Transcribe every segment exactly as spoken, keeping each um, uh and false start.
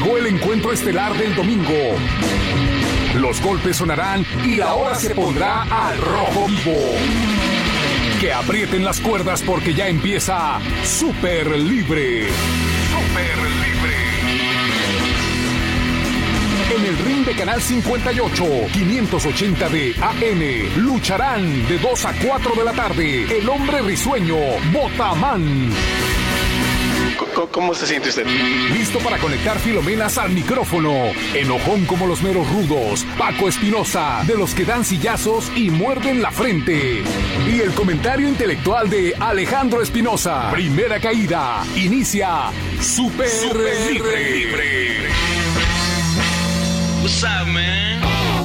llegó el encuentro estelar del domingo. Los golpes sonarán y la hora se pondrá al rojo vivo. Que aprieten las cuerdas porque ya empieza Super Libre. Super Libre. En el ring de Canal cincuenta y ocho, quinientos ochenta de A M, lucharán de dos a cuatro de la tarde el hombre risueño, Botamán. ¿Cómo, ¿Cómo se siente usted? Listo para conectar filomenas al micrófono. Enojón como los meros rudos, Paco Espinosa, de los que dan sillazos y muerden la frente. Y el comentario intelectual de Alejandro Espinosa. Primera caída. Inicia Super, Super Libre. Libre. What's up, man?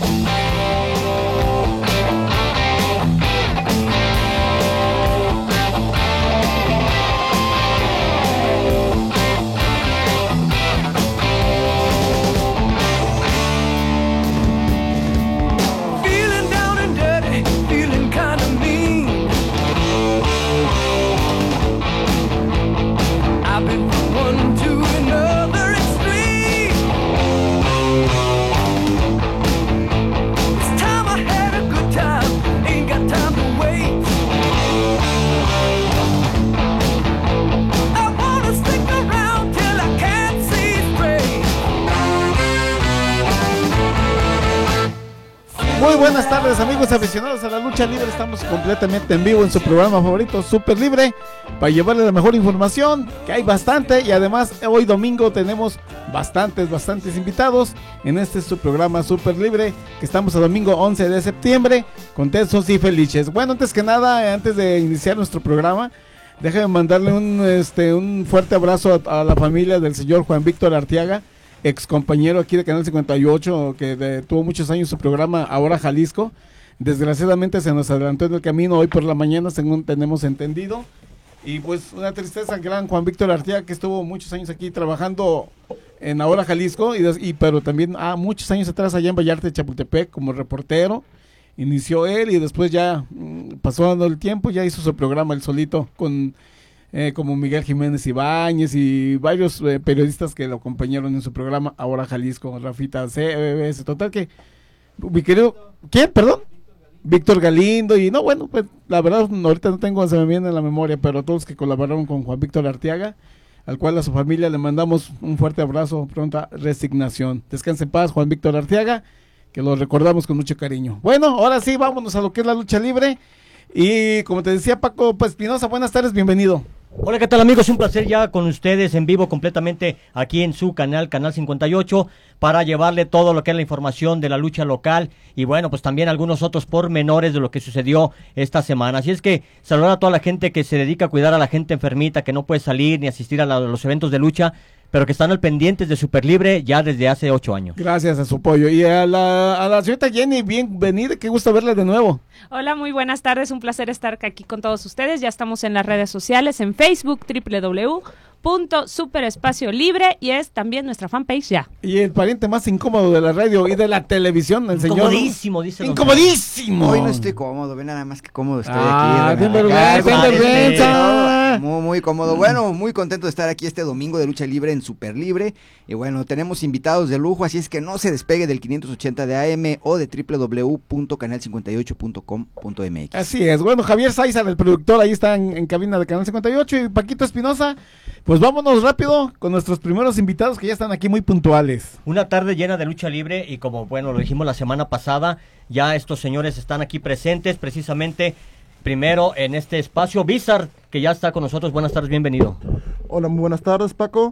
Muy buenas tardes, amigos aficionados a la lucha libre. Estamos completamente en vivo en su programa favorito, Super Libre, para llevarle la mejor información, que hay bastante, y además hoy domingo tenemos bastantes, bastantes invitados en este su programa Super Libre, que estamos a domingo once de septiembre, contentos y felices. Bueno, antes que nada, antes de iniciar nuestro programa, déjenme mandarle un, este, un fuerte abrazo a, a la familia del señor Juan Víctor Arteaga, ex compañero aquí de Canal cincuenta y ocho, que de, tuvo muchos años su programa Ahora Jalisco. Desgraciadamente se nos adelantó en el camino hoy por la mañana, según tenemos entendido. Y pues una tristeza, gran Juan Víctor Arteaga, que estuvo muchos años aquí trabajando en Ahora Jalisco, y, y pero también ah, muchos años atrás allá en Vallarta de Chapultepec como reportero. Inició él y después ya mmm, pasó dando el tiempo, ya hizo su programa él solito con... Eh, como Miguel Jiménez Ibáñez y varios eh, periodistas que lo acompañaron en su programa Ahora Jalisco, Rafita C B S, total que mi querido, ¿quién? Perdón, Víctor Galindo, y no, bueno, pues la verdad ahorita no tengo, se me viene en la memoria, pero todos los que colaboraron con Juan Víctor Arteaga, al cual a su familia le mandamos un fuerte abrazo, pronta resignación. Descanse en paz, Juan Víctor Arteaga, que lo recordamos con mucho cariño. Bueno, ahora sí, vámonos a lo que es la lucha libre, y como te decía Paco pues, Espinosa, buenas tardes, bienvenido. Hola, ¿qué tal, amigos? Un placer ya con ustedes en vivo completamente aquí en su canal, Canal cincuenta y ocho, para llevarle todo lo que es la información de la lucha local y bueno, pues también algunos otros pormenores de lo que sucedió esta semana. Así es que saludar a toda la gente que se dedica a cuidar a la gente enfermita, que no puede salir ni asistir a la, los eventos de lucha, pero que están al pendientes de Super Libre ya desde hace ocho años. Gracias a su apoyo. Y a la, a la señorita Jenny, bienvenida, qué gusto verla de nuevo. Hola, muy buenas tardes, un placer estar aquí con todos ustedes. Ya estamos en las redes sociales, en Facebook, doble u doble u doble u punto super espacio libre, y es también nuestra fanpage ya. Y el pariente más incómodo de la radio y de la televisión, el señor... Incomodísimo, dice. ¡Incomodísimo! Hoy no estoy cómodo, ven nada más que cómodo estoy ah, aquí. ¡Ten vergüenza, ten vergüenza! Muy, muy cómodo. Bueno, muy contento de estar aquí este domingo de lucha libre en Super Libre. Y bueno, tenemos invitados de lujo, así es que no se despegue del quinientos ochenta de A M o de doble u doble u doble u punto canal cincuenta y ocho punto com punto m x. Así es. Bueno, Javier Sáizar, el productor, ahí está en, en cabina de Canal cincuenta y ocho, y Paquito Espinosa. Pues vámonos rápido con nuestros primeros invitados que ya están aquí muy puntuales. Una tarde llena de lucha libre y como bueno lo dijimos la semana pasada, ya estos señores están aquí presentes precisamente primero en este espacio. Bizar, que ya está con nosotros, buenas tardes, bienvenido. Hola, muy buenas tardes, Paco.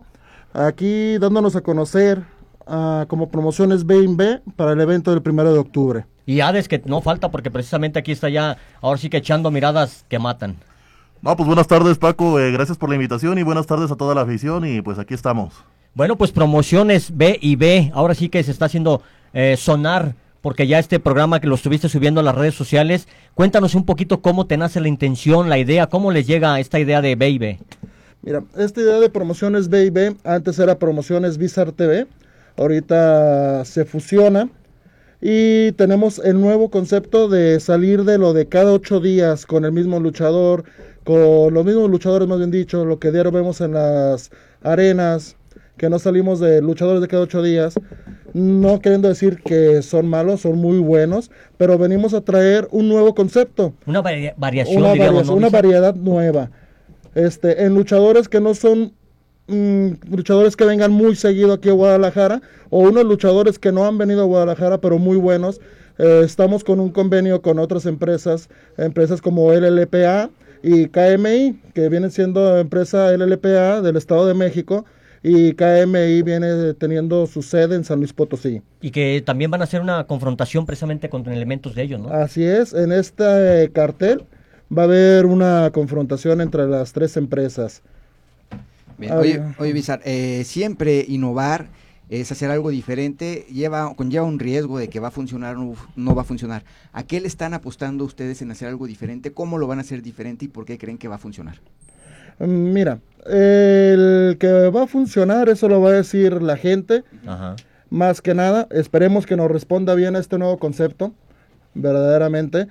Aquí dándonos a conocer uh, como promociones B and B para el evento del primero de octubre. Y Hades, que no falta porque precisamente aquí está ya, ahora sí que echando miradas que matan. No, pues buenas tardes, Paco, eh, gracias por la invitación y buenas tardes a toda la afición y pues aquí estamos. Bueno, pues promociones B y B, ahora sí que se está haciendo eh, sonar, porque ya este programa que lo estuviste subiendo a las redes sociales, cuéntanos un poquito cómo te nace la intención, la idea, cómo les llega esta idea de B y B. Mira, esta idea de promociones B y B, antes era promociones Bizar T V, ahorita se fusiona. Y tenemos el nuevo concepto de salir de lo de cada ocho días con el mismo luchador, con los mismos luchadores más bien dicho, lo que diario vemos en las arenas, que no salimos de luchadores de cada ocho días, no queriendo decir que son malos, son muy buenos, pero venimos a traer un nuevo concepto. Una vari variación, una, digamos, variación, ¿no? una variedad nueva. Este, en luchadores que no son mmm, luchadores que vengan muy seguido aquí a Guadalajara, o unos luchadores que no han venido a Guadalajara, pero muy buenos. Eh, estamos con un convenio con otras empresas, empresas como L L P A y K M I, que vienen siendo empresa L L P A del Estado de México, y K M I viene teniendo su sede en San Luis Potosí. Y que también van a hacer una confrontación precisamente con elementos de ellos, ¿no? Así es, en este cartel va a haber una confrontación entre las tres empresas. Bien, oye, oye Bizar, eh, siempre innovar es hacer algo diferente, lleva, conlleva un riesgo de que va a funcionar o no, no va a funcionar. ¿A qué le están apostando ustedes en hacer algo diferente? ¿Cómo lo van a hacer diferente y por qué creen que va a funcionar? Mira, el que va a funcionar, eso lo va a decir la gente. Ajá. Más que nada, esperemos que nos responda bien a este nuevo concepto, verdaderamente.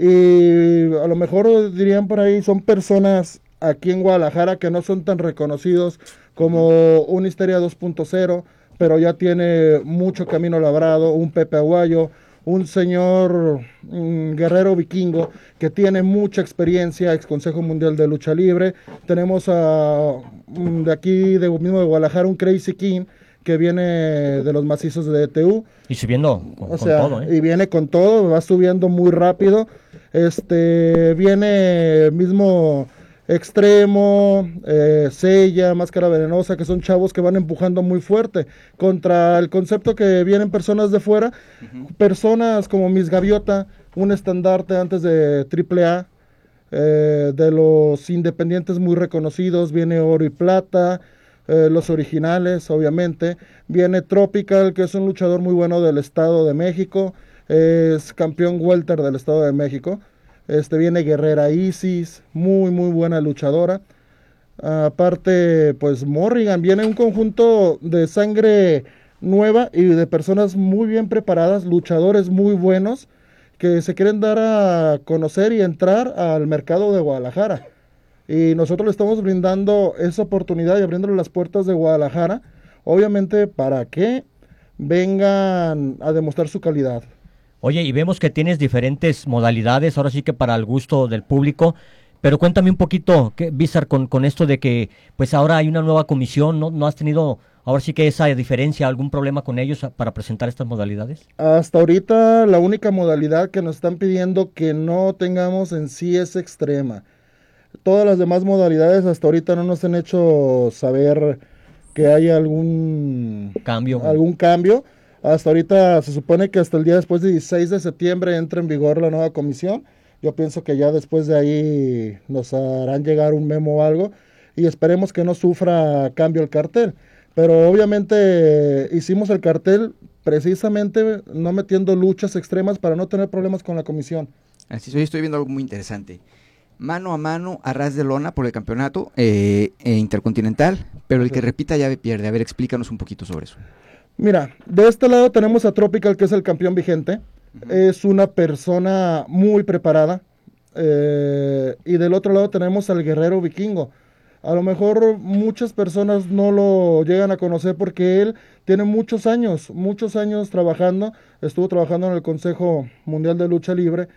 Y a lo mejor dirían por ahí, son personas aquí en Guadalajara que no son tan reconocidos como un Histeria dos punto cero, pero ya tiene mucho camino labrado, un Pepe Aguayo, un señor um, guerrero vikingo que tiene mucha experiencia, ex Consejo Mundial de Lucha Libre. Tenemos a, um, de aquí, de mismo de Guadalajara, un Crazy King que viene de los macizos de D T U. Y subiendo con, o con sea, todo, ¿eh? Y viene con todo, va subiendo muy rápido. Este, viene mismo Extremo, eh, Sella, Máscara Venenosa, que son chavos que van empujando muy fuerte contra el concepto que vienen personas de fuera, uh-huh. Personas como Miss Gaviota, un estandarte antes de triple A, eh, de los independientes muy reconocidos, viene Oro y Plata, eh, los originales, obviamente, viene Tropical, que es un luchador muy bueno del Estado de México, es campeón welter del Estado de México. Este, viene Guerrera Isis, muy muy buena luchadora. Aparte, pues Morrigan, viene un conjunto de sangre nueva y de personas muy bien preparadas, luchadores muy buenos, que se quieren dar a conocer y entrar al mercado de Guadalajara. Y nosotros le estamos brindando esa oportunidad y abriéndole las puertas de Guadalajara, obviamente para que vengan a demostrar su calidad. Oye, y vemos que tienes diferentes modalidades, ahora sí que para el gusto del público, pero cuéntame un poquito, ¿qué, Bizar, con, con esto de que pues ahora hay una nueva comisión, ¿no, no has tenido ahora sí que esa diferencia, algún problema con ellos para presentar estas modalidades? Hasta ahorita la única modalidad que nos están pidiendo que no tengamos en sí es extrema. Todas las demás modalidades hasta ahorita no nos han hecho saber que hay algún cambio. algún cambio. Hasta ahorita se supone que hasta el día después de dieciséis de septiembre entra en vigor la nueva comisión. Yo pienso que ya después de ahí nos harán llegar un memo o algo y esperemos que no sufra cambio el cartel. Pero obviamente hicimos el cartel precisamente no metiendo luchas extremas para no tener problemas con la comisión. Así hoy estoy viendo algo muy interesante. Mano a mano, a ras de lona por el campeonato eh, eh, intercontinental, pero el que repita llave pierde. A ver, explícanos un poquito sobre eso. Mira, de este lado tenemos a Tropical, que es el campeón vigente. Uh-huh. Es una persona muy preparada. Eh, y del otro lado tenemos al guerrero vikingo. A lo mejor muchas personas no lo llegan a conocer porque él tiene muchos años, muchos años trabajando. Estuvo trabajando en el Consejo Mundial de Lucha Libre.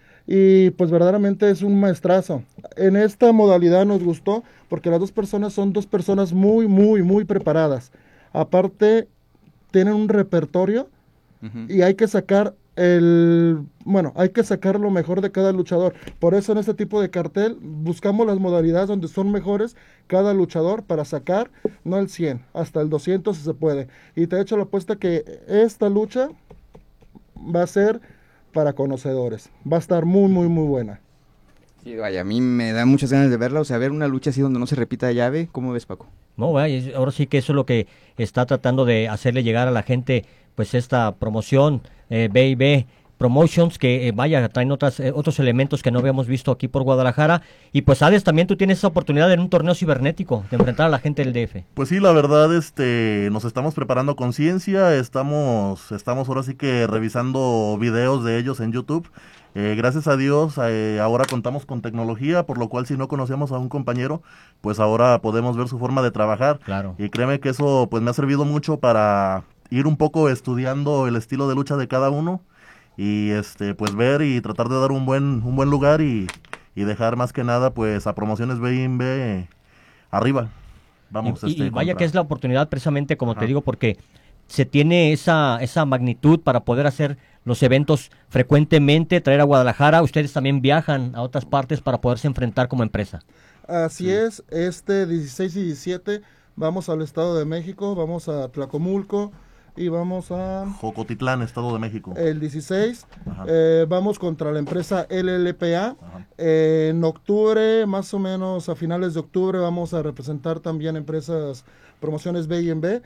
Y pues verdaderamente es un maestrazo. En esta modalidad nos gustó porque las dos personas son dos personas muy, muy, muy preparadas. Aparte, tienen un repertorio uh-huh. y hay que sacar el, bueno, hay que sacar lo mejor de cada luchador. Por eso en este tipo de cartel buscamos las modalidades donde son mejores cada luchador para sacar, no el cien, hasta el doscientos si se puede. Y te he hecho la apuesta que esta lucha va a ser para conocedores. Va a estar muy, muy, muy buena. Sí, vaya, a mí me da muchas ganas de verla, o sea, ver una lucha así donde no se repita llave. ¿Cómo ves, Paco? No, vaya, ahora sí que eso es lo que está tratando de hacerle llegar a la gente, pues esta promoción, eh, B y B Promotions, que eh, vaya, traen otras, eh, otros elementos que no habíamos visto aquí por Guadalajara. Y pues, Alex, también tú tienes esa oportunidad en un torneo cibernético de enfrentar a la gente del D F. Pues sí, la verdad, este, nos estamos preparando con ciencia, estamos, estamos ahora sí que revisando videos de ellos en YouTube. Eh, gracias a Dios, eh, ahora contamos con tecnología, por lo cual si no conocíamos a un compañero, pues ahora podemos ver su forma de trabajar. Claro. Y créeme que eso pues me ha servido mucho para ir un poco estudiando el estilo de lucha de cada uno y este pues ver y tratar de dar un buen un buen lugar y, y dejar más que nada pues a Promociones B I M B arriba. Vamos, y, este, y vaya contra... que es la oportunidad precisamente, como Ajá. te digo, porque se tiene esa, esa magnitud para poder hacer los eventos frecuentemente, traer a Guadalajara. Ustedes también viajan a otras partes para poderse enfrentar como empresa. Así sí. es, este dieciséis y diecisiete vamos al Estado de México, vamos a Tlacomulco y vamos a... Jocotitlán, Estado de México. El dieciséis, eh, vamos contra la empresa L L P A. Eh, en octubre, más o menos a finales de octubre, vamos a representar también empresas Promociones B I M B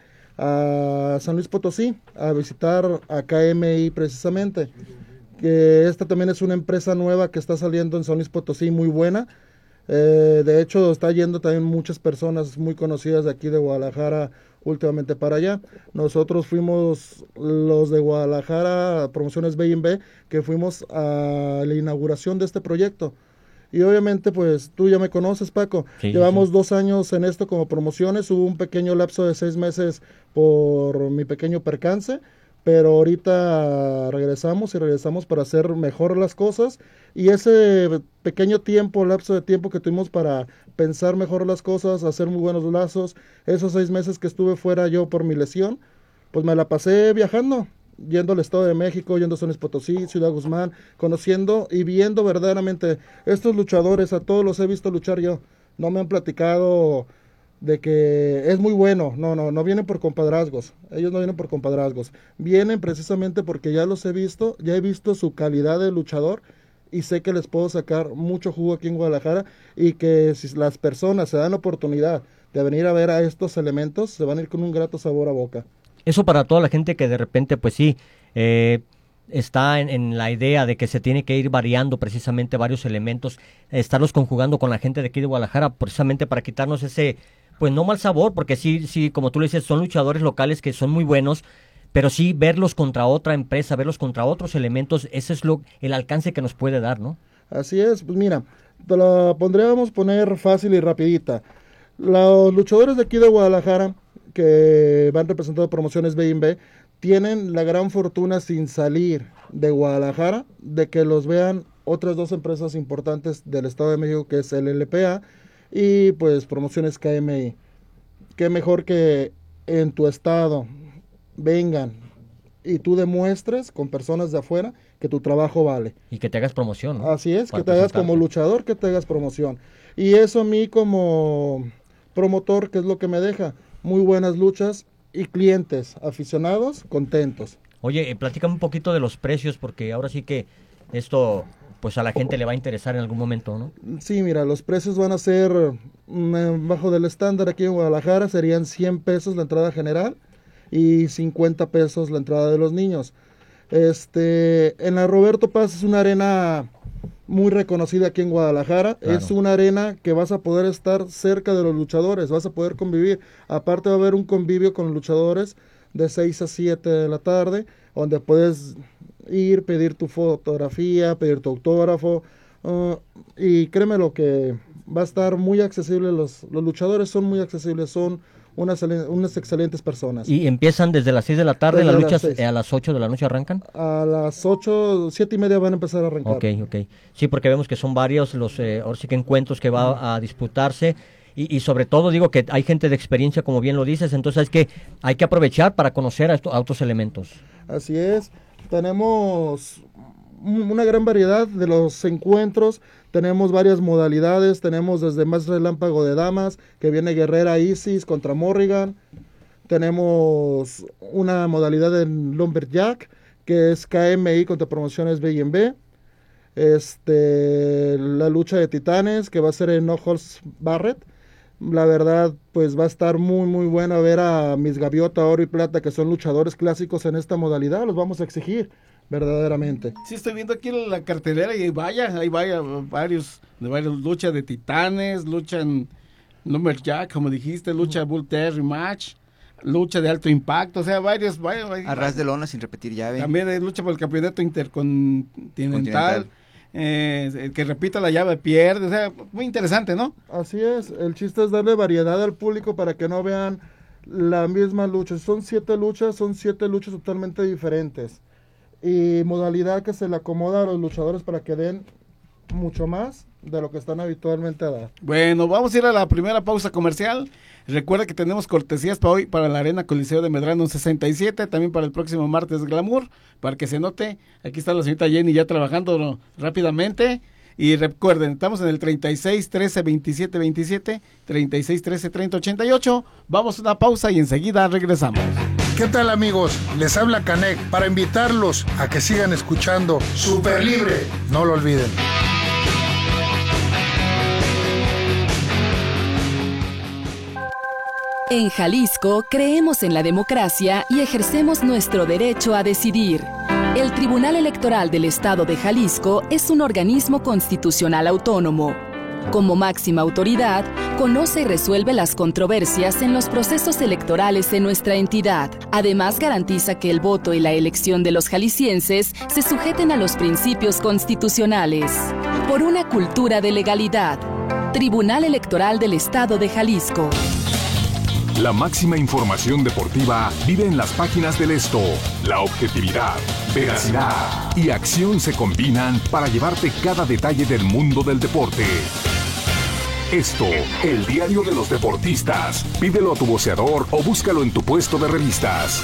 a San Luis Potosí, a visitar a K M I precisamente, que esta también es una empresa nueva que está saliendo en San Luis Potosí, muy buena. Eh, de hecho está yendo también muchas personas muy conocidas de aquí de Guadalajara últimamente para allá. Nosotros fuimos los de Guadalajara, Promociones B I M B, que fuimos a la inauguración de este proyecto. Y obviamente, pues, tú ya me conoces, Paco. Sí, Llevamos sí. dos años en esto como Promociones. Hubo un pequeño lapso de seis meses por mi pequeño percance, pero ahorita regresamos y regresamos para hacer mejor las cosas. Y ese pequeño tiempo, lapso de tiempo que tuvimos para pensar mejor las cosas, hacer muy buenos lazos, esos seis meses que estuve fuera yo por mi lesión, pues me la pasé viajando. Yendo al Estado de México, yendo a San Luis Potosí, Ciudad Guzmán, conociendo y viendo verdaderamente estos luchadores, a todos los he visto luchar yo. No me han platicado de que es muy bueno, no, no, no vienen por compadrazgos, ellos no vienen por compadrazgos, vienen precisamente porque ya los he visto, ya he visto su calidad de luchador y sé que les puedo sacar mucho jugo aquí en Guadalajara y que si las personas se dan la oportunidad de venir a ver a estos elementos, se van a ir con un grato sabor a boca. Eso para toda la gente que de repente, pues sí, eh, está en, en la idea de que se tiene que ir variando precisamente varios elementos, estarlos conjugando con la gente de aquí de Guadalajara, precisamente para quitarnos ese, pues no mal sabor, porque sí, sí, como tú le dices, son luchadores locales que son muy buenos, pero sí verlos contra otra empresa, verlos contra otros elementos, ese es lo el alcance que nos puede dar, ¿no? Así es, pues mira, te la pondríamos poner fácil y rapidita. Los luchadores de aquí de Guadalajara que van representando Promociones B I M B tienen la gran fortuna sin salir de Guadalajara de que los vean otras dos empresas importantes del Estado de México, que es L L P A y pues Promociones K M I. Qué mejor que en tu estado vengan y tú demuestres con personas de afuera que tu trabajo vale. Y que te hagas promoción, ¿no? Así es, que te hagas como luchador, que te hagas promoción. Y eso a mí como promotor, ¿qué es lo que me deja? Muy buenas luchas y clientes aficionados contentos. Oye, eh, platícame un poquito de los precios, porque ahora sí que esto pues a la gente le va a interesar en algún momento, ¿no? Sí, mira, los precios van a ser mm, bajo del estándar aquí en Guadalajara, serían cien pesos la entrada general y cincuenta pesos la entrada de los niños. Este, en la Roberto Paz es una arena muy reconocida aquí en Guadalajara, claro. Es una arena que vas a poder estar cerca de los luchadores, vas a poder convivir, aparte va a haber un convivio con los luchadores de seis a siete de la tarde, donde puedes ir, pedir tu fotografía, pedir tu autógrafo, uh, y créeme lo que va a estar muy accesible, los, los luchadores son muy accesibles, son unas, unas excelentes personas. ¿Y empiezan desde las seis de la tarde, las luchas las a las ocho de la noche arrancan? A las ocho, siete y media van a empezar a arrancar. Ok, ok. Sí, porque vemos que son varios los eh, ahora sí que encuentros que va uh-huh. a disputarse. Y, y sobre todo digo que hay gente de experiencia, como bien lo dices, entonces es que hay que aprovechar para conocer a, esto, a otros elementos. Así es, tenemos una gran variedad de los encuentros, tenemos varias modalidades, tenemos desde más relámpago de damas, que viene Guerrera Isis contra Morrigan, tenemos una modalidad en Lumberjack, que es K M I contra Promociones B I M B, este, la lucha de titanes, que va a ser en No Holds Barrett. La verdad, pues va a estar muy muy buena ver a mis Gaviota, Oro y Plata, que son luchadores clásicos en esta modalidad, los vamos a exigir. verdaderamente. Sí, estoy viendo aquí la cartelera y vaya, hay vaya, varios, de varios, lucha de titanes, lucha en Lumberjack, como dijiste, lucha Bull Terry Match, lucha de alto impacto, o sea, varios, varios, varios Arras de lona sin repetir llave. También hay lucha por el campeonato intercontinental, Continental. eh, el que repita la llave pierde, o sea, muy interesante, ¿no? Así es, el chiste es darle variedad al público para que no vean la misma lucha. Son siete luchas, son siete luchas totalmente diferentes. Y modalidad que se le acomoda a los luchadores para que den mucho más de lo que están habitualmente a dar. Bueno, vamos a ir a la primera pausa comercial. Recuerda que tenemos cortesías para hoy para la Arena Coliseo de Medrano sesenta y siete, también para el próximo martes Glamour, para que se note. Aquí está la señorita Jenny ya trabajando rápidamente. Y recuerden, estamos en el treinta y seis, trece, veintisiete, veintisiete, treinta y seis, trece, treinta, ochenta y ocho. Vamos a una pausa y enseguida regresamos. ¿Qué tal, amigos? Les habla Canek para invitarlos a que sigan escuchando Super Libre. No lo olviden. En Jalisco creemos en la democracia y ejercemos nuestro derecho a decidir. El Tribunal Electoral del Estado de Jalisco es un organismo constitucional autónomo. Como máxima autoridad, conoce y resuelve las controversias en los procesos electorales en nuestra entidad. Además, garantiza que el voto y la elección de los jaliscienses se sujeten a los principios constitucionales. Por una cultura de legalidad. Tribunal Electoral del Estado de Jalisco. La máxima información deportiva vive en las páginas del Esto. La objetividad, veracidad y acción se combinan para llevarte cada detalle del mundo del deporte. Esto, el diario de los deportistas. Pídelo a tu voceador o búscalo en tu puesto de revistas.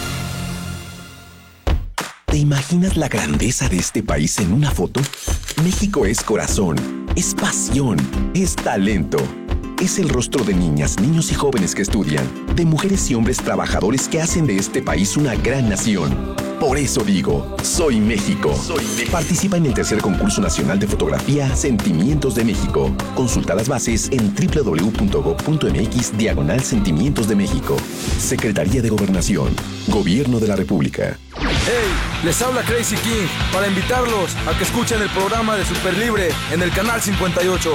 ¿Te imaginas la grandeza de este país en una foto? México es corazón, es pasión, es talento. Es el rostro de niñas, niños y jóvenes que estudian, de mujeres y hombres trabajadores que hacen de este país una gran nación. Por eso digo, soy México. Soy México. Participa en el tercer concurso nacional de fotografía Sentimientos de México. Consulta las bases en doble u doble u doble u punto gob punto eme equis diagonal Sentimientos de México. Secretaría de Gobernación, Gobierno de la República. Hey, les habla Crazy King para invitarlos a que escuchen el programa de Super Libre en el canal cincuenta y ocho.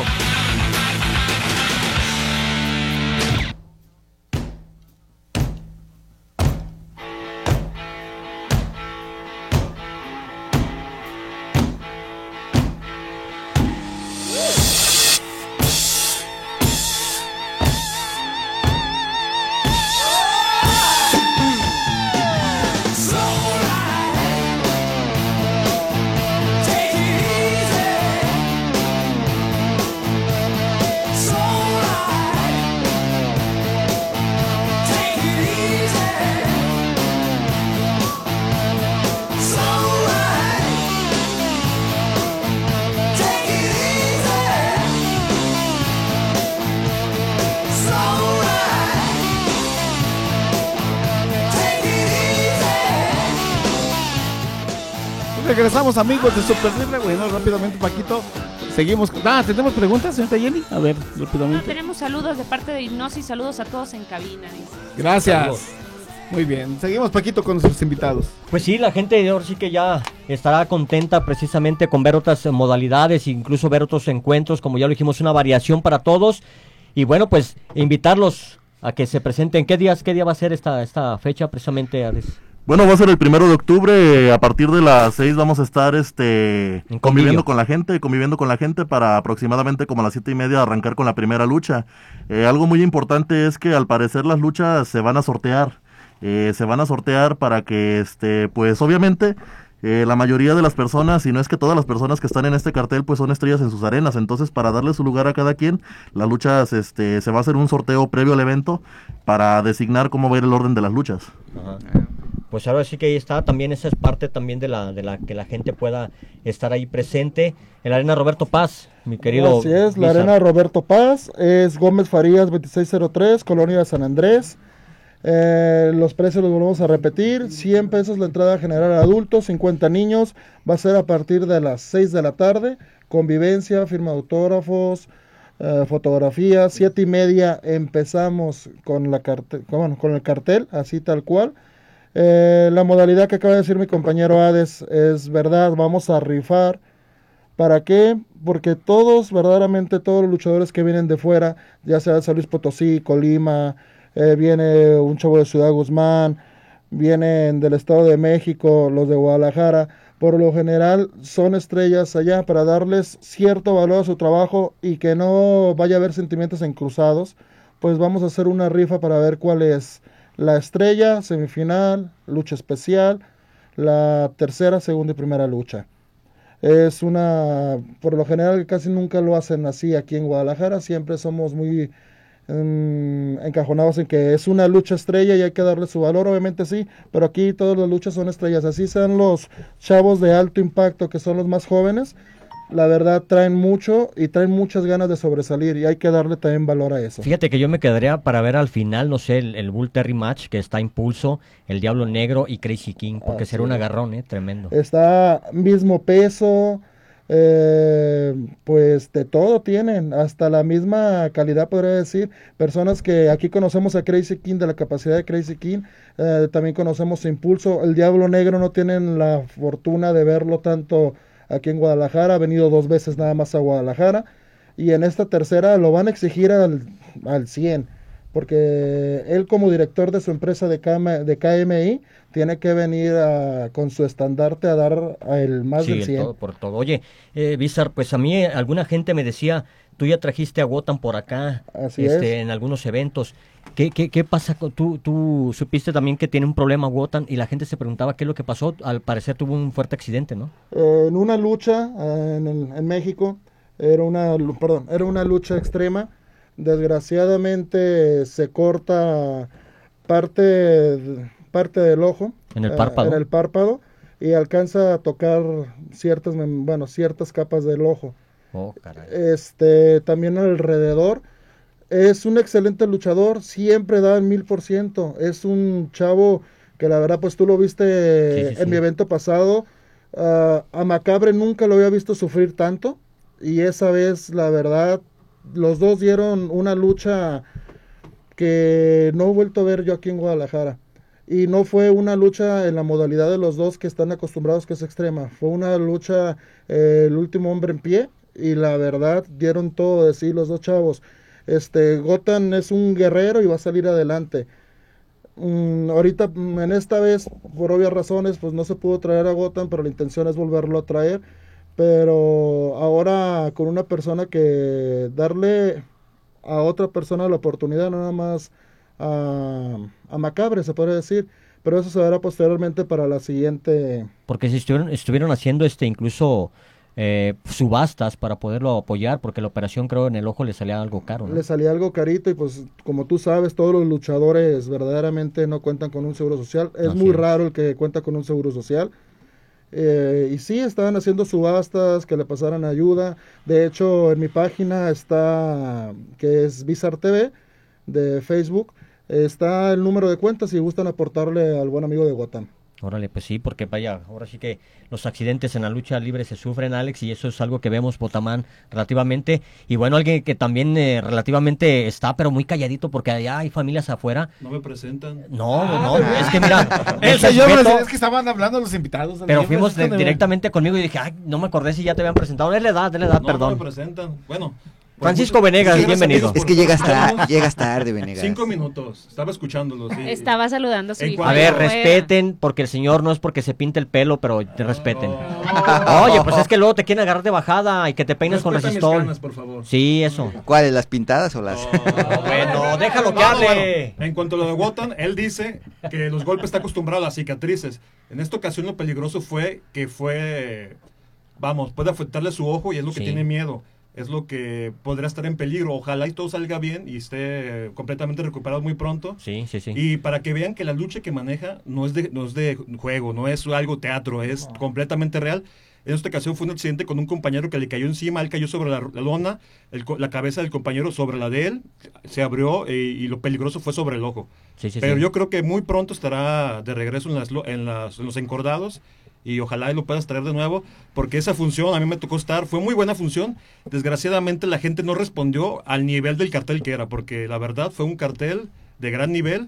Regresamos, amigos de Super Libre. Bueno, rápidamente, Paquito, seguimos. Ah, ¿tenemos preguntas, señorita Jenny? A ver, rápidamente. No, tenemos saludos de parte de Hipnosis, saludos a todos en cabina. Dice. Gracias. Saludos. Muy bien, seguimos, Paquito, con nuestros invitados. Pues sí, la gente ahora sí que ya estará contenta precisamente con ver otras modalidades, incluso ver otros encuentros, como ya lo dijimos, una variación para todos. Y bueno, pues invitarlos a que se presenten. ¿Qué días, qué día va a ser esta, esta fecha precisamente, Alex? Bueno, va a ser el primero de octubre, a partir de las seis vamos a estar este conviviendo con la gente, conviviendo con la gente para aproximadamente como a las siete y media arrancar con la primera lucha. Eh, algo muy importante es que al parecer las luchas se van a sortear, eh, se van a sortear para que, este, pues obviamente, eh, la mayoría de las personas, si no es que todas las personas que están en este cartel, pues son estrellas en sus arenas. Entonces, para darle su lugar a cada quien, las luchas, este, se va a hacer un sorteo previo al evento para designar cómo va a ir el orden de las luchas. Ajá. Pues ahora sí que ahí está, también esa es parte también de la de la que la gente pueda estar ahí presente en la Arena Roberto Paz, mi querido. Así es, la Arena Roberto Paz, es Gómez Farías veintiséis cero tres, Colonia de San Andrés. Eh, los precios los volvemos a repetir, cien pesos la entrada general a adultos, cincuenta niños, va a ser a partir de las seis de la tarde, convivencia, firma de autógrafos, eh, fotografías, siete y media empezamos con, la carte- bueno, con el cartel, así tal cual. Eh, la modalidad que acaba de decir mi compañero Hades es verdad, vamos a rifar. ¿Para qué? Porque todos, verdaderamente todos los luchadores que vienen de fuera, ya sea de San Luis Potosí, Colima, eh, viene un chavo de Ciudad Guzmán, vienen del Estado de México, los de Guadalajara, por lo general son estrellas allá para darles cierto valor a su trabajo y que no vaya a haber sentimientos encruzados, pues vamos a hacer una rifa para ver cuál es la estrella, semifinal, lucha especial, la tercera, segunda y primera lucha. Es una, por lo general casi nunca lo hacen así aquí en Guadalajara, siempre somos muy um, encajonados en que es una lucha estrella y hay que darle su valor, obviamente sí, pero aquí todas las luchas son estrellas, así sean los chavos de alto impacto que son los más jóvenes, la verdad traen mucho y traen muchas ganas de sobresalir y hay que darle también valor a eso. Fíjate que yo me quedaría para ver al final, no sé, el, el Bull Terry match que está Impulso, el Diablo Negro y Crazy King, porque Así será un es. agarrón, eh, tremendo. Está mismo peso, eh, pues de todo tienen, hasta la misma calidad podría decir, personas que aquí conocemos a Crazy King, de la capacidad de Crazy King, eh, también conocemos a Impulso, el Diablo Negro no tienen la fortuna de verlo tanto aquí en Guadalajara, ha venido dos veces nada más a Guadalajara, y en esta tercera lo van a exigir al, al cien, porque él como director de su empresa de, K M, de K M I, tiene que venir a, con su estandarte a dar a el más Sí, del el cien. todo por todo. Oye, eh, Bizar, pues a mí eh, alguna gente me decía, tú ya trajiste a Wotan por acá, Así este, es. en algunos eventos. ¿Qué, qué, qué pasa? Con, tú, tú supiste también que tiene un problema Wotan y la gente se preguntaba qué es lo que pasó. Al parecer tuvo un fuerte accidente, ¿no? Eh, en una lucha eh, en, el- en México, era una, lu- perdón, era una lucha extrema, desgraciadamente se corta parte, parte del ojo. En el eh, párpado. en el párpado, y alcanza a tocar ciertas, mem- bueno, ciertas capas del ojo. Oh, caray. Este, también alrededor. Es un excelente luchador, siempre da el mil por ciento. Es un chavo que la verdad, pues tú lo viste Sí, sí, en sí. mi evento pasado. Ah, a Macabre nunca lo había visto sufrir tanto. Y esa vez, la verdad, los dos dieron una lucha que no he vuelto a ver yo aquí en Guadalajara. Y no fue una lucha en la modalidad de los dos que están acostumbrados, que es extrema. Fue una lucha, eh, el último hombre en pie. Y la verdad, dieron todo de sí los dos chavos. Este, Gotan es un guerrero y va a salir adelante. Mm, ahorita, mm, en esta vez, por obvias razones, pues no se pudo traer a Gotan, pero la intención es volverlo a traer. Pero ahora con una persona que darle a otra persona la oportunidad, no nada más a, a Macabre, se puede decir. Pero eso se verá posteriormente para la siguiente. Porque si estuvieron, estuvieron haciendo este incluso eh, subastas para poderlo apoyar, porque la operación creo en el ojo le salía algo caro, ¿no? Le salía algo carito y pues como tú sabes, todos los luchadores verdaderamente no cuentan con un seguro social. Es Así muy es. raro el que cuenta con un seguro social. Eh, y sí, estaban haciendo subastas, que le pasaran ayuda. De hecho, en mi página está, que es Bizar T V, de Facebook, está el número de cuentas si gustan aportarle al buen amigo de Gotham. Órale, pues sí, porque vaya, ahora sí que los accidentes en la lucha libre se sufren, Alex, y eso es algo que vemos, Botamán, relativamente. Y bueno, alguien que también eh, relativamente está, pero muy calladito, porque allá hay familias afuera. No me presentan. No, no, no, es que mira, El les señor, respeto, es que estaban hablando los invitados. pero Siempre fuimos es de- con el- directamente conmigo y dije, ay, no me acordé si ya te habían presentado. Es la edad, es la edad, No, perdón. no me presentan. Bueno. pues Francisco muchas- Venegas, muchas gracias, bienvenido. amigos, Es que por llegas, ta- escucharnos. llegas tarde, Venegas. Cinco minutos. Estaba escuchándolos. Sí. Estaba saludando a su En hijo. A ver, afuera. respeten, porque el señor no es porque se pinte el pelo, pero te respeten. Oye, pues es que luego te quieren agarrar de bajada y que te peines con Respeta mis resistol. canas, por favor. Sí, eso. ¿Cuáles? ¿Las pintadas o las...? Bueno, déjalo que No, hable. bueno, en cuanto a lo de Wotan, él dice que los golpes está acostumbrado a las cicatrices. En esta ocasión lo peligroso fue que fue, vamos, puede afectarle su ojo y es lo que Sí. tiene miedo. Es lo que podría estar en peligro. Ojalá y todo salga bien y esté eh, completamente recuperado muy pronto. Sí, sí, sí. Y para que vean que la lucha que maneja no es de, no es de juego, no es algo teatro, es completamente real. En esta ocasión fue un accidente con un compañero que le cayó encima, él cayó sobre la, la lona, el co- la cabeza del compañero sobre la de él, se abrió eh, y lo peligroso fue sobre el ojo. Sí, sí, Pero sí. yo creo que muy pronto estará de regreso en, las, lo- en, las, en los encordados y ojalá y lo puedas traer de nuevo, porque esa función a mí me tocó estar, fue muy buena función. Desgraciadamente la gente no respondió al nivel del cartel que era, porque la verdad fue un cartel de gran nivel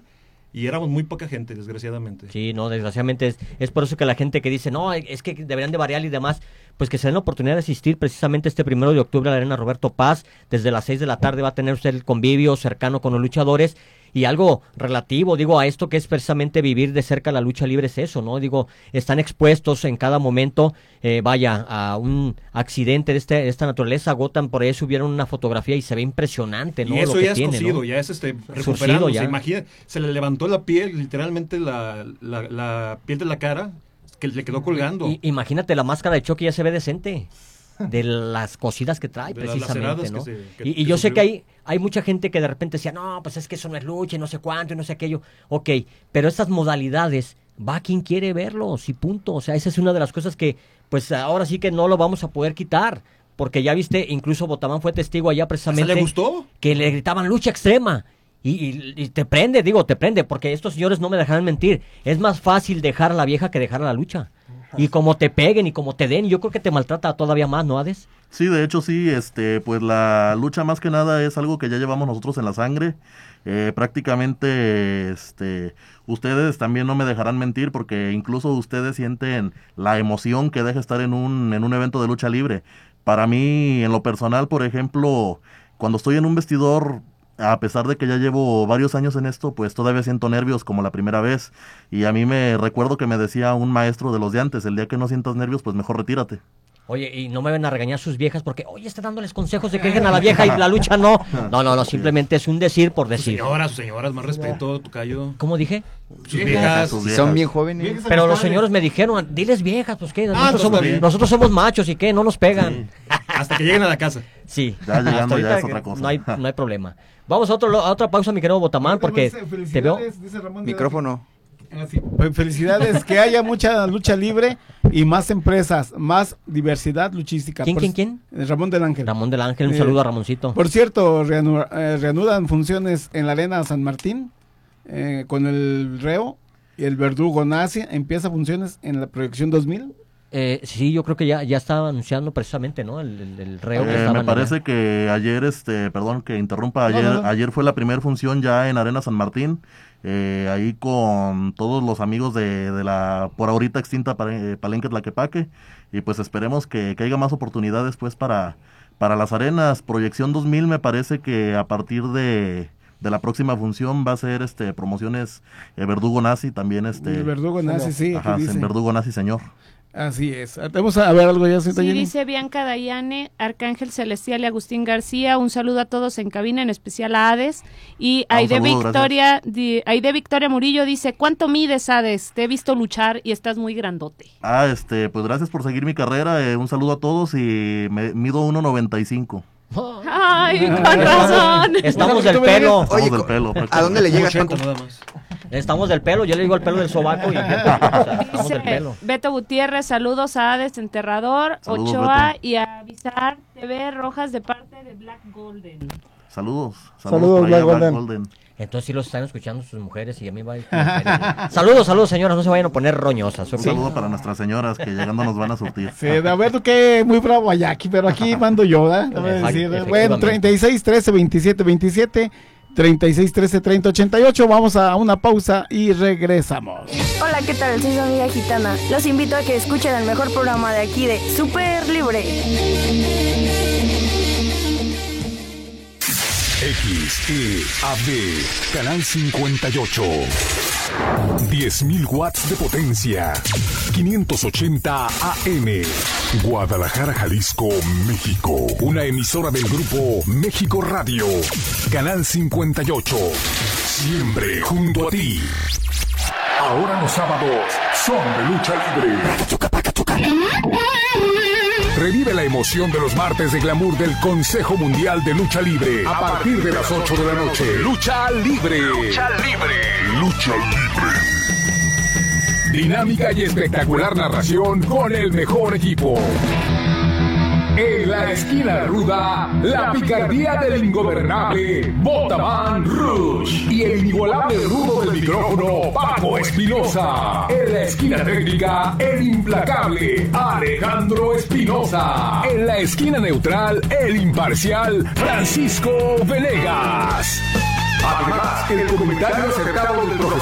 y éramos muy poca gente, desgraciadamente. Sí, no, desgraciadamente es, es por eso que la gente que dice, no, es que deberían de variar y demás, pues que se den la oportunidad de asistir precisamente este primero de octubre a la Arena Roberto Paz. Desde las seis de la tarde va a tener usted el convivio cercano con los luchadores. Y algo relativo, digo, a esto que es precisamente vivir de cerca la lucha libre es eso, ¿no? Digo, están expuestos en cada momento, eh, vaya, a un accidente de, este, de esta naturaleza. Gotham, por ahí subieron una fotografía y se ve impresionante, ¿no? Y eso Lo que ya es tiene, cocido, ¿no? ya es este, Surcido recuperando. ya. Se imagina, se le levantó la piel, literalmente la, la, la piel de la cara, que le quedó colgando. Y, imagínate, la máscara de Chucky ya se ve decente. De las cosidas que trae, De las precisamente, laceradas ¿no? que se- que- y y que yo sé sufrió. que hay, hay mucha gente que de repente decía, no, pues es que eso no es lucha, y no sé cuánto, y no sé aquello. Ok, pero estas modalidades, va quien quiere verlos, y punto. O sea, esa es una de las cosas que, pues ahora sí que no lo vamos a poder quitar. Porque ya viste, incluso Botamán fue testigo allá precisamente. le gustó? Que le gritaban lucha extrema. Y, y- y te prende, digo, te prende, porque estos señores no me dejarán mentir. Es más fácil dejar a la vieja que dejar a la lucha. Y como te peguen y como te den, yo creo que te maltrata todavía más, ¿no, Hades? Sí, de hecho sí, este, pues la lucha más que nada es algo que ya llevamos nosotros en la sangre. Eh, prácticamente, este, ustedes también no me dejarán mentir porque incluso ustedes sienten la emoción que deja estar en un, en un evento de lucha libre. Para mí, en lo personal, por ejemplo, cuando estoy en un vestidor, a pesar de que ya llevo varios años en esto, pues todavía siento nervios como la primera vez. Y a mí me recuerdo que me decía un maestro de los de antes, el día que no sientas nervios, pues mejor retírate. Oye, y no me ven a regañar sus viejas porque, oye, está dándoles consejos de que dejen a la vieja y la lucha no. No, no, no, simplemente es un decir por Sus decir. señoras, sus señoras, más respeto, tocayo. ¿Cómo dije? Sus viejas. Si son bien jóvenes. Pero los señores me dijeron, diles viejas, pues qué, nosotros, pues, somos, está bien. nosotros somos machos y qué, no nos pegan. Hasta que lleguen a la casa. Sí. Ya llegando Hasta ya ahorita es otra cosa. No hay, no hay problema. Vamos a, otro, a otra pausa, mi querido Botamán, porque te veo... Dice Ramón de- Micrófono. Ah, sí. Pues felicidades, que haya mucha lucha libre y más empresas, más diversidad luchística. ¿Quién, Por- quién, quién? eh, Ramón del Ángel. Ramón del Ángel, un Eh, saludo a Ramoncito. Por cierto, reanu- eh, reanudan funciones en la Arena San Martín eh, con el Reo y el Verdugo Nazi. Empieza funciones en la proyección dos mil. Eh, sí, yo creo que ya, ya estaba anunciando precisamente, ¿no? El, el, el reo que Eh, estaban me parece allá. que ayer, este, perdón que interrumpa, No, ayer, no, no. ayer fue la primera función ya en Arena San Martín, eh, ahí con todos los amigos de, de la por ahorita extinta Pare- Palenque Tlaquepaque, y pues esperemos que, que haya más oportunidades pues para, para las arenas. Proyección dos mil me parece que a partir de, de la próxima función va a ser este promociones eh, Verdugo Nazi también este. El Verdugo Nazi, sí, Ajá, aquí dice. Verdugo Nazi, señor. Así es. Vamos a ver algo ya, señorita Sí, Jenny. dice Bianca Dayane, Arcángel Celestial y Agustín García, un saludo a todos en cabina, en especial a Hades. Y Ah, un Aide saludo, Victoria, di- Aide Victoria Murillo dice, ¿cuánto mides, Hades? Te he visto luchar y estás muy grandote. Ah, este, pues gracias por seguir mi carrera, eh, un saludo a todos y me mido uno noventa y cinco. Ay, con razón. Estamos del pelo. Estamos del pelo. ¿A dónde le llegas, ochenta Paco? nada más. Estamos del pelo, yo le digo el pelo del sobaco y o sea, estamos del Dice pelo. Beto Gutiérrez, saludos a Hades Enterrador, Saludos, Ochoa Beto. y a Avisar T V Rojas de parte de Black Golden. Saludos. Saludos, por ahí a Black Black Golden. Golden. Entonces sí los están escuchando sus mujeres y a mí va a ir como que- Saludos, saludos señoras, no se vayan a poner roñosas. Un ¿ok? saludo para nuestras señoras que llegando nos van a surtir. Sí, a ver, tú que muy bravo allá aquí, pero aquí mando yo, ¿verdad? Te voy a Efect- decir, efectivamente. bueno, treinta y seis, trece, veintisiete, veintisiete, treinta y seis, trece, treinta, ochenta y ocho. Vamos a una pausa y regresamos. Hola, ¿qué tal? Soy su amiga Gitana. Los invito a que escuchen el mejor programa de aquí de Super Libre. X E A D, Canal cincuenta y ocho. diez mil watts de potencia. quinientos ochenta A M. Guadalajara, Jalisco, México. Una emisora del grupo México Radio. Canal cincuenta y ocho. Siempre junto a ti. Ahora los sábados son de lucha libre. Revive la emoción de los martes de glamour del Consejo Mundial de Lucha Libre. A partir de las ocho de la noche. Lucha Libre. Lucha Libre. Lucha Libre. Dinámica y espectacular narración con el mejor equipo. En la esquina ruda, la picardía del ingobernable Botamán Rush y el inigualable rudo del micrófono Paco Espinosa. En la esquina técnica, el implacable Alejandro Espinosa. En la esquina neutral, el imparcial Francisco Venegas. Además, el comentario acertado del profesor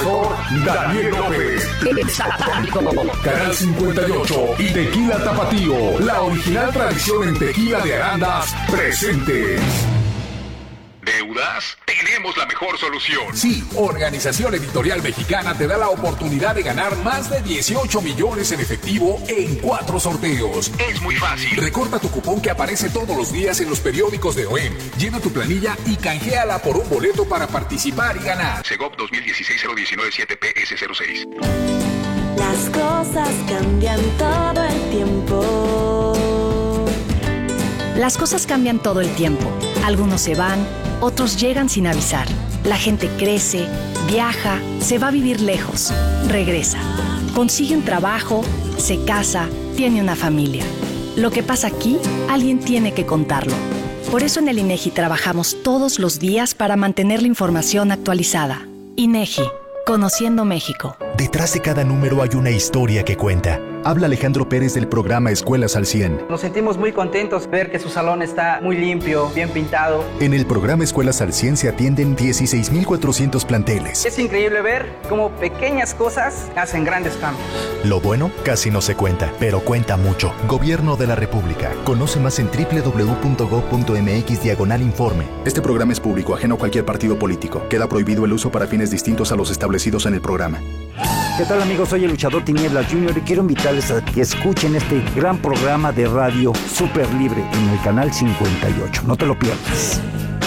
Daniel López. Canal cincuenta y ocho y Tequila Tapatío, la original tradición en tequila de Arandas, presente. ¿Deudas? Tenemos la mejor solución. Sí, Organización Editorial Mexicana te da la oportunidad de ganar más de dieciocho millones en efectivo en cuatro sorteos. Es muy fácil. Recorta tu cupón que aparece todos los días en los periódicos de O E M. Llena tu planilla y canjeala por un boleto para participar y ganar. Segov dos mil dieciséis cero diecinueve siete P S cero seis. Las cosas cambian todo el tiempo. Las cosas cambian todo el tiempo. Algunos se van, otros llegan sin avisar. La gente crece, viaja, se va a vivir lejos, regresa. Consigue un trabajo, se casa, tiene una familia. Lo que pasa aquí, alguien tiene que contarlo. Por eso en el INEGI trabajamos todos los días para mantener la información actualizada. INEGI, Conociendo México. Detrás de cada número hay una historia que cuenta. Habla Alejandro Pérez del programa Escuelas al cien. Nos sentimos muy contentos ver que su salón está muy limpio, bien pintado. En el programa Escuelas al cien se atienden dieciséis mil cuatrocientos planteles. Es increíble ver cómo pequeñas cosas hacen grandes cambios. Lo bueno casi no se cuenta, pero cuenta mucho. Gobierno de la República. Conoce más en doble u doble u doble u punto gob punto eme equis diagonal informe. Este programa es público, ajeno a cualquier partido político. Queda prohibido el uso para fines distintos a los establecidos en el programa. ¿Qué tal, amigos? Soy el luchador Tinieblas junior y quiero invitarles a que escuchen este gran programa de radio Super Libre en el canal cincuenta y ocho. No te lo pierdas.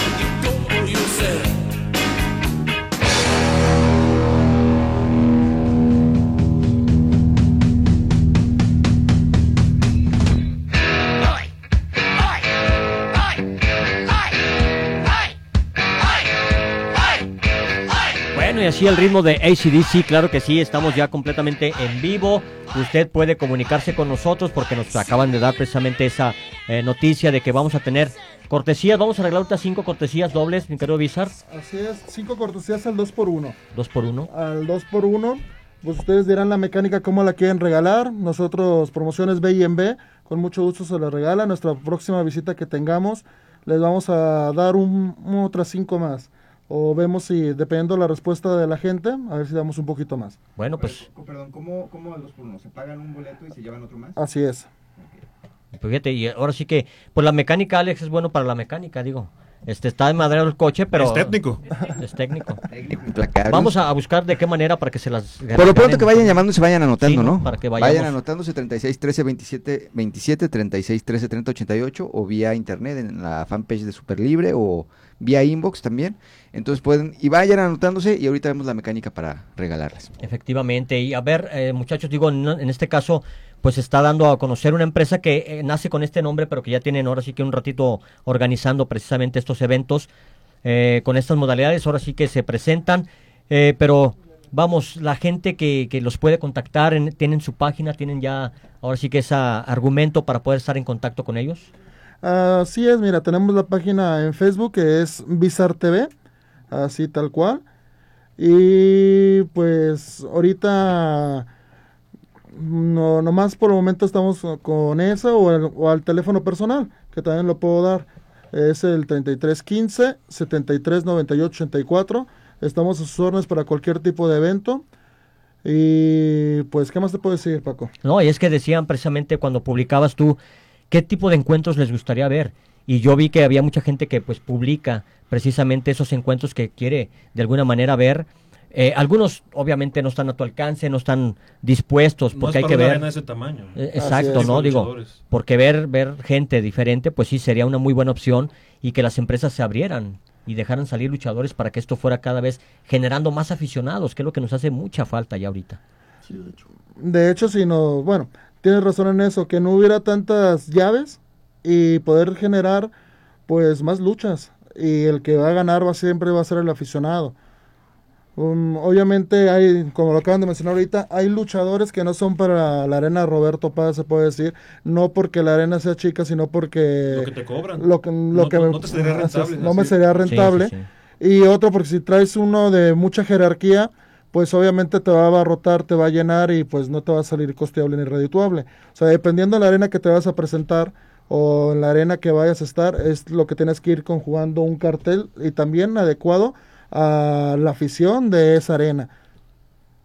Y así el ritmo de A C D C, claro que sí, estamos ya completamente en vivo. Usted puede comunicarse con nosotros porque nos acaban de dar precisamente esa eh, noticia de que vamos a tener cortesías. Vamos a arreglar ahorita cinco cortesías dobles, mi querido Bizar. Así es, cinco cortesías al dos por uno. ¿dos por uno? Al dos por uno, pues ustedes dirán la mecánica cómo la quieren regalar. Nosotros, promociones B y en B, con mucho gusto se la regala. Nuestra próxima visita que tengamos, les vamos a dar un, un otras cinco más. O vemos si, dependiendo de la respuesta de la gente, a ver si damos un poquito más. Bueno, pues... Perdón, ¿cómo, cómo a dos por uno? ¿Se pagan un boleto y se llevan otro más? Así es. Pues fíjate, y ahora sí que, pues la mecánica, Alex, es bueno para la mecánica, digo. Este está de madera el coche, pero... Es técnico. Es técnico. Técnico, implacable. Vamos a buscar de qué manera para que se las... Por lo pronto que vayan llamando y se vayan anotando, sí, ¿no? Para que vayamos. Vayan anotándose treinta y seis trece veintisiete veintisiete, treinta y seis trece treinta ochenta y ocho o vía internet en la fanpage de Super Libre o vía inbox también. Entonces pueden, y vayan anotándose y ahorita vemos la mecánica para regalarlas. Efectivamente, y a ver, eh, muchachos, digo, en, en este caso, pues está dando a conocer una empresa que eh, nace con este nombre, pero que ya tienen ahora sí que un ratito organizando precisamente estos eventos eh, con estas modalidades, ahora sí que se presentan, eh, pero vamos, la gente que, que los puede contactar, en, tienen su página, tienen ya ahora sí que ese argumento para poder estar en contacto con ellos. Así es, mira, tenemos la página en Facebook que es Bizar T V, así tal cual, y pues ahorita no nomás por el momento estamos con esa o, el, o al teléfono personal, que también lo puedo dar, es el treinta y tres quince, setenta y tres noventa y ocho ochenta y cuatro, estamos a sus órdenes para cualquier tipo de evento. Y pues, ¿qué más te puedo decir, Paco? No, y es que decían precisamente cuando publicabas tú qué tipo de encuentros les gustaría ver, y yo vi que había mucha gente que pues publica precisamente esos encuentros que quiere de alguna manera ver. Eh, algunos obviamente no están a tu alcance, no están dispuestos, porque no hay que ver de ese tamaño. Eh, exacto, no digo, porque ver ver gente diferente, pues sí sería una muy buena opción, y que las empresas se abrieran y dejaran salir luchadores para que esto fuera cada vez generando más aficionados, que es lo que nos hace mucha falta ya ahorita. Sí, de hecho. De hecho, si no, bueno, tienes razón en eso, que no hubiera tantas llaves y poder generar pues más luchas, y el que va a ganar va siempre va a ser el aficionado. Um, obviamente hay, como lo acaban de mencionar ahorita, hay luchadores que no son para la arena Roberto Paz, se puede decir, no porque la arena sea chica, sino porque lo que te cobran, lo que, lo no, que no, me, no te sería rentable, no me sería rentable. Sí, sí, sí. Y otro porque si traes uno de mucha jerarquía, pues obviamente te va a abarrotar, te va a llenar y pues no te va a salir costeable ni redituable. O sea, dependiendo de la arena que te vas a presentar o en la arena que vayas a estar, es lo que tienes que ir conjugando un cartel y también adecuado a la afición de esa arena.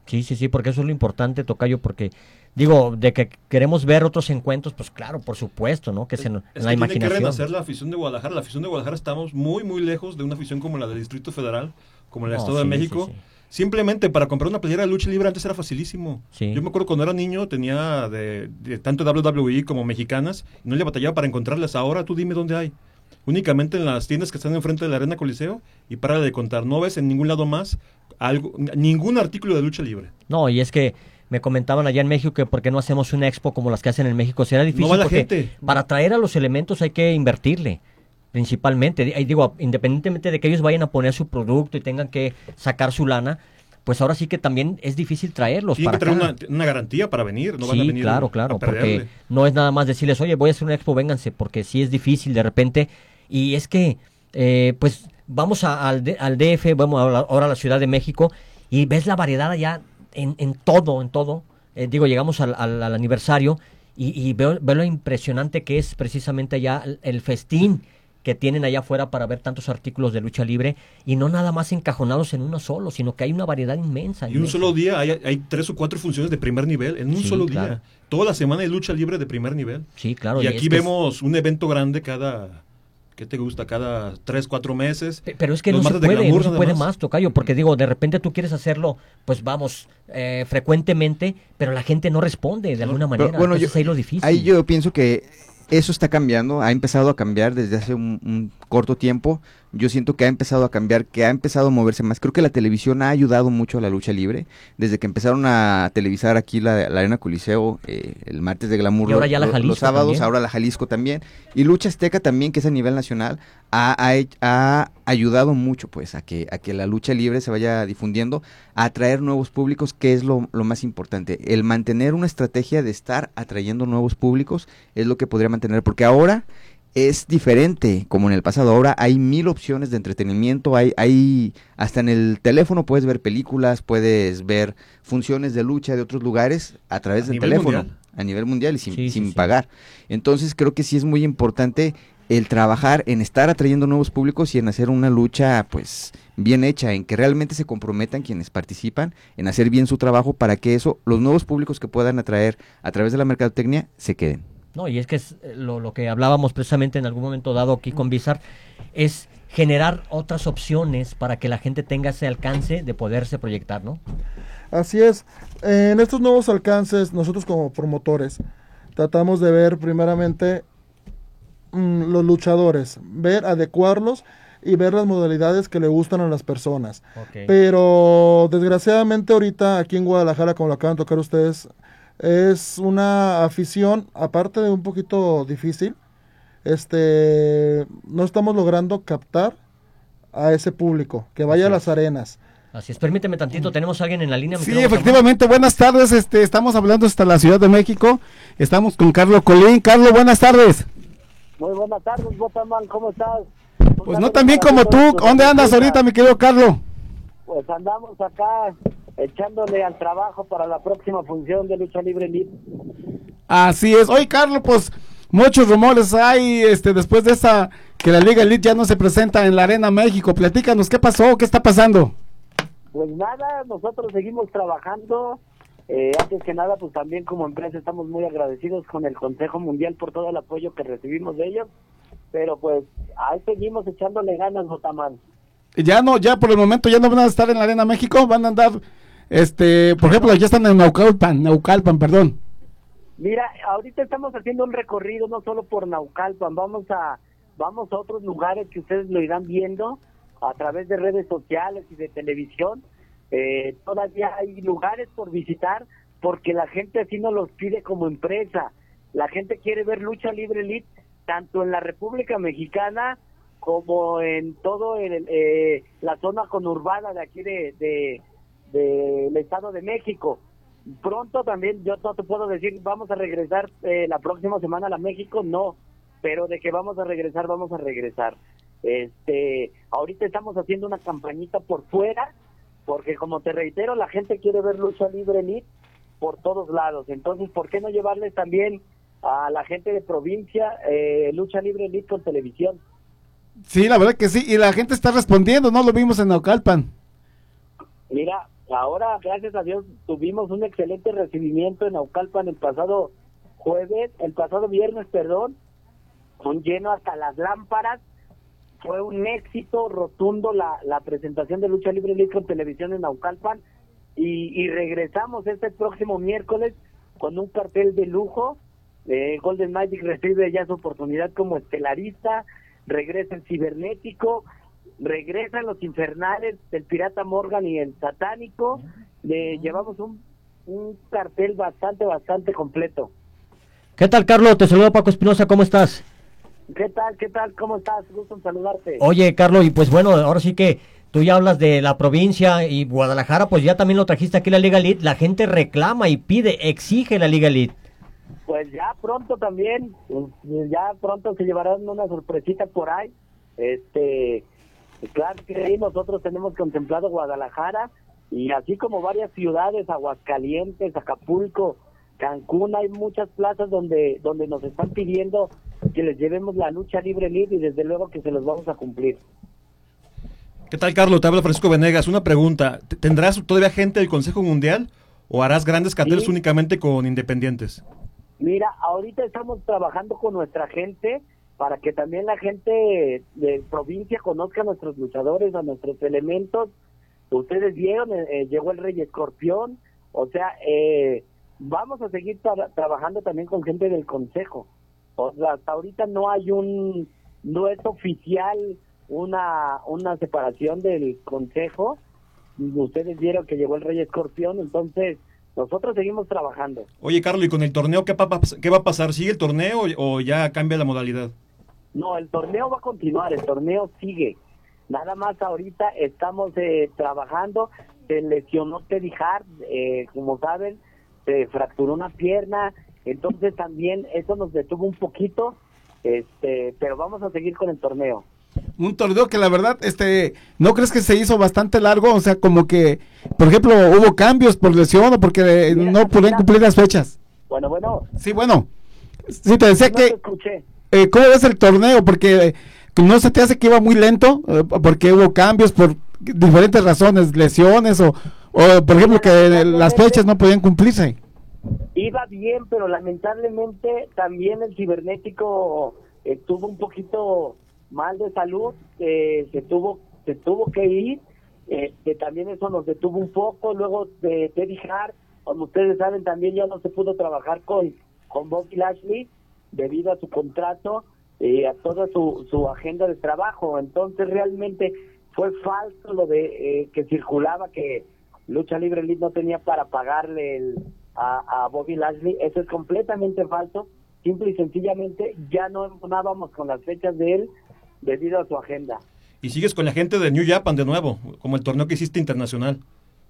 Sí, sí, sí, porque eso es lo importante, tocayo, porque digo, de que queremos ver otros encuentros, pues claro, por supuesto, ¿no? Que se nos, Es en la que imaginación. tiene que renacer la afición de Guadalajara. La afición de Guadalajara estamos muy, muy lejos de una afición como la del Distrito Federal, como el No, Estado de sí, México. sí, sí. Simplemente para comprar una playera de lucha libre antes era facilísimo. Sí. Yo me acuerdo cuando era niño, tenía de, de tanto W W E como mexicanas, y no le batallaba para encontrarlas. Ahora tú dime dónde hay. Únicamente en las tiendas que están enfrente de la Arena Coliseo, y para de contar, no ves en ningún lado más algo, ningún artículo de lucha libre. No, y es que me comentaban allá en México que por qué no hacemos una expo como las que hacen en México. Será difícil No va la porque gente. para traer a los elementos hay que invertirle, principalmente. Ahí digo, independientemente de que ellos vayan a poner su producto y tengan que sacar su lana, pues ahora sí que también es difícil traerlos. Tienen para que traer acá. una, una garantía para venir, no van a Sí, venir claro, a claro, perderle. porque no es nada más decirles, oye, voy a hacer una expo, vénganse, porque sí es difícil de repente. Y es que, eh, pues, vamos a- al, D- al D F, vamos a la- ahora a la Ciudad de México, y ves la variedad allá en, en todo, en todo. Eh, digo, llegamos al, al- al aniversario y, y veo, veo lo impresionante que es precisamente allá el, el festín que tienen allá afuera para ver tantos artículos de lucha libre, y no nada más encajonados en uno solo, sino que hay una variedad inmensa. Y un inmensa. solo día hay, hay tres o cuatro funciones de primer nivel, en un Sí, solo claro. día. Toda la semana hay lucha libre de primer nivel. Sí, claro. Y y aquí es que es- vemos un evento grande cada, ¿qué te gusta? Cada tres, cuatro meses. Pero es que Los no se martes de puede, glamour no se nada puede más. más, tocayo, porque digo, de repente tú quieres hacerlo, pues vamos, eh, frecuentemente, pero la gente no responde de alguna manera. Pero, bueno, Entonces yo, ahí lo difícil. ahí yo pienso que eso está cambiando, ha empezado a cambiar desde hace un, un corto tiempo. Yo siento que ha empezado a cambiar, que ha empezado a moverse más. Creo que la televisión ha ayudado mucho a la lucha libre. Desde que empezaron a televisar aquí la, la Arena Coliseo, eh, el martes de Glamour, Y ahora ya la lo- Jalisco los sábados, también. ahora la Jalisco también. Y Lucha Azteca también, que es a nivel nacional, ha, ha, hech- ha ayudado mucho pues a que, a que la lucha libre se vaya difundiendo, a atraer nuevos públicos, que es lo, lo más importante. El mantener una estrategia de estar atrayendo nuevos públicos es lo que podría mantener, porque ahora es diferente como en el pasado. Ahora hay mil opciones de entretenimiento, hay, hay hasta en el teléfono puedes ver películas, puedes ver funciones de lucha de otros lugares a través A del nivel teléfono, mundial. a nivel mundial y sin, Sí, sí, sin sí. pagar. Entonces creo que sí es muy importante el trabajar en estar atrayendo nuevos públicos y en hacer una lucha pues bien hecha, en que realmente se comprometan quienes participan en hacer bien su trabajo para que eso, los nuevos públicos que puedan atraer a través de la mercadotecnia se queden. No, y es que es eh, lo, lo que hablábamos precisamente en algún momento dado aquí con Bizar, es generar otras opciones para que la gente tenga ese alcance de poderse proyectar, ¿no? Así es. En estos nuevos alcances, nosotros como promotores tratamos de ver primeramente mm, los luchadores, ver, adecuarlos y ver las modalidades que le gustan a las personas. Ok. Pero desgraciadamente ahorita aquí en Guadalajara, como lo acaban de tocar ustedes, es una afición, aparte de un poquito difícil, este, no estamos logrando captar a ese público, que vaya Así a las es. arenas. Así es, permíteme tantito, tenemos a alguien en la línea. mi Sí, querido efectivamente, buenas tardes, este, estamos hablando hasta la Ciudad de México, estamos con Carlos Colín. Carlos, buenas tardes. Muy buenas tardes, Botaman, ¿cómo estás? Pues no tan bien como tú, ¿dónde andas ahorita, mi querido Carlos? Pues andamos acá echándole al trabajo para la próxima función de Lucha Libre Elite. Así es. Oye, Carlos, pues muchos rumores hay este después de esa que la Liga Elite ya no se presenta en la Arena México. Platícanos, ¿qué pasó? ¿Qué está pasando? Pues nada, nosotros seguimos trabajando. Eh, antes que nada, pues también como empresa estamos muy agradecidos con el Consejo Mundial por todo el apoyo que recibimos de ellos. Pero pues ahí seguimos echándole ganas, Botaman. Ya no, ya por el momento ya no van a estar en la Arena México, van a andar, este, por ejemplo, ya están en Naucalpan, Naucalpan, perdón. Mira, ahorita estamos haciendo un recorrido no solo por Naucalpan, vamos a vamos a otros lugares que ustedes lo irán viendo a través de redes sociales y de televisión. Eh, todavía hay lugares por visitar porque la gente así nos los pide como empresa. La gente quiere ver Lucha Libre Elite tanto en la República Mexicana como en todo el, eh, la zona conurbada de aquí de, de, de el Estado de México. Pronto también, yo no te puedo decir, vamos a regresar eh, la próxima semana a la México, no, pero de que vamos a regresar, vamos a regresar. Este, ahorita estamos haciendo una campañita por fuera, porque como te reitero, la gente quiere ver Lucha Libre Elite por todos lados, entonces, ¿por qué no llevarles también a la gente de provincia eh, Lucha Libre Elite con televisión? Sí, la verdad que sí, y la gente está respondiendo, ¿no? Lo vimos en Naucalpan. Mira, ahora, gracias a Dios, tuvimos un excelente recibimiento en Naucalpan el pasado jueves, el pasado viernes, perdón, con lleno hasta las lámparas. Fue un éxito rotundo la, la presentación de Lucha Libre Elite con televisión en Naucalpan y, y regresamos este próximo miércoles con un cartel de lujo. eh, Golden Magic recibe ya su oportunidad como estelarista, regresa el Cibernético, regresan los Infernales, el Pirata Morgan y el Satánico. Le llevamos un, un cartel bastante, bastante completo. ¿Qué tal, Carlos? Te saludo Paco Espinosa, ¿cómo estás? ¿Qué tal? ¿Qué tal? ¿Cómo estás? Gusto en saludarte. Oye, Carlos, y pues bueno, ahora sí que tú ya hablas de la provincia y Guadalajara, pues ya también lo trajiste aquí la Liga Elite. La gente reclama y pide, exige la Liga Elite. Pues ya pronto también, ya pronto se llevarán una sorpresita por ahí. Este, claro que sí, nosotros tenemos contemplado Guadalajara y así como varias ciudades, Aguascalientes, Acapulco, Cancún, hay muchas plazas donde donde nos están pidiendo que les llevemos la Lucha Libre Elite y desde luego que se los vamos a cumplir. ¿Qué tal, Carlos? Te habla Francisco Venegas. Una pregunta. ¿Tendrás todavía gente del Consejo Mundial o harás grandes carteles Sí. únicamente con independientes? Mira, ahorita estamos trabajando con nuestra gente para que también la gente de provincia conozca a nuestros luchadores, a nuestros elementos. Ustedes vieron, eh, llegó el Rey Escorpión, o sea, eh, vamos a seguir tra- trabajando también con gente del Consejo. O sea, hasta ahorita no hay un, no es oficial una, una separación del Consejo. Ustedes vieron que llegó el Rey Escorpión, entonces nosotros seguimos trabajando. Oye, Carlos, ¿y con el torneo qué, pa- qué va a pasar? ¿Sigue el torneo o ya cambia la modalidad? No, el torneo va a continuar, el torneo sigue. Nada más ahorita estamos eh, trabajando. Se lesionó Teddy Hart, eh, como saben, se fracturó una pierna, entonces también eso nos detuvo un poquito, este, pero vamos a seguir con el torneo. Un torneo que la verdad, este, ¿no crees que se hizo bastante largo? O sea, como que, por ejemplo, hubo cambios por lesión o porque eh, no podían cumplir las fechas. Bueno, bueno. Sí, bueno. Sí, te decía No que, te escuché. eh, ¿cómo ves el torneo? Porque eh, no se te hace que iba muy lento, eh, porque hubo cambios por diferentes razones, lesiones o, o por ejemplo, que eh, las fechas no podían cumplirse. Iba bien, pero lamentablemente también el Cibernético estuvo un poquito mal de salud, eh, se tuvo se tuvo que ir, eh, que también eso nos detuvo un poco. Luego de Teddy Hart, como ustedes saben, también ya no se pudo trabajar con, con Bobby Lashley debido a su contrato, eh, a toda su, su agenda de trabajo. Entonces realmente fue falso lo de eh, que circulaba que Lucha Libre Elite no tenía para pagarle el, a, a Bobby Lashley. Eso es completamente falso. Simple y sencillamente ya no embonábamos con las fechas de él debido a su agenda. Y sigues con la gente de New Japan de nuevo, como el torneo que hiciste internacional.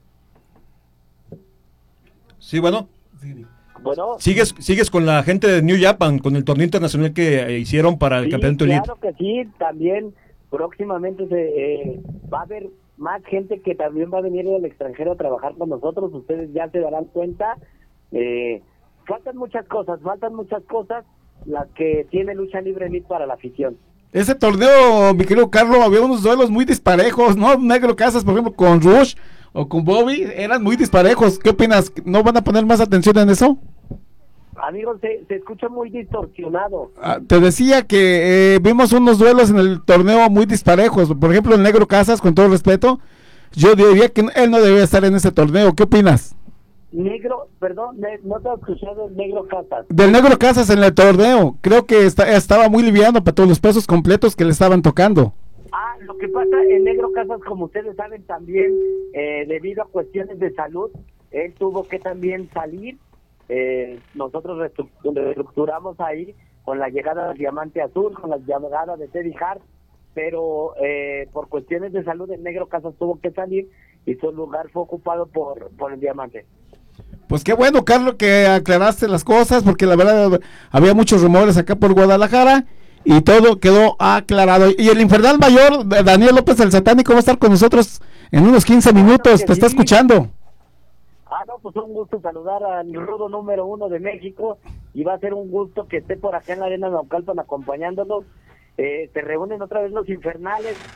Sí, bueno. Bueno. ¿Sigues, sigues con la gente de New Japan, con el torneo internacional que eh, hicieron para el Sí, campeonato elite? claro que sí, también próximamente se, eh, va a haber más gente que también va a venir del extranjero a trabajar con nosotros. Ustedes ya se darán cuenta. Eh, faltan muchas cosas, faltan muchas cosas las que tiene Lucha Libre Elite para la afición. Ese torneo, mi querido Carlos, había unos duelos muy disparejos, ¿no? Negro Casas, por ejemplo, con Rush o con Bobby, eran muy disparejos. ¿Qué opinas? ¿No van a poner más atención en eso? Amigos, se, se escucha muy distorsionado. Ah, te decía que eh, vimos unos duelos en el torneo muy disparejos. Por ejemplo, el Negro Casas, con todo respeto, yo diría que él no debía estar en ese torneo. ¿Qué opinas? Negro, perdón, ne- no te he escuchado el Negro Casas. Del Negro Casas en el torneo, creo que está, estaba muy liviano para todos los pesos completos que le estaban tocando. Ah, lo que pasa, el Negro Casas, como ustedes saben también, eh, debido a cuestiones de salud, él tuvo que también salir. Eh, nosotros restru- reestructuramos ahí con la llegada del Diamante Azul, con la llegada de Teddy Hart, pero eh, por cuestiones de salud el Negro Casas tuvo que salir y su lugar fue ocupado por, por el Diamante. Pues qué bueno, Carlos, que aclaraste las cosas, porque la verdad había muchos rumores acá por Guadalajara y todo quedó aclarado. Y el Infernal Mayor, Daniel López el Satánico, va a estar con nosotros en unos quince minutos, te está escuchando. Ah, no, pues un gusto saludar al rudo número uno de México y va a ser un gusto que esté por acá en la Arena Naucalpan acompañándonos. Eh, se reúnen otra vez los Infernales,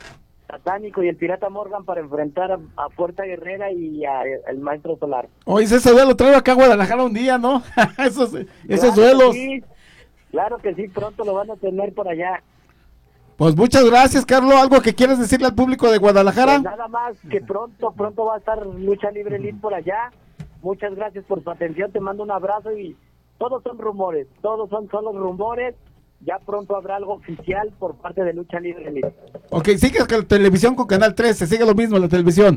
Satánico y el Pirata Morgan para enfrentar a, a Puerta Guerrera y al Maestro Solar. Oye, ese duelo traigo acá a Guadalajara un día, ¿no? esos esos Claro duelos. que sí, claro que sí, pronto lo van a tener por allá. Pues muchas gracias, Carlos. ¿Algo que quieres decirle al público de Guadalajara? Pues nada más que pronto, pronto va a estar Lucha Libre Elite por allá. Muchas gracias por su atención, te mando un abrazo y todos son rumores, todos son solo rumores. Ya pronto habrá algo oficial por parte de Lucha Libre Elite. Ok, sigue la televisión con Canal trece, sigue lo mismo la televisión.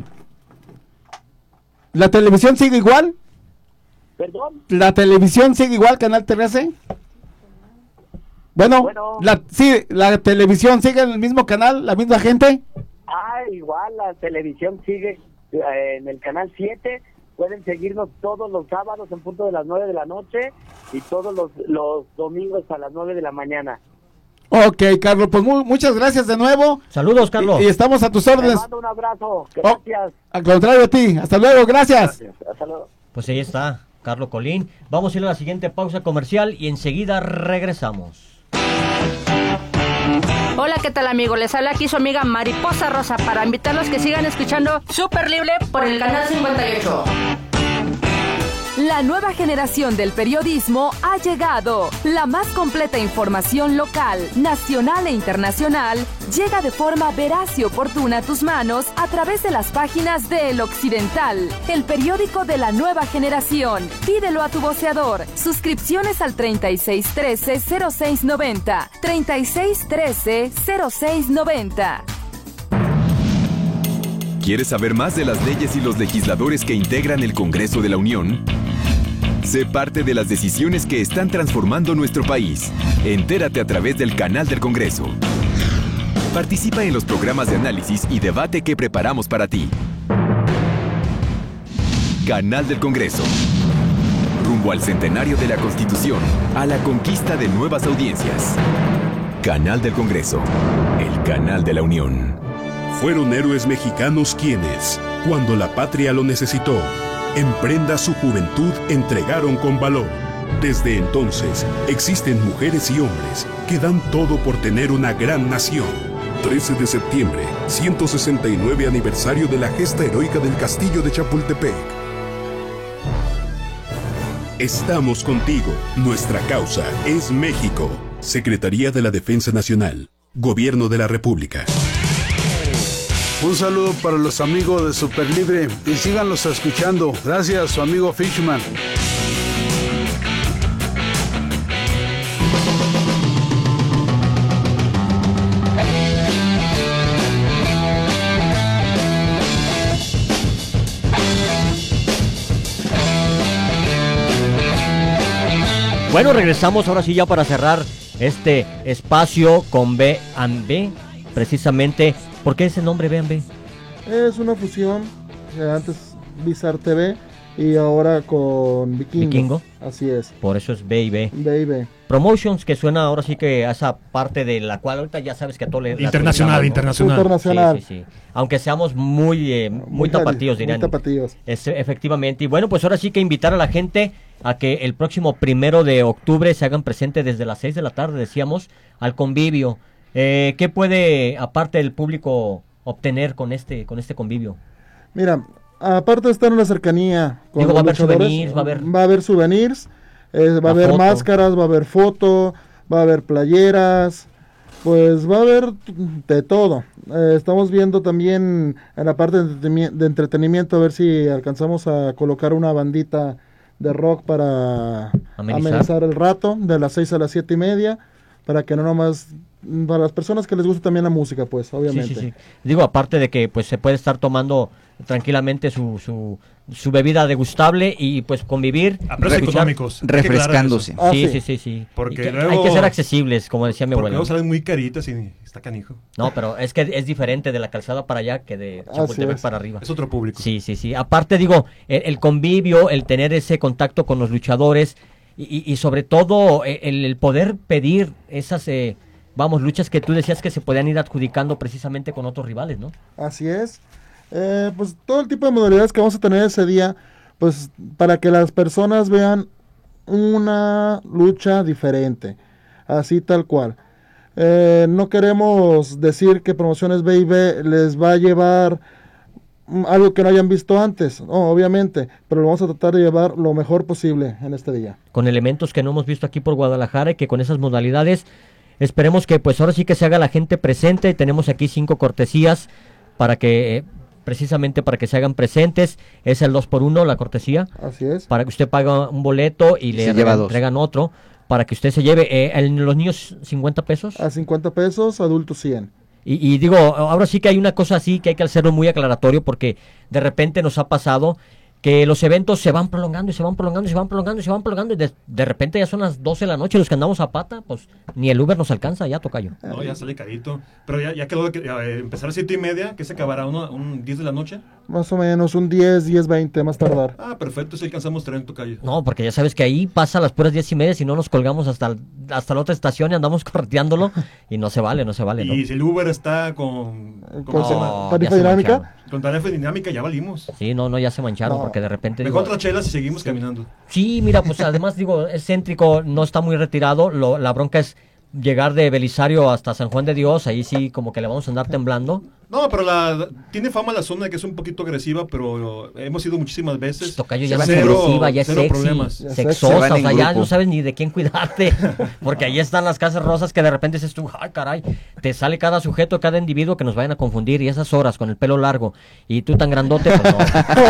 ¿La televisión sigue igual? ¿Perdón? ¿La televisión sigue igual, Canal trece? Bueno, Bueno. La, sí, la televisión sigue en el mismo canal, la misma gente. Ah, igual la televisión sigue eh, en el canal siete. Pueden seguirnos todos los sábados en punto de las nueve de la noche y todos los, los domingos a las nueve de la mañana. Ok, Carlos, pues mu muchas gracias de nuevo. Saludos, Carlos. Y, y estamos a tus Te órdenes. mando un abrazo. Gracias. Oh, al contrario a ti. Hasta luego, gracias. Gracias. Hasta luego. Pues ahí está, Carlos Colín. Vamos a ir a la siguiente pausa comercial y enseguida regresamos. Hola, ¿qué tal, amigo? Les habla aquí su amiga Mariposa Rosa para invitarlos que sigan escuchando Super Libre por el canal cincuenta y ocho. La nueva generación del periodismo ha llegado. La más completa información local, nacional e internacional llega de forma veraz y oportuna a tus manos a través de las páginas de El Occidental, el periódico de la nueva generación. Pídelo a tu voceador. Suscripciones al treinta y seis trece cero seis noventa. treinta y seis trece cero seis noventa. ¿Quieres saber más de las leyes y los legisladores que integran el Congreso de la Unión? Sé parte de las decisiones que están transformando nuestro país. Entérate a través del canal del Congreso. Participa en los programas de análisis y debate que preparamos para ti. Canal del Congreso. Rumbo al centenario de la Constitución, a la conquista de nuevas audiencias. Canal del Congreso, el canal de la Unión. Fueron héroes mexicanos quienes, cuando la patria lo necesitó, en prenda su juventud entregaron con valor. Desde entonces, existen mujeres y hombres que dan todo por tener una gran nación. trece de septiembre, ciento sesenta y nueve aniversario de la gesta heroica del Castillo de Chapultepec. Estamos contigo. Nuestra causa es México. Secretaría de la Defensa Nacional. Gobierno de la República. Un saludo para los amigos de Super Libre y síganlos escuchando. Gracias, su amigo Fishman. Bueno, regresamos ahora sí ya para cerrar este espacio con B and B, precisamente. ¿Por qué ese nombre B and B? Es una fusión, eh, antes Bizar T V y ahora con Vikingo. Vikingo. Así es. Por eso es B y B. B y B. Promotions, que suena ahora sí que a esa parte de la cual ahorita ya sabes que a todo le... Internacional, ¿no? internacional. Internacional. Sí, sí, sí. Aunque seamos muy, eh, muy, Muy tapatíos, muy dirán. tapatíos. Es, efectivamente. Y bueno, pues ahora sí que invitar a la gente a que el próximo primero de octubre se hagan presente desde las seis de la tarde, decíamos, al convivio. Eh, ¿Qué puede, aparte del público, obtener con este, con este convivio? Mira, aparte de estar en la cercanía con Digo, los va a haber luchadores, souvenirs, va a haber... va a haber souvenirs, eh, va a La haber foto. máscaras, va a haber foto, va a haber playeras, pues va a haber de todo. Eh, estamos viendo también en la parte de entretenimi- de entretenimiento a ver si alcanzamos a colocar una bandita de rock para Amenizar. amenizar el rato, de las seis a las siete y media, para que no nomás, para las personas que les gusta también la música, pues, obviamente. Sí, sí, sí. Digo, aparte de que pues se puede estar tomando tranquilamente su, su, su bebida degustable y pues convivir. A precios escuchar- económicos. Hay que aclarar Refrescándose. eso. Ah, sí, sí. sí, sí, sí. Porque Y que luego- hay que ser accesibles, como decía mi Porque abuelo. luego salen muy caritas y está canijo. No, pero es que es diferente de la calzada para allá que de Así Chapultepec es. para arriba. Es otro público. Sí, sí, sí. Aparte, digo, el, el convivio, el tener ese contacto con los luchadores y, y- y sobre todo eh, el, el poder pedir esas, eh, vamos, luchas que tú decías que se podían ir adjudicando precisamente con otros rivales, ¿no? Así es. Eh, pues todo el tipo de modalidades que vamos a tener ese día, pues para que las personas vean una lucha diferente, así tal cual. Eh, no queremos decir que Promociones B y B les va a llevar mm, algo que no hayan visto antes, no, obviamente, pero lo vamos a tratar de llevar lo mejor posible en este día. Con elementos que no hemos visto aquí por Guadalajara y que con esas modalidades esperemos que pues ahora sí que se haga la gente presente. Tenemos aquí cinco cortesías para que... Eh, precisamente para que se hagan presentes, es el dos por uno la cortesía. Así es. Para que usted pague un boleto y, y le re- entregan otro, para que usted se lleve, eh, el, los niños cincuenta pesos. A cincuenta pesos, adultos cien. Y, y digo, ahora sí que hay una cosa así que hay que hacerlo muy aclaratorio, porque de repente nos ha pasado que los eventos se van prolongando y se van prolongando y se van prolongando y se van prolongando y de, de repente ya son las doce de la noche, los que andamos a pata, pues ni el Uber nos alcanza, ya tocayo. No, ya sale carito. Pero ya, ya quedó de que, eh, empezar a siete y media, que se acabará uno, un diez de la noche. Más o menos, un diez, diez, veinte, más tardar. Ah, perfecto, si alcanzamos tren, tocayo. No, porque ya sabes que ahí pasa las puras diez y media, si no nos colgamos hasta, hasta la otra estación y andamos correteándolo y no se vale, no se vale. ¿no? Y si el Uber está con... ¿Con no, tarifa dinámica? Mancharon. Con tarifa dinámica ya valimos. Sí, no, no, ya se mancharon, no. Porque de repente... Mejor digo, otras chelas y seguimos sí. caminando. Sí, mira, pues además digo, es céntrico, no está muy retirado, lo, la bronca es llegar de Belisario hasta San Juan de Dios, ahí sí como que le vamos a andar temblando. No, pero la tiene fama la zona de que es un poquito agresiva, pero hemos ido muchísimas veces. Tocayo ya es agresiva, ya es sexy, problemas. sexosa, o sea, ya no sabes ni de quién cuidarte, porque ahí están las casas rosas que de repente dices tú, ay caray, te sale cada sujeto, cada individuo que nos vayan a confundir, y esas horas con el pelo largo, y tú tan grandote, pues no.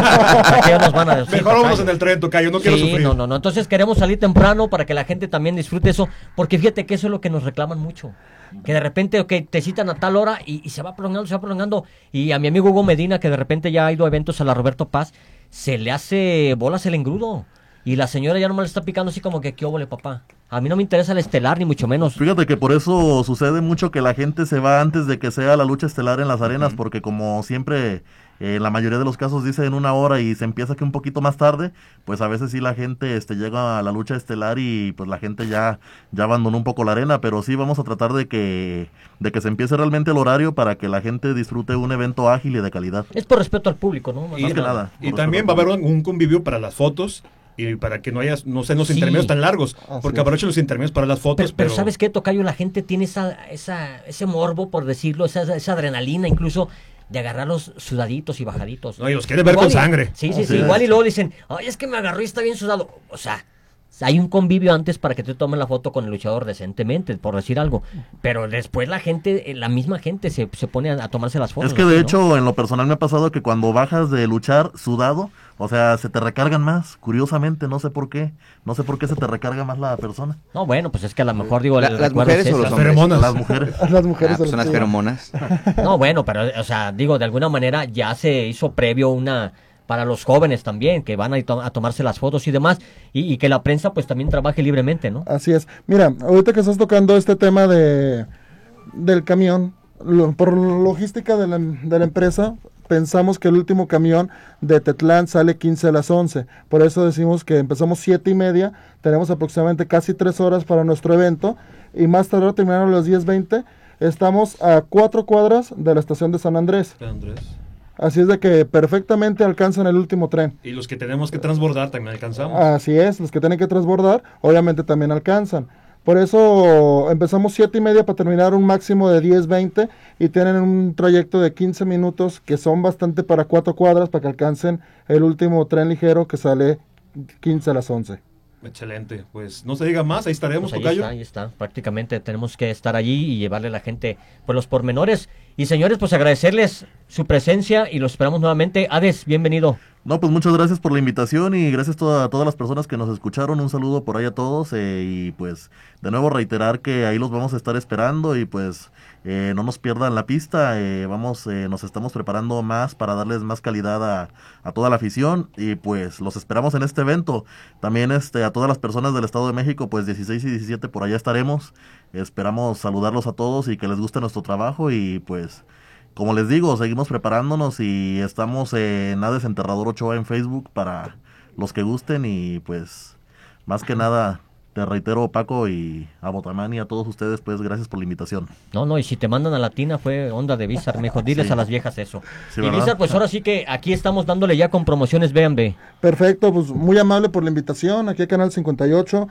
¿Qué nos van a decir? Mejor vamos en el tren, tocayo, no quiero sí, sufrir. no, no, no, entonces queremos salir temprano para que la gente también disfrute eso, porque fíjate que eso es lo que nos reclaman mucho. Que de repente, ok, te citan a tal hora y, y se va prolongando, se va prolongando. Y a mi amigo Hugo Medina, que de repente ya ha ido a eventos a la Roberto Paz, se le hace bolas el engrudo. Y la señora ya no me le está picando así como que, ¿qué óvole, papá? A mí no me interesa el estelar, ni mucho menos. Fíjate que por eso sucede mucho que la gente se va antes de que sea la lucha estelar en las arenas, uh-huh. porque como siempre... en eh, la mayoría de los casos dicen una hora y se empieza que un poquito más tarde, pues a veces sí la gente este llega a la lucha estelar y pues la gente ya ya abandonó un poco la arena, pero sí vamos a tratar de que de que se empiece realmente el horario para que la gente disfrute un evento ágil y de calidad. Es por respeto al público, ¿no? Más y, que nada. Y también va a haber un, un convivio para las fotos. Y para que no haya, no sean los sí. intermedios tan largos, Así porque aprovechen los intermedios para las fotos. Pero, pero, pero ¿sabes qué, tocayo? La gente tiene esa, esa, ese morbo, por decirlo, esa, esa adrenalina incluso de agarrarlos sudaditos y bajaditos. No, y los quiere ver igual con y, sangre. Sí, sí, sí, sí, igual y luego dicen, ay, es que me agarró y está bien sudado. O sea, hay un convivio antes para que te tomen la foto con el luchador decentemente, por decir algo. Pero después la gente, la misma gente se, se pone a, a tomarse las fotos. Es que de ¿no? hecho, en lo personal me ha pasado que cuando bajas de luchar sudado, o sea, se te recargan más, curiosamente, no sé por qué. No sé por qué se te recarga más la persona. No, bueno, pues es que a lo mejor digo... La, ¿Las mujeres o los las hombres? Feromonas. Las mujeres. Las mujeres ah, pues son las feromonas. No, bueno, pero, o sea, digo, de alguna manera ya se hizo previo una... para los jóvenes también, que van a, to- a tomarse las fotos y demás, y, y que la prensa pues también trabaje libremente, ¿no? Así es. Mira, ahorita que estás tocando este tema de del camión, lo, por logística de la, de la empresa, pensamos que el último camión de Tetlán sale quince a las once, por eso decimos que empezamos siete y media, tenemos aproximadamente casi tres horas para nuestro evento, y más tarde terminaron a las diez veinte, estamos a cuatro cuadras de la estación de San Andrés. San Andrés. Así es de que perfectamente alcanzan el último tren. Y los que tenemos que transbordar también alcanzamos. Así es, los que tienen que transbordar obviamente también alcanzan. Por eso empezamos siete y media para terminar un máximo de diez veinte y tienen un trayecto de quince minutos que son bastante para cuatro cuadras para que alcancen el último tren ligero que sale quince a las once. Excelente, pues no se diga más, ahí estaremos, pues ahí tocayo. está, ahí está, prácticamente tenemos que estar allí y llevarle a la gente pues los pormenores. Y señores, pues agradecerles su presencia y los esperamos nuevamente. Hades, bienvenido. No, pues muchas gracias por la invitación y gracias a, a todas las personas que nos escucharon. Un saludo por ahí a todos eh, y pues de nuevo reiterar que ahí los vamos a estar esperando y pues eh, no nos pierdan la pista. Eh, vamos, eh, nos estamos preparando más para darles más calidad a, a toda la afición y pues los esperamos en este evento. También este a todas las personas del Estado de México, pues dieciséis y diecisiete por allá estaremos. Esperamos saludarlos a todos y que les guste nuestro trabajo y pues... como les digo, seguimos preparándonos y estamos en Hades Enterrador Ochoa en Facebook para los que gusten y pues más que nada te reitero Paco y a Botamán y a todos ustedes pues gracias por la invitación. No, no, y si te mandan a Latina fue onda de Bizar, mejor diles sí. a las viejas eso. Sí, y Bizar, pues ahora sí que aquí estamos dándole ya con promociones B and B. Perfecto, pues muy amable por la invitación aquí a Canal cincuenta y ocho.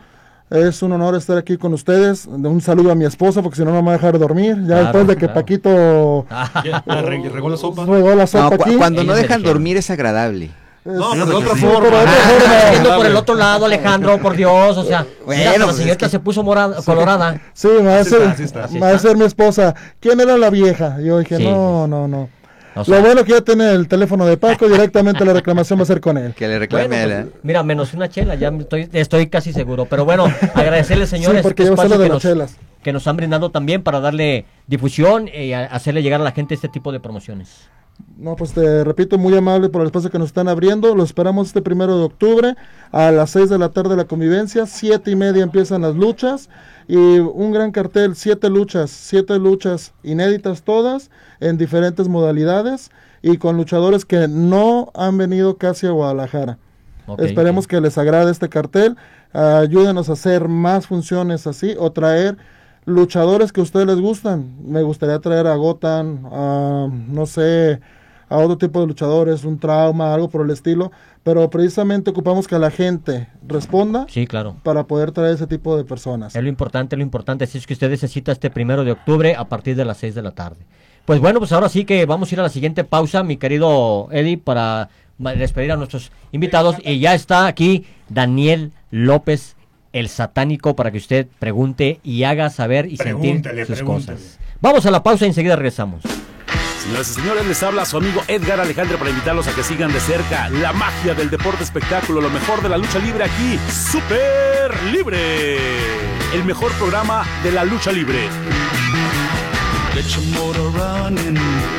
Es un honor estar aquí con ustedes. Un saludo a mi esposa, porque si no, no me va a dejar dormir. Ya Claro, después de que claro. Paquito Ya, ya re- regó la sopa. regó la sopa No, cu- aquí. cuando no Ellos dejan eligieron. dormir es agradable. No, Es- pero de otra sí, forma. pero de otra Ah, forma. viendo por el otro lado, Alejandro, por Dios, o sea, Bueno, mira, hasta la pues es señorita que- se puso morada, colorada. Sí, me va a Así ser, está, así está. Así va a está. ser mi esposa. ¿Quién era la vieja? Yo dije, Sí, no, no, no. O sea, Lo bueno que ya tiene el teléfono de Paco, directamente la reclamación va a ser con él. Que le reclame bueno, a pues, él, ¿eh? mira, menos una chela, ya me estoy, estoy casi seguro. Pero bueno, agradecerles, señores, Sí, porque este yo sé espacio lo de que las nos, chelas. que nos han brindado también para darle difusión y a- hacerle llegar a la gente este tipo de promociones. No, pues te repito, muy amable por el espacio que nos están abriendo. Lo esperamos este primero de octubre a las seis de la tarde la convivencia, siete y media empiezan las luchas y un gran cartel, siete luchas, siete luchas inéditas todas en diferentes modalidades y con luchadores que no han venido casi a Guadalajara. Ok, Esperemos ok. que les agrade este cartel, ayúdenos a hacer más funciones así o traer luchadores que a ustedes les gustan. Me gustaría traer a Gotan, a, no sé, a otro tipo de luchadores, un Trauma, algo por el estilo, pero precisamente ocupamos que la gente responda Sí, claro. para poder traer ese tipo de personas. Es lo importante, lo importante así es que usted necesita este primero de octubre a partir de las seis de la tarde. Pues bueno, pues ahora sí que vamos a ir a la siguiente pausa, mi querido Eddie, para ma- despedir a nuestros invitados. Y ya está aquí Daniel López, el satánico, para que usted pregunte y haga saber y sentir Pregúntele, sus pregúntele. cosas. Vamos a la pausa y enseguida regresamos. Señoras y señores, les habla su amigo Edgar Alejandro para invitarlos a que sigan de cerca la magia del deporte espectáculo, lo mejor de la lucha libre aquí, Super Libre, el mejor programa de la lucha libre. Get your motor running.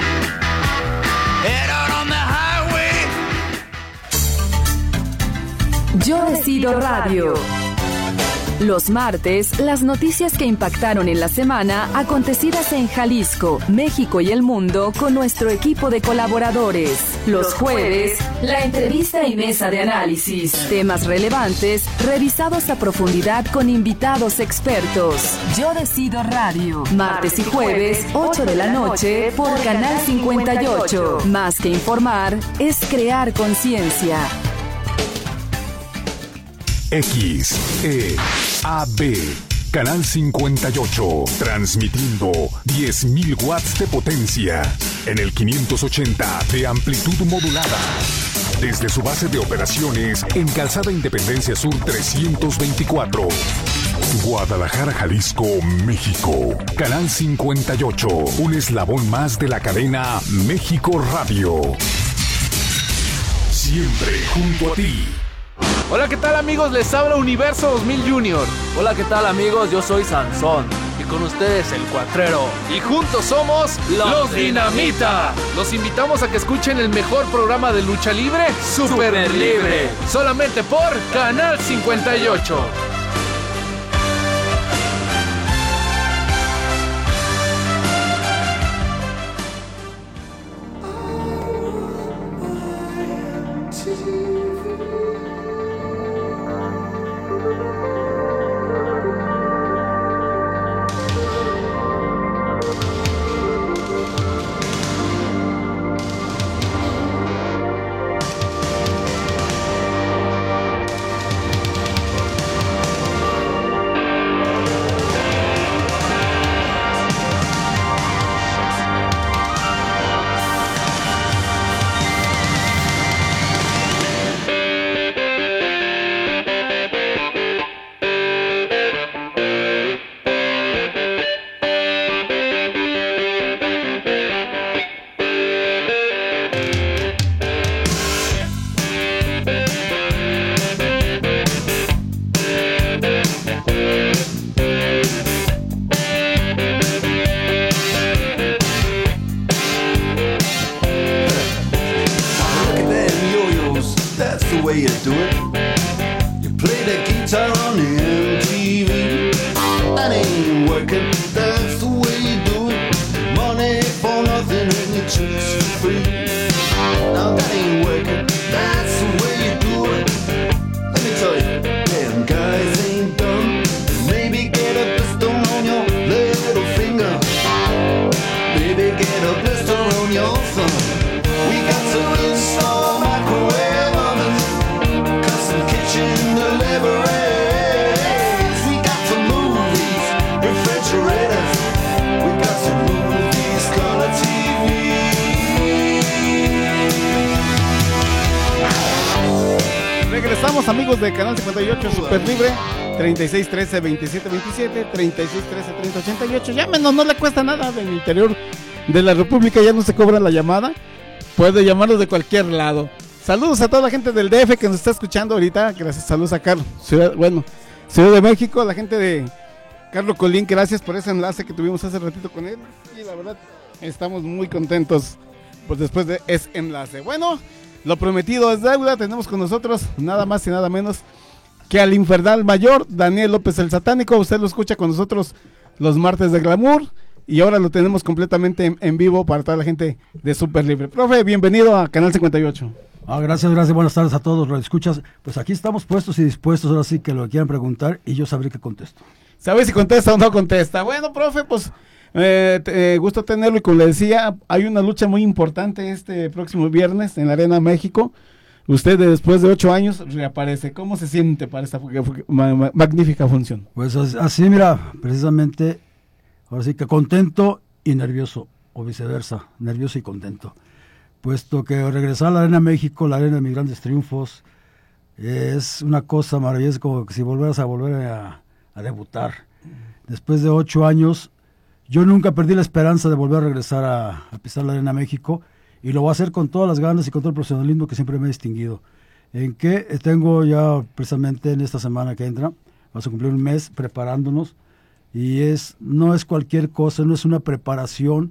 Head out on the highway. Yo Decido Radio. Los martes, las noticias que impactaron en la semana acontecidas en Jalisco, México y el mundo con nuestro equipo de colaboradores. Los jueves, la entrevista y mesa de análisis. Temas relevantes revisados a profundidad con invitados expertos. Yo Decido Radio. Martes y jueves, ocho de la noche por Canal cincuenta y ocho. Más que informar, es crear conciencia. X, E, A, B, Canal cincuenta y ocho, transmitiendo diez mil watts de potencia en el quinientos ochenta de amplitud modulada. Desde su base de operaciones en Calzada Independencia Sur trescientos veinticuatro. Guadalajara, Jalisco, México. Canal cincuenta y ocho, un eslabón más de la cadena México Radio. Siempre junto a ti. Hola, ¿qué tal amigos? Les habla Universo dos mil Junior. Hola, ¿qué tal amigos? Yo soy Sansón. Y con ustedes el Cuatrero. Y juntos somos Los Dinamita. Los invitamos a que escuchen el mejor programa de lucha libre, Super, Super Libre. Libre. Solamente por Canal cincuenta y ocho. way you do it. You play the guitar on M T V. That ain't working, that's the way you do it. Money for nothing and your chicks for free. Now that ain't working, that's the way you do it. Let me tell you, damn guys ain't dumb. Maybe get a blister on your little finger. Maybe get a blister on your thumb. We got to install microwave ovens, custom kitchen delivery. regresamos, amigos de Canal cincuenta y ocho Super Libre, treinta y seis trece veintisiete veintisiete, treinta y seis trece treinta ochenta y ocho. Llámenos, no le cuesta nada. Del interior de la República ya no se cobra la llamada. Puede llamarnos de cualquier lado. Saludos a toda la gente del D F que nos está escuchando ahorita. Gracias, saludos a Carlos. Ciudad, bueno, Ciudad de México, la gente de Carlos Colín, gracias por ese enlace que tuvimos hace ratito con él. Y la verdad, estamos muy contentos pues después de ese enlace. Bueno, lo prometido es deuda. Tenemos con nosotros nada más y nada menos que al infernal mayor, Daniel López el Satánico. Usted lo escucha con nosotros los martes de Glamour y ahora lo tenemos completamente en, en vivo para toda la gente de Super Libre. Profe, bienvenido a Canal cincuenta y ocho. Ah, gracias, gracias, buenas tardes a todos los escuchas. Pues aquí estamos puestos y dispuestos, ahora sí que lo quieran preguntar y yo sabré que contesto. ¿Sabes si contesta o no contesta? Bueno, profe, pues eh, te, eh, gusto tenerlo y como le decía, hay una lucha muy importante este próximo viernes en la Arena México. Usted después de ocho años reaparece. ¿Cómo se siente para esta ma ma magnífica función? Pues así, mira, precisamente, ahora sí que contento y nervioso, o viceversa, nervioso y contento. Puesto que regresar a la Arena México, la Arena de mis grandes triunfos, es una cosa maravillosa, como que si volvieras a volver a, a debutar. Después de ocho años, yo nunca perdí la esperanza de volver a regresar a, a pisar la Arena México, y lo voy a hacer con todas las ganas y con todo el profesionalismo que siempre me he distinguido. En que tengo ya precisamente en esta semana que entra, vamos a cumplir un mes preparándonos, y es no es cualquier cosa, no es una preparación,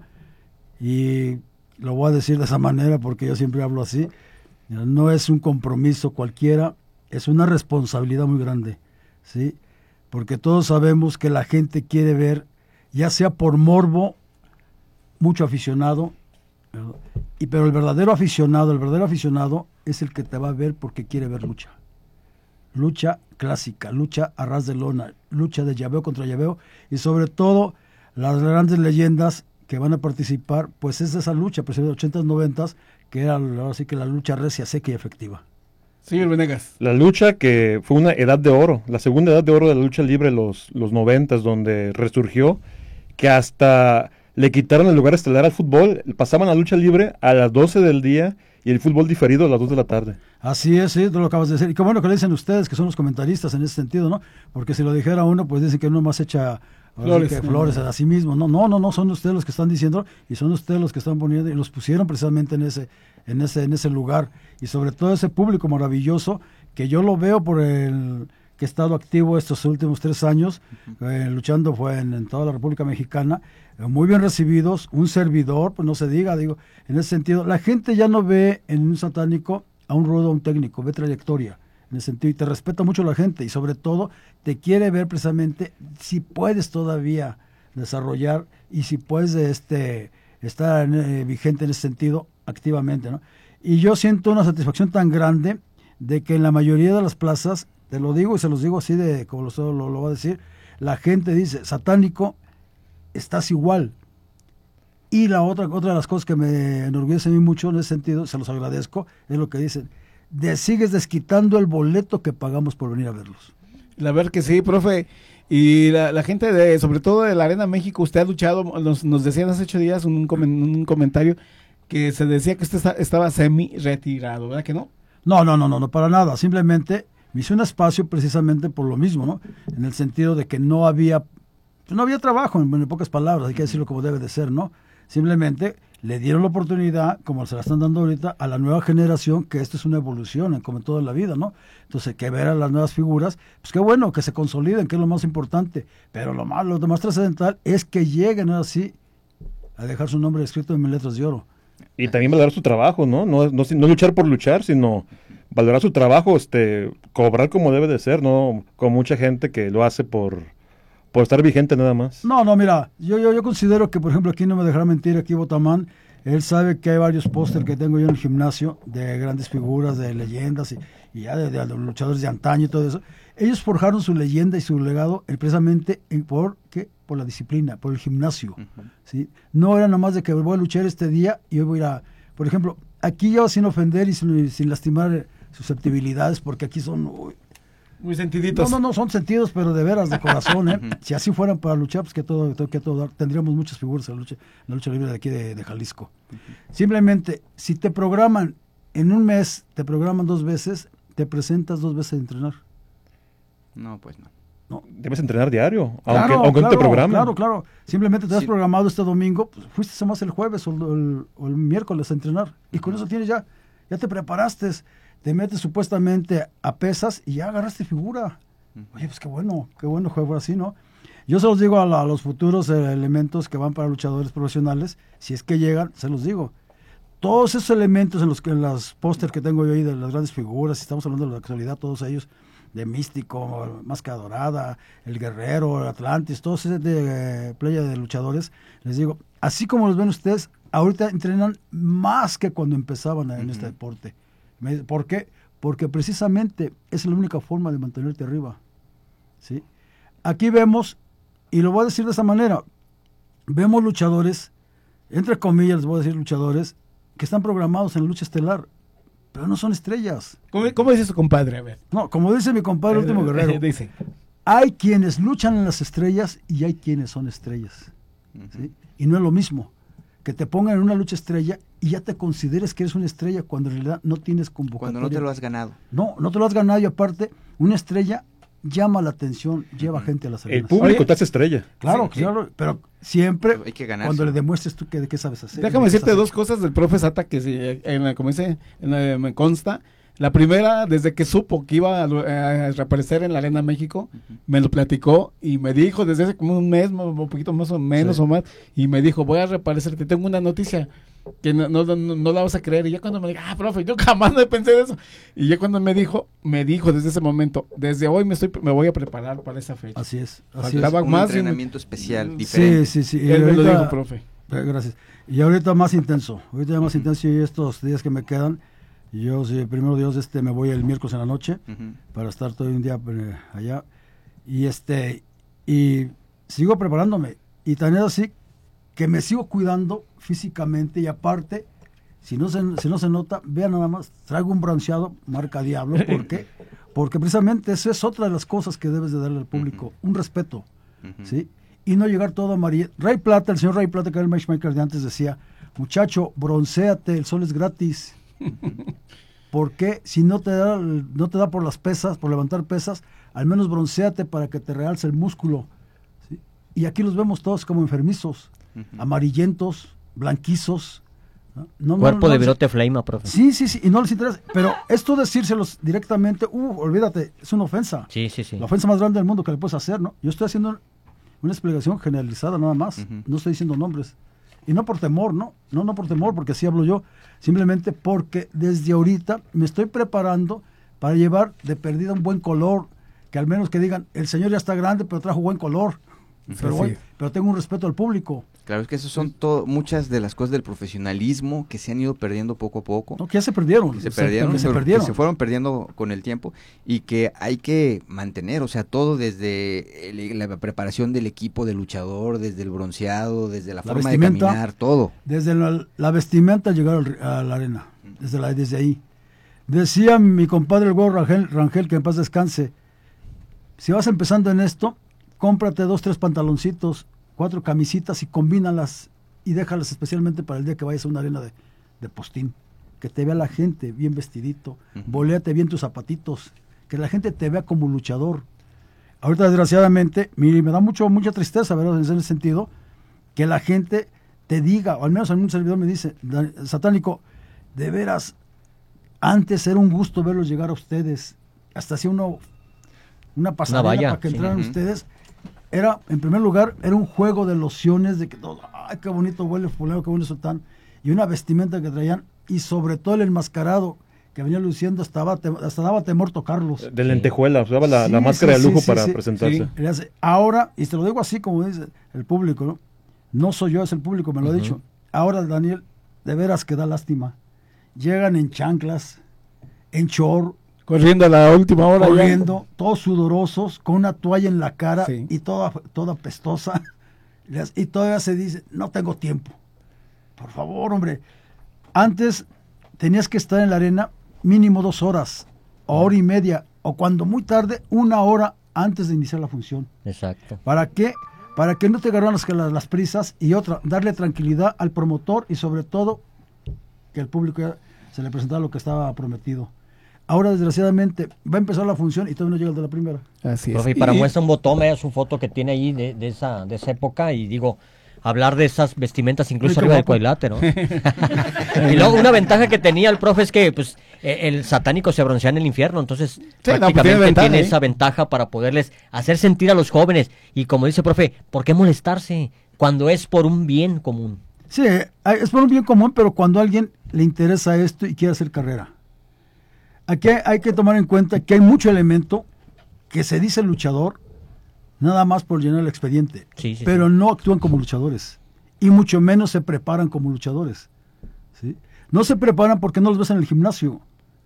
y lo voy a decir de esa manera porque yo siempre hablo así, no es un compromiso cualquiera, es una responsabilidad muy grande, ¿sí? Porque todos sabemos que la gente quiere ver, ya sea por morbo, mucho aficionado, y pero el verdadero aficionado, el verdadero aficionado es el que te va a ver porque quiere ver lucha. Lucha clásica, lucha a ras de lona, lucha de llaveo contra llaveo, y sobre todo las grandes leyendas que van a participar, pues es esa lucha, pues en los ochentas, noventas, que era ahora sí que la lucha recia, seca y efectiva. Señor Venegas. La lucha que fue una edad de oro, la segunda edad de oro de la lucha libre, los, los noventas, donde resurgió, que hasta le quitaron el lugar estelar al fútbol, pasaban la lucha libre a las doce del día y el fútbol diferido a las dos de la tarde. Así es, sí, tú lo acabas de decir. Y qué bueno que le dicen ustedes, que son los comentaristas en ese sentido, ¿no? Porque si lo dijera uno, pues dicen que uno más echa flores, que flores a sí mismo. No, no, no, no, son ustedes los que están diciendo y son ustedes los que están poniendo y los pusieron precisamente en ese, en ese, en ese lugar. Y sobre todo ese público maravilloso que yo lo veo por el que he estado activo estos últimos tres años, uh-huh. eh, luchando fue en, en toda la República Mexicana, eh, muy bien recibidos, un servidor, pues no se diga, digo, en ese sentido, la gente ya no ve en un satánico a un rudo, a un técnico, ve trayectoria, en ese sentido, y te respeta mucho la gente, y sobre todo, te quiere ver precisamente si puedes todavía desarrollar, y si puedes este, estar eh, vigente en ese sentido, activamente, ¿no? Y yo siento una satisfacción tan grande, de que en la mayoría de las plazas, te lo digo y se los digo así de como lo, lo, lo va a decir, la gente dice, satánico, estás igual. Y la otra, otra de las cosas que me enorgullece a mí mucho en ese sentido, se los agradezco, es lo que dicen, de, sigues desquitando el boleto que pagamos por venir a verlos. La verdad que sí, profe, y la, la gente de, sobre todo de la Arena México, usted ha luchado, nos, nos decían hace ocho días un, un comentario que se decía que usted está, estaba semi-retirado, ¿verdad que no? No, no, no, no, no, para nada, simplemente me hice un espacio precisamente por lo mismo, ¿no? En el sentido de que no había, no había trabajo, en, en pocas palabras, hay que decirlo como debe de ser, ¿no? Simplemente le dieron la oportunidad, como se la están dando ahorita, a la nueva generación, que esto es una evolución, como en toda la vida, ¿no? Entonces, que ver a las nuevas figuras, pues qué bueno, que se consoliden, que es lo más importante, pero lo más, lo más trascendental es que lleguen así a dejar su nombre escrito en mil letras de oro. Y también valorar su trabajo, ¿no? No, no, no luchar por luchar, sino valorar su trabajo, este, cobrar como debe de ser, ¿no? Con mucha gente que lo hace por, por estar vigente nada más. No, no, mira, yo, yo, yo considero que, por ejemplo, aquí no me dejará mentir, aquí Botamán, él sabe que hay varios pósters que tengo yo en el gimnasio de grandes figuras, de leyendas y, y ya de, de, de luchadores de antaño y todo eso. Ellos forjaron su leyenda y su legado eh, precisamente en, por, ¿qué? por la disciplina, por el gimnasio. Uh-huh. ¿Sí? No era nada más de que voy a luchar este día y hoy voy a ir a... Por ejemplo, aquí yo sin ofender y sin, sin lastimar susceptibilidades, porque aquí son... Uy, muy sentiditos. No, no, no, son sentidos, pero de veras, de corazón, ¿eh? Si así fueran para luchar, pues que todo, todo, que todo, tendríamos muchas figuras en la lucha, en la lucha libre de aquí de, de Jalisco. Uh-huh. Simplemente, si te programan en un mes, te programan dos veces, te presentas dos veces a entrenar. No, pues no. No. Debes entrenar diario, aunque, Claro, aunque no claro, te programen. Claro, claro. Simplemente te has Sí. programado este domingo, pues, fuiste más el jueves o el, o el miércoles a entrenar. Y con eso tienes ya, ya te preparaste, te metes supuestamente a pesas y ya agarraste figura. Oye, pues qué bueno, qué bueno juego así, ¿no? Yo se los digo a, la- a los futuros eh, elementos que van para luchadores profesionales, si es que llegan, se los digo. Todos esos elementos en los que en las póster que tengo yo ahí de las grandes figuras, si estamos hablando de la actualidad, todos ellos, de Místico, Máscara Dorada, El Guerrero, el Atlantis, todos esos de eh, playa de luchadores, les digo, así como los ven ustedes, ahorita entrenan más que cuando empezaban en este deporte. Me- ¿Por qué? Porque precisamente es la única forma de mantenerte arriba. ¿Sí? Aquí vemos, y lo voy a decir de esta manera, vemos luchadores, entre comillas les voy a decir luchadores, que están programados en la lucha estelar, pero no son estrellas. ¿Cómo, cómo dice su compadre? A ver. No, como dice mi compadre, el último Eh, guerrero, eh, dice. hay quienes luchan en las estrellas y hay quienes son estrellas. ¿Sí? Y no es lo mismo que te pongan en una lucha estrella y ya te consideres que eres una estrella cuando en realidad no tienes convocatoria. Cuando no te lo has ganado. No, no te lo has ganado y aparte, una estrella llama la atención, lleva gente a las arenas. El público te hace estrella. Claro, Sí, claro, pero siempre Hay que ganarse. cuando le demuestres tú que, de qué sabes hacer. Déjame de qué decirte estás dos cosas del profe Sata que sí, en la, como dice, en la- me consta. La primera, desde que supo que iba a, lu- a reaparecer en la Arena México, me lo platicó y me dijo desde hace como un mes, mo- un poquito más o menos Sí. o más, y me dijo, voy a reaparecer, te tengo una noticia que no, no, no, no la vas a creer. Y ya cuando me dijo, ah, profe, yo jamás no pensé de eso. Y ya cuando me dijo, me dijo desde ese momento, desde hoy me estoy me voy a preparar para esa fecha. Así es. Así Faltaba es. Un más y- entrenamiento especial, Sí, diferente. sí, sí. Y Él me lo ahorita- dijo, profe. Eh, Gracias. Y ahorita más intenso. Ahorita ya más intenso y estos días que me quedan. Yo, si primero Dios, este, me voy el miércoles en la noche Ujú. para estar todo un día eh, allá. Y este, y sigo preparándome. Y tan es así que me sigo cuidando físicamente y aparte, si no se, si no se nota, vean nada más, traigo un bronceado marca Diablo. ¿Por qué? Porque precisamente eso es otra de las cosas que debes de darle al público, un respeto. ¿Sí? Y no llegar todo amarillo. Ray Plata, el señor Ray Plata, que era el matchmaker de antes, decía, muchacho, broncéate, el sol es gratis. Porque si no te da no te da por las pesas, por levantar pesas, al menos broncéate para que te realce el músculo. ¿Sí? Y aquí los vemos todos como enfermizos, amarillentos, blanquizos. ¿no? No, Cuerpo no, de no, virote flama, profe. Sí, sí, sí, y no les interesa. Pero esto decírselos directamente, uh, olvídate, es una ofensa. Sí, sí, sí. La ofensa más grande del mundo que le puedes hacer, ¿no? Yo estoy haciendo una explicación generalizada nada más, Ujú. no estoy diciendo nombres. Y no por temor, ¿no? No, no por temor, porque así hablo yo. Simplemente porque desde ahorita me estoy preparando para llevar de perdida un buen color, que al menos que digan, el señor ya está grande, pero trajo buen color. Pero, Sí. voy- pero tengo un respeto al público. Claro, es que esas son to- muchas de las cosas del profesionalismo que se han ido perdiendo poco a poco. No, que ya se perdieron. Que se Se- perdieron, que se pero perdieron. que se fueron perdiendo con el tiempo y que hay que mantener, o sea, todo desde el- la preparación del equipo de luchador, desde el bronceado, desde la, La forma de vestimenta, caminar, todo. Desde la, la vestimenta al llegar al ri- a la arena, desde, la, desde ahí. Decía mi compadre el güero Rangel, Rangel, que en paz descanse, si vas empezando en esto, cómprate dos, tres pantaloncitos, cuatro camisitas y combínalas y déjalas especialmente para el día que vayas a una arena de, de postín. Que te vea la gente bien vestidito, boléate bien tus zapatitos, que la gente te vea como luchador. Ahorita desgraciadamente, mire, me da mucho mucha tristeza, ¿verdad? En ese sentido, que la gente te diga, o al menos algún servidor me dice, "Dan- satánico, de veras, antes era un gusto verlos llegar a ustedes, hasta hacía uno, una pasarela valla, para que sí. entraran Ujú. ustedes. Era, en primer lugar, era un juego de lociones, de que todo, ay, qué bonito huele fulano, qué bonito sultán, y una vestimenta que traían, y sobre todo el enmascarado que venía luciendo, estaba, te- hasta daba temor tocarlos. De lentejuela, usaba la, la Sí, máscara sí, de lujo sí, para sí, presentarse. sí. Le hace- Ahora, y te lo digo así como dice el público, ¿no? No soy yo, es el público, me lo ha Ujú. dicho. Ahora, Daniel, de veras que da lástima. Llegan en chanclas, en chor, Corriendo a la última hora. ya. corriendo, todos sudorosos, con una toalla en la cara Sí. y toda, toda pestosa. Le hace- Y todavía se dice, no tengo tiempo. Por favor, hombre. Antes tenías que estar en la arena mínimo dos horas, o hora y media, o cuando muy tarde, una hora antes de iniciar la función. Exacto. ¿Para qué? Para que no te agarran las, las, las prisas y otra, darle tranquilidad al promotor y sobre todo que el público ya se le presentara lo que estaba prometido. Ahora, desgraciadamente, va a empezar la función y todavía no llega el de la primera. Así Profe, y para muestra un botón, es una foto que tiene ahí de, de, esa, de esa época y digo, hablar de esas vestimentas incluso arriba del cuadrilátero. Y luego una ventaja que tenía el profe es que pues el satánico se broncea en el infierno, entonces sí, prácticamente no, pues tiene, ventaja, tiene ¿eh? esa ventaja para poderles hacer sentir a los jóvenes. Y como dice el profe, ¿por qué molestarse cuando es por un bien común? Sí, es por un bien común, pero cuando a alguien le interesa esto y quiere hacer carrera. Aquí hay, hay que tomar en cuenta que hay mucho elemento que se dice luchador nada más por llenar el expediente, sí, sí, pero sí. no actúan como luchadores y mucho menos se preparan como luchadores, ¿sí? No se preparan porque no los ves en el gimnasio.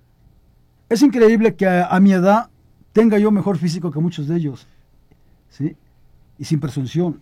Es increíble que a, a mi edad tenga yo mejor físico que muchos de ellos, ¿sí? Y sin presunción.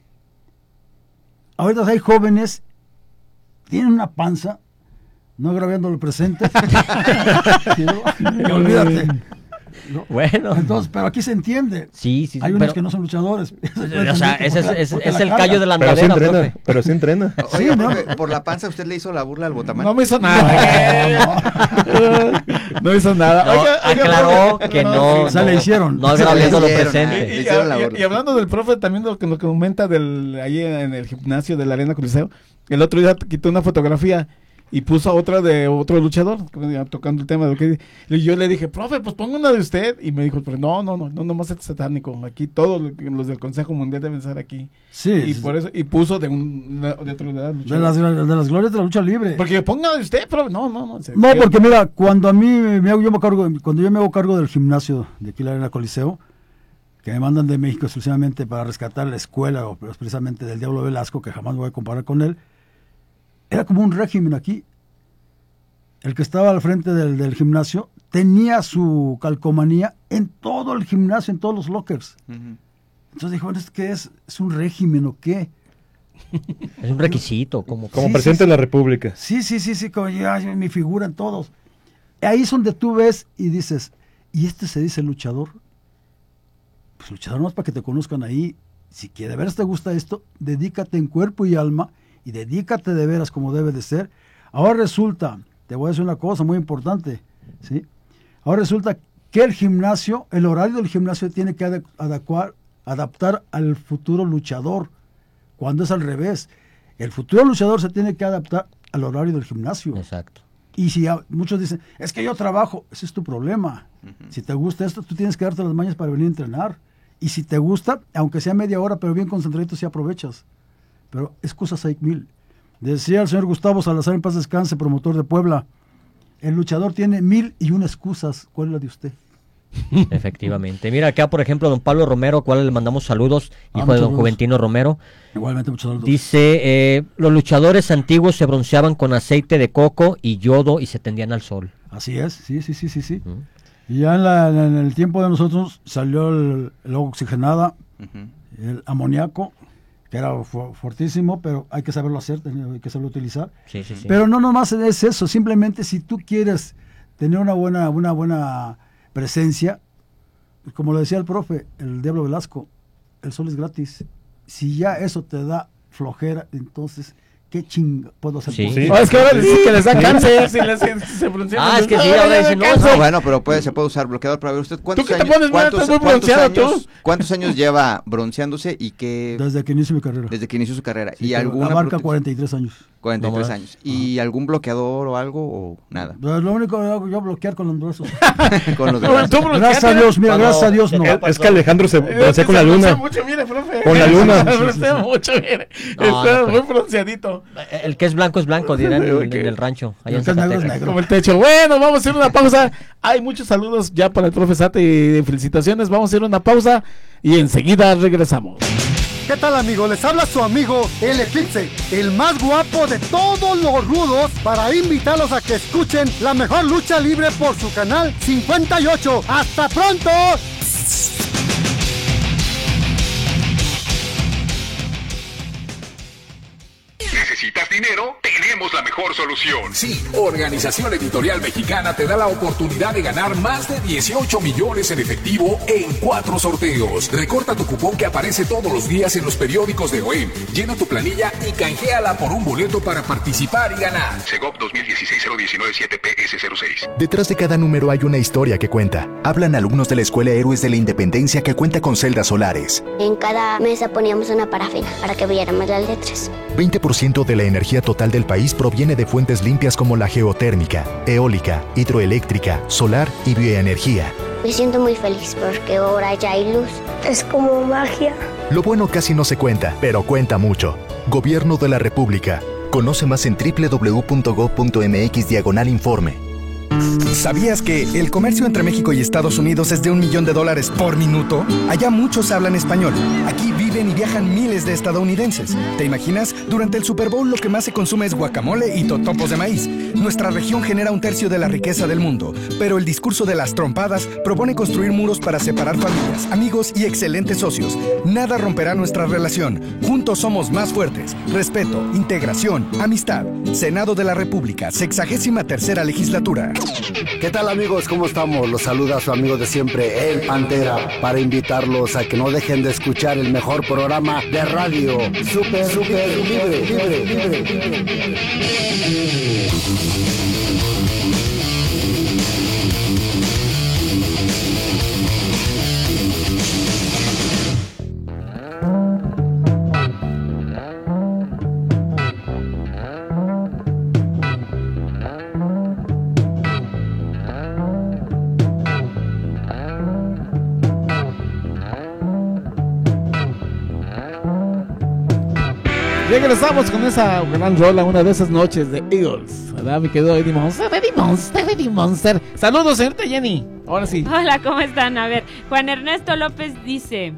Ahorita hay jóvenes, tienen una panza, no agraviando lo presente. ¿Sí, no? Olvídate. ¿No? Bueno. Entonces, pero aquí se entiende. Sí, sí, sí. Hay unos pero, que no son luchadores. O sea, ese es, es, es el callo de la pero andadera, sí entrena, profe. Pero sí entrena. Oye, sí, profe, ¿no? Por la panza usted le hizo la burla al Botamán. No me hizo nada. No, no hizo nada. No, oiga, aclaró oiga, que no. no o sea, no, le hicieron. No agraviando lo presente. Y, y, y, y, y hablando del profe, también lo que, lo que comenta del, ahí en el gimnasio de la Arena Coliseo, el otro día quitó una fotografía y puso otra de otro luchador, tocando el tema de lo que y yo le dije, profe, pues ponga una de usted, y me dijo, pero no, no, no, no, nomás es satánico, aquí todos los del Consejo Mundial deben estar aquí. Sí. Y por eso, y puso de un de otro de, de las de las glorias de la lucha libre. Porque ponga de usted, profe, no, no, no. Se, no, que, porque mira, cuando a mí me hago, yo me cargo, cuando yo me hago cargo del gimnasio de aquí la Arena Coliseo, que me mandan de México exclusivamente para rescatar la escuela, o precisamente del Diablo Velasco, que jamás me voy a comparar con él, era como un régimen aquí. El que estaba al frente del, del gimnasio tenía su calcomanía en todo el gimnasio, en todos los lockers. Uh-huh. Entonces dijo, bueno, ¿qué es? ¿Es un régimen o qué? Es un requisito. Como, como sí, presidente sí, de la República. Sí, sí, sí, sí, como ya, mi figura en todos. Ahí es donde tú ves y dices, ¿y este se dice luchador? Pues luchador no es para que te conozcan ahí. Si de veras te gusta esto, dedícate en cuerpo y alma y dedícate de veras como debe de ser. Ahora resulta, te voy a decir una cosa muy importante, ¿sí? Ahora resulta que el gimnasio, el horario del gimnasio tiene que ad- adecuar, adaptar al futuro luchador, cuando es al revés. El futuro luchador se tiene que adaptar al horario del gimnasio. Exacto. Y si a, muchos dicen, es que yo trabajo, ese es tu problema. Uh-huh. Si te gusta esto, tú tienes que darte las mañas para venir a entrenar. Y si te gusta, aunque sea media hora, pero bien concentradito, si aprovechas. Pero excusas hay mil. Decía el señor Gustavo Salazar, en paz descanse, promotor de Puebla, el luchador tiene mil y una excusas. ¿Cuál es la de usted? Efectivamente. Mira acá, por ejemplo, don Pablo Romero, al cual le mandamos saludos, hijo ah, de don saludos. Juventino Romero. Igualmente, muchos saludos. Dice, eh, los luchadores antiguos se bronceaban con aceite de coco y yodo y se tendían al sol. Así es, sí, sí, sí, sí, sí. Uh-huh. Y ya en, la, en el tiempo de nosotros salió el, el agua oxigenada, uh-huh. el amoníaco, que era fu- fuertísimo, pero hay que saberlo hacer, hay que saberlo utilizar. Sí, sí, sí. Pero no nomás es eso, simplemente si tú quieres tener una buena, una buena presencia, como lo decía el profe, el Diablo Velasco, el sol es gratis. Si ya eso te da flojera, entonces, ¿qué chinga puedo hacer? Sí, sí. Oh, es que ahora sí que les da cáncer si les si se pronuncian. Ah, es que sí, ahora dicen, no, no, bueno, pero puede, se puede usar bloqueador para ver usted cuántos ¿Tú qué años, te pones, cuántos, estás muy cuántos, bronceado, años, tú? cuántos años lleva bronceándose y qué desde que inició mi carrera. Desde que inició su carrera. Sí, y alguna abarca cuarenta y tres años. cuarenta y tres no años. ¿Y algún bloqueador o algo o nada? Pues lo único que hago yo bloquear con los brazos. Con los brazos. Gracias a Dios, mira, gracias a Dios no. Es, es que Alejandro se broncea con la luna. Mucho, mire, profe. Con la luna. Se broncea mucho, mire. No, Está no, muy bronceadito. El que es blanco es blanco, dirán en, en el rancho. Allá en el negro es negro. Como el techo. Bueno, vamos a hacer una pausa. Hay muchos saludos ya para el profe Sate y felicitaciones. Vamos a hacer una pausa y enseguida regresamos. ¿Qué tal, amigos? Les habla su amigo El Eclipse, el más guapo de todos los rudos, para invitarlos a que escuchen la mejor lucha libre por su canal cincuenta y ocho. ¡Hasta pronto! ¿Necesitas dinero? Tenemos tenemos la mejor solución. Sí, Organización Editorial Mexicana te da la oportunidad de ganar más de dieciocho millones en efectivo en cuatro sorteos. Recorta tu cupón que aparece todos los días en los periódicos de O E M. Llena tu planilla y canjeala por un boleto para participar y ganar. Segov dos mil dieciséis cero diecinueve siete P S cero seis. Detrás de cada número hay una historia que cuenta. Hablan alumnos de la Escuela Héroes de la Independencia que cuenta con celdas solares. En cada mesa poníamos una parafina para que viéramos las letras. veinte por ciento de la energía total del país proviene de fuentes limpias como la geotérmica, eólica, hidroeléctrica, solar y bioenergía. Me siento muy feliz porque ahora ya hay luz. Es como magia. Lo bueno casi no se cuenta, pero cuenta mucho. Gobierno de la República. Conoce más en doble u doble u doble u punto gob punto eme equis diagonal informe. ¿Sabías que el comercio entre México y Estados Unidos es de un millón de dólares por minuto? Allá muchos hablan español. Aquí viven y viajan miles de estadounidenses. ¿Te imaginas? Durante el Super Bowl lo que más se consume es guacamole y totopos de maíz. Nuestra región genera un tercio de la riqueza del mundo, pero el discurso de las trompadas propone construir muros para separar familias, amigos y excelentes socios. Nada romperá nuestra relación. Juntos somos más fuertes. Respeto, integración, amistad. Senado de la República, sexagésima tercera legislatura. ¿Qué tal, amigos? ¿Cómo estamos? Los saluda su amigo de siempre, El Pantera, para invitarlos a que no dejen de escuchar el mejor programa de radio, Super, Super Libre, Libre, Libre, Libre. Regresamos con esa gran rola, una de esas noches de Eagles, ¿verdad? Me quedó Eddie Monster, Eddie Monster, Eddie Monster. Saludos, señorita Jenny. Ahora sí. Hola, ¿cómo están? A ver, Juan Ernesto López dice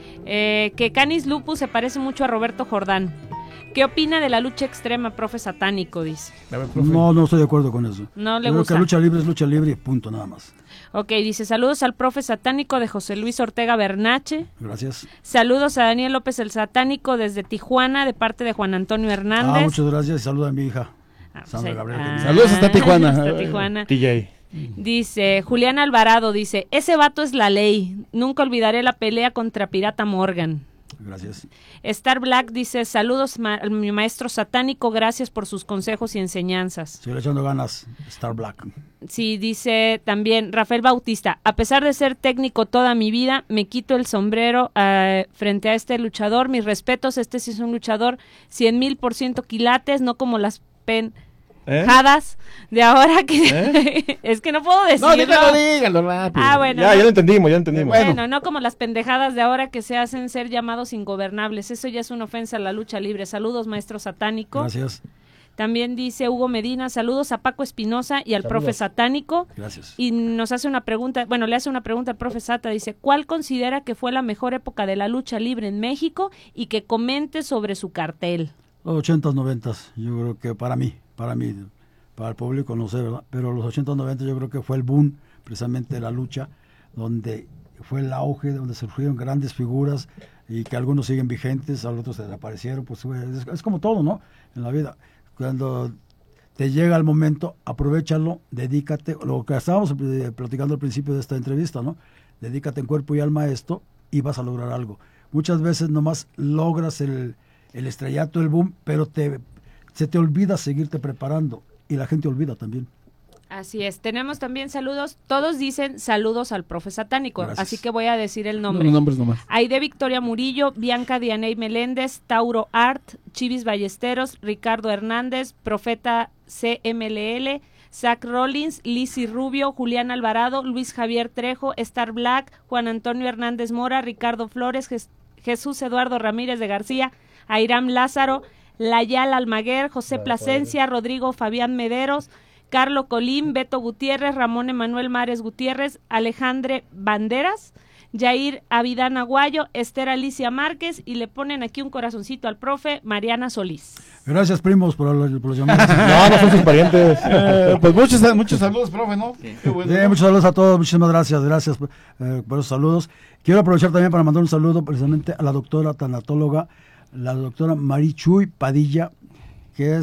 eh, que Canis Lupus se parece mucho a Roberto Jordán. ¿Qué opina de la lucha extrema, profe satánico? Dice. No, no estoy de acuerdo con eso. No le Yo gusta. creo que lucha libre es lucha libre y punto, nada más. Ok, dice, saludos al profe satánico de José Luis Ortega Bernache. Gracias. Saludos a Daniel López el satánico desde Tijuana, de parte de Juan Antonio Hernández. Ah, muchas gracias y saluda a mi hija. Ah, Sandra pues, Gabriel. ah, Saludos hasta Tijuana. Hasta Tijuana. D J. Dice, Julián Alvarado dice, ese vato es la ley. Nunca olvidaré la pelea contra Pirata Morgan. Gracias. Star Black dice, saludos ma mi maestro satánico, gracias por sus consejos y enseñanzas. Sigue echando ganas, Star Black. Sí, dice también Rafael Bautista, a pesar de ser técnico toda mi vida, me quito el sombrero uh, frente a este luchador, mis respetos, este sí es un luchador cien mil por ciento quilates, no como las pen... ¿Eh? Jadas de ahora que ¿Eh? Es que no puedo decirlo. No, dígalo, dígalo rápido. Ah, bueno. Ya, no. ya lo entendimos, ya lo entendimos. Bueno, bueno, no como las pendejadas de ahora que se hacen ser llamados ingobernables. Eso ya es una ofensa a la lucha libre. Saludos, maestro satánico. Gracias. También dice Hugo Medina, saludos a Paco Espinosa y al Saludos. profe satánico. Gracias. Y nos hace una pregunta, bueno, le hace una pregunta al profe Sata, dice, ¿cuál considera que fue la mejor época de la lucha libre en México? Y que comente sobre su cartel. Los ochentas, noventas, yo creo que para mí, para mí, para el público no sé, ¿verdad? Pero los ochentas, noventas yo creo que fue el boom precisamente de la lucha, donde fue el auge, donde surgieron grandes figuras y que algunos siguen vigentes, otros desaparecieron, pues es, es como todo, ¿no? En la vida. Cuando te llega el momento, aprovéchalo, dedícate, lo que estábamos eh, platicando al principio de esta entrevista, ¿no? Dedícate en cuerpo y alma a esto y vas a lograr algo. Muchas veces nomás logras el, el estrellato, el boom, pero te, se te olvida seguirte preparando y la gente olvida también. Así es, tenemos también saludos, todos dicen saludos al profe satánico, Gracias. Así que voy a decir el nombre. Los nombres nomás. Aide Victoria Murillo, Bianca Dianey Meléndez, Tauro Art, Chivis Ballesteros, Ricardo Hernández, Profeta C M L L, Zach Rollins, Lizzy Rubio, Julián Alvarado, Luis Javier Trejo, Star Black, Juan Antonio Hernández Mora, Ricardo Flores, Jes Jesús Eduardo Ramírez de García, Airam Lázaro, Layal Almaguer, José Plasencia, Rodrigo Fabián Mederos, Carlo Colín, Beto Gutiérrez, Ramón Emanuel Mares Gutiérrez, Alejandre Banderas, Jair Avidán Aguayo, Esther Alicia Márquez, y le ponen aquí un corazoncito al profe, Mariana Solís. Gracias, primos, por, la, por los llamados. No, no son sus parientes. Eh, pues muchos, muchos saludos, profe, ¿no? Sí. Qué bueno, Sí, ¿no? muchos saludos a todos, muchísimas gracias, gracias eh, por esos saludos. Quiero aprovechar también para mandar un saludo precisamente a la doctora tanatóloga, la doctora Marichuy Padilla, que es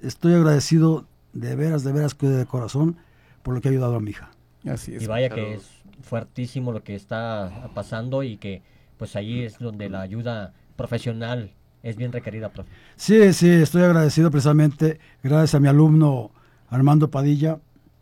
estoy agradecido de veras, de veras, que de corazón, por lo que ha ayudado a mi hija. Así es. Y vaya que es fuertísimo lo que está pasando y que pues ahí es donde la ayuda profesional es bien requerida, profe. Sí, sí, estoy agradecido precisamente gracias a mi alumno Armando Padilla,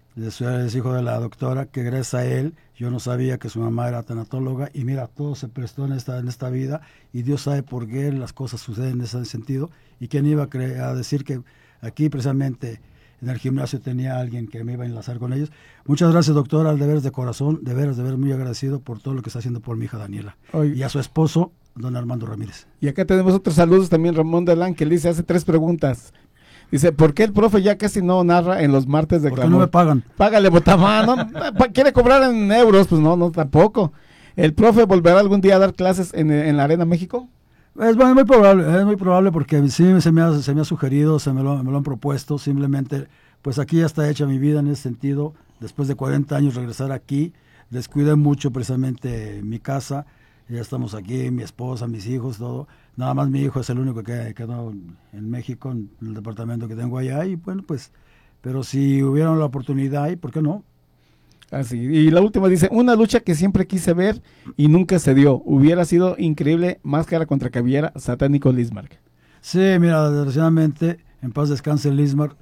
es hijo de la doctora, que gracias a él yo no sabía que su mamá era tanatóloga, y mira, todo se prestó en esta, en esta vida, y Dios sabe por qué las cosas suceden en ese sentido. Y quién iba a, cre- a decir que aquí precisamente en el gimnasio tenía alguien que me iba a enlazar con ellos. Muchas gracias, doctora, de veras de corazón, de veras, de veras muy agradecido por todo lo que está haciendo por mi hija Daniela. Oye. Y a su esposo, don Armando Ramírez. Y acá tenemos otros saludos también. Ramón Delán, que le dice, hace tres preguntas. Dice, ¿por qué el profe ya casi no narra en los martes de ¿Por qué clamor? no me pagan? Págale, Botamán, ¿no? Pa- ¿Quiere cobrar en euros? Pues no, no, tampoco. ¿El profe volverá algún día a dar clases en, en la Arena México? Es, bueno, es muy probable, es muy probable porque sí se me ha, se me ha sugerido, se me lo, me lo han propuesto, simplemente, pues aquí ya está hecha mi vida en ese sentido. Después de cuarenta años regresar aquí, descuidé mucho precisamente mi casa, ya estamos aquí, mi esposa, mis hijos, todo. Nada más mi hijo es el único que quedó en México, en el departamento que tengo allá, y bueno, pues, pero si hubiera la oportunidad, ¿y por qué no? Así. Y la última dice, una lucha que siempre quise ver y nunca se dio. Hubiera sido increíble, máscara contra cabellera, satánico Lismark. Sí, mira, desgraciadamente, en paz descanse Lismar,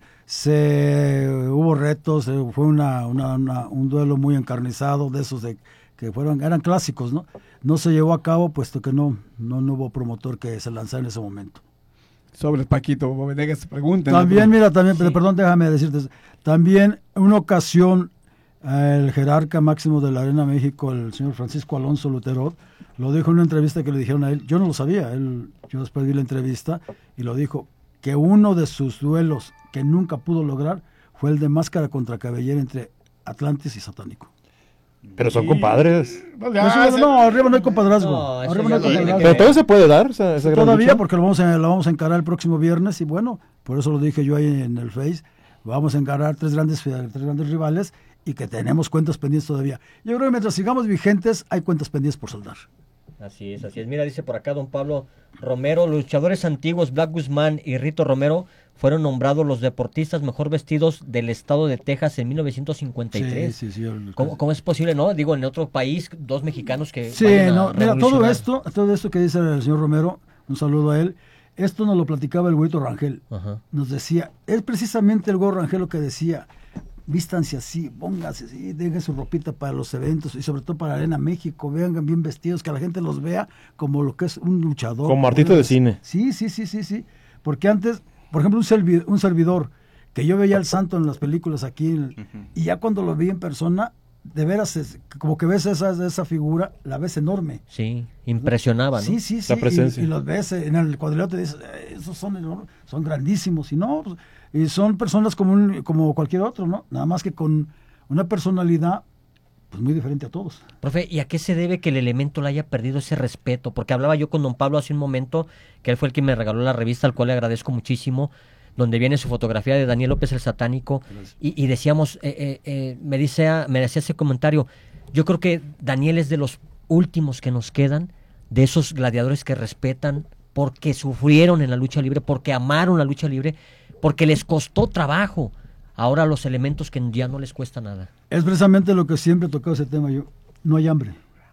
se hubo retos, eh, fue una, una, una, un duelo muy encarnizado, de esos de que fueron, eran clásicos, ¿no? No se llevó a cabo, puesto que no, no, no hubo promotor que se lanzara en ese momento. Sobre el Paquito Bovenegas se pregunta. También, mira, también, sí. Perdón, déjame decirte, también una ocasión, el jerarca máximo de la Arena México, el señor Francisco Alonso Lutero, lo dijo en una entrevista que le dijeron a él, yo no lo sabía, él, yo después vi la entrevista y lo dijo, que uno de sus duelos que nunca pudo lograr fue el de máscara contra cabellera entre Atlantis y Satánico. Pero son compadres. No, no, no, arriba no hay compadrazgo. No, arriba no hay compadrazgo. Pero todo se puede dar. Esa, esa gran Todavía, lucha. porque lo vamos, a, lo vamos a encarar el próximo viernes y bueno, por eso lo dije yo ahí en el Face. Vamos a encarar tres grandes, tres grandes rivales y que tenemos cuentas pendientes todavía. Yo creo que mientras sigamos vigentes, hay cuentas pendientes por saldar. Así es, así es. Mira, dice por acá don Pablo Romero, los luchadores antiguos Black Guzmán y Rito Romero fueron nombrados los deportistas mejor vestidos del estado de Texas en mil novecientos cincuenta y tres. Sí, sí, sí. El... ¿Cómo, ¿Cómo es posible, no? Digo, en otro país, dos mexicanos que Sí, no, mira, todo esto, todo esto que dice el señor Romero, un saludo a él, esto nos lo platicaba el güeyito Rangel. Ajá. Nos decía, es precisamente el güey Rangel lo que decía, vístanse así, pónganse así, dejen su ropita para los eventos y sobre todo para Arena México, vengan bien vestidos, que la gente los vea como lo que es un luchador. Como artista de cine. Sí, sí, sí, sí, sí. Porque antes, por ejemplo, un, servi un servidor, que yo veía al santo en las películas aquí, en el, uh-huh. y ya cuando lo vi en persona, de veras, es, como que ves esa, esa figura, la ves enorme. Sí, impresionaba, ¿no? Sí, sí, sí. La presencia. Y, y los ves en el cuadrilátero y dices, eh, esos son enormes, son grandísimos. Y no, pues, y son personas como, un, como cualquier otro, ¿no? Nada más que con una personalidad pues muy diferente a todos. Profe, ¿y a qué se debe que el elemento le haya perdido ese respeto? Porque hablaba yo con don Pablo hace un momento, que él fue el que me regaló la revista, al cual le agradezco muchísimo, donde viene su fotografía de Daniel López el Satánico, y, y decíamos, eh, eh, eh, me, dice, me decía ese comentario, yo creo que Daniel es de los últimos que nos quedan, de esos gladiadores que respetan, porque sufrieron en la lucha libre, porque amaron la lucha libre, porque les costó trabajo. Ahora los elementos que ya no les cuesta nada. Es precisamente lo que siempre he tocado ese tema yo. No hay hambre.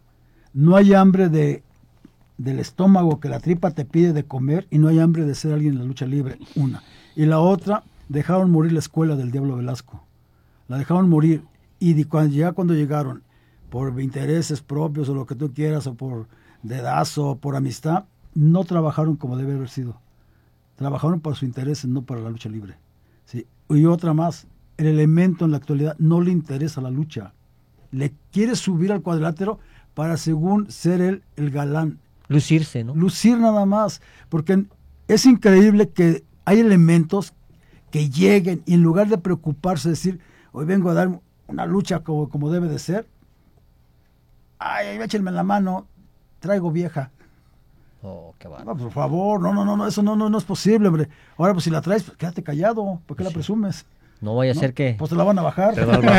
No hay hambre de del estómago que la tripa te pide de comer y no hay hambre de ser alguien en la lucha libre. Una. Y la otra, dejaron morir la escuela del Diablo Velasco. La dejaron morir. Y de cuando, ya cuando llegaron, por intereses propios o lo que tú quieras, o por dedazo, o por amistad, no trabajaron como debe haber sido. Trabajaron para sus intereses, no para la lucha libre. ¿Sí? Y otra más, el elemento en la actualidad no le interesa la lucha. Le quiere subir al cuadrilátero para, según ser él, el galán. Lucirse, ¿no? Lucir nada más. Porque es increíble que hay elementos que lleguen y en lugar de preocuparse, decir, hoy vengo a dar una lucha como, como debe de ser, ay, échenme la mano, traigo vieja. Oh, qué bárbaro. No, por favor, no, no, no, no, eso no, no, no es posible, hombre. Ahora, pues si la traes, pues, quédate callado, ¿por qué sí. la presumes? No vaya a ¿No? ser que... Pues te la van a bajar.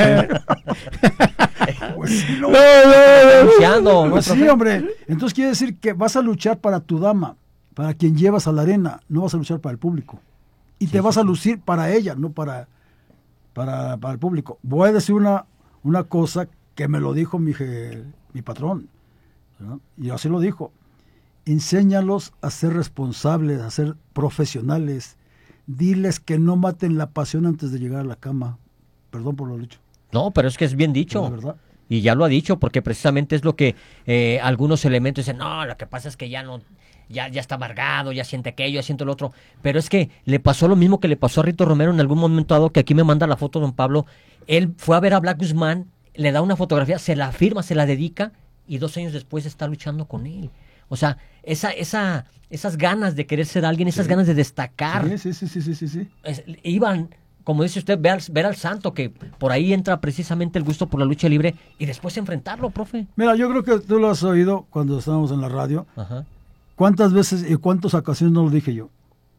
Pues sí, no. No, no, no. Luciano, Pues ¿no, sí, profe? hombre. Entonces quiere decir que vas a luchar para tu dama, para quien llevas a la arena, no vas a luchar para el público. y Sí, te sí, vas a sí. lucir para ella, no para, para, para el público. Voy a decir una, una cosa que me lo dijo mi, je- mi patrón, ¿no? Y así lo dijo. Enséñalos a ser responsables, a ser profesionales. Diles que no maten la pasión antes de llegar a la cama. Perdón por lo dicho. No, pero es que es bien dicho. La verdad. Y ya lo ha dicho, porque precisamente es lo que eh, algunos elementos dicen, no, lo que pasa es que ya no, ya, ya está amargado, ya siente aquello, ya siente lo otro. Pero es que le pasó lo mismo que le pasó a Rito Romero en algún momento dado, que aquí me manda la foto don Pablo. Él fue a ver a Black Guzmán, le da una fotografía, se la firma, se la dedica, y dos años después está luchando con él. O sea, esa, esa, esas ganas de querer ser alguien, esas Sí. ganas de destacar, Sí, sí, sí, sí, sí, sí. es- iban, como dice usted, ver al, ver al santo, que por ahí entra precisamente el gusto por la lucha libre, y después enfrentarlo, profe. Mira, yo creo que tú lo has oído cuando estábamos en la radio. Ajá. ¿Cuántas veces y cuántas ocasiones no lo dije yo?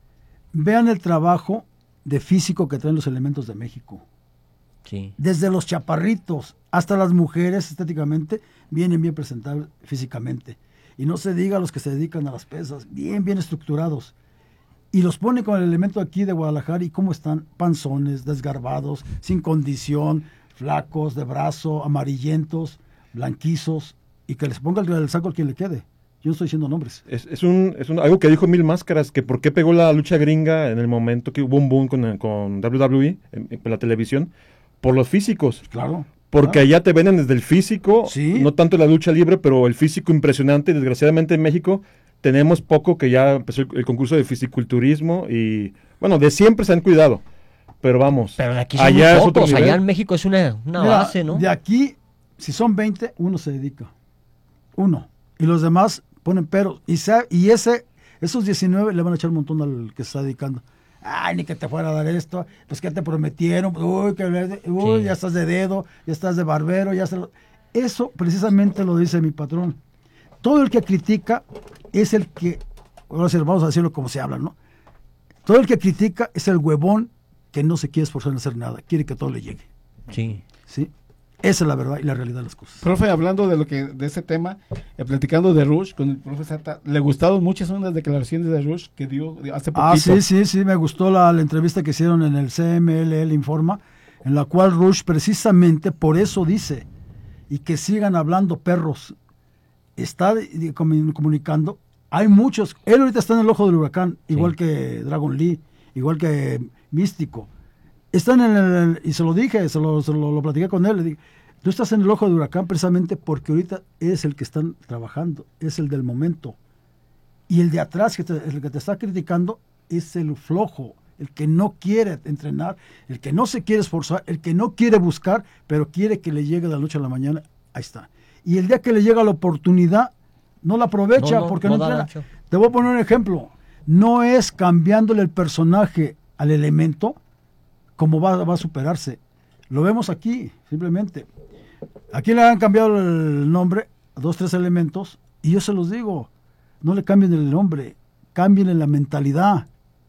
Vean el trabajo de físico que traen los elementos de México. Sí. Desde los chaparritos hasta las mujeres estéticamente vienen bien presentables físicamente. Y no se diga los que se dedican a las pesas, bien, bien estructurados. Y los pone con el elemento aquí de Guadalajara y cómo están, panzones, desgarbados, sin condición, flacos, de brazo, amarillentos, blanquizos, y que les ponga el, el saco al quien le quede. Yo no estoy diciendo nombres. Es, es, un, es un, algo que dijo Mil Máscaras, que por qué pegó la lucha gringa en el momento que hubo un boom con, con W W E en, en la televisión, por los físicos. Claro. Porque claro. allá te venden desde el físico, Sí. no tanto la lucha libre, pero el físico impresionante. Desgraciadamente en México tenemos poco, que ya empezó el, el concurso de fisiculturismo y, bueno, de siempre se han cuidado. Pero vamos, Pero de aquí son allá muy es otro pocos, nivel. allá en México es una, una Mira, base, ¿no? De aquí, si son veinte, uno se dedica. Uno. Y los demás ponen peros. Y, sa- y ese, esos diecinueve le van a echar un montón al que se está dedicando. Ay, ni que te fuera a dar esto. Pues que te prometieron. Uy, que, uy Sí. ya estás de dedo, ya estás de barbero. ya estás... Eso precisamente lo dice mi patrón. Todo el que critica es el que, ahora sí, vamos a decirlo como se habla, ¿no? Todo el que critica es el huevón que no se quiere esforzar en hacer nada. Quiere que todo le llegue. Sí. ¿Sí? Esa es la verdad y la realidad de las cosas. Profe, hablando de lo que de ese tema, eh, platicando de Rush con el profe Zata, le gustaron muchas unas declaraciones de Rush que dio hace poquito. Ah, sí, sí, sí, me gustó la, la entrevista que hicieron en el C M L L Informa, en la cual Rush precisamente por eso dice, y que sigan hablando perros, está de- de- comu- comunicando, hay muchos, él ahorita está en el ojo del huracán, igual que Dragon Lee, igual que Místico, están en el, y se lo dije, se lo, se lo, lo platiqué con él, le dije, tú estás en el ojo del huracán precisamente porque ahorita es el que están trabajando, es el del momento. Y el de atrás, que te- el que te está criticando, es el flojo, el que no quiere entrenar, el que no se quiere esforzar, el que no quiere buscar, pero quiere que le llegue de la noche a la mañana, ahí está. Y el día que le llega la oportunidad, no la aprovecha No, no, porque no no, da entrena. ancho. Te voy a poner un ejemplo. No es cambiándole el personaje al elemento como va, va a superarse. Lo vemos aquí, simplemente. Aquí le han cambiado el nombre a dos, tres elementos, y yo se los digo, no le cambien el nombre, cambien la mentalidad,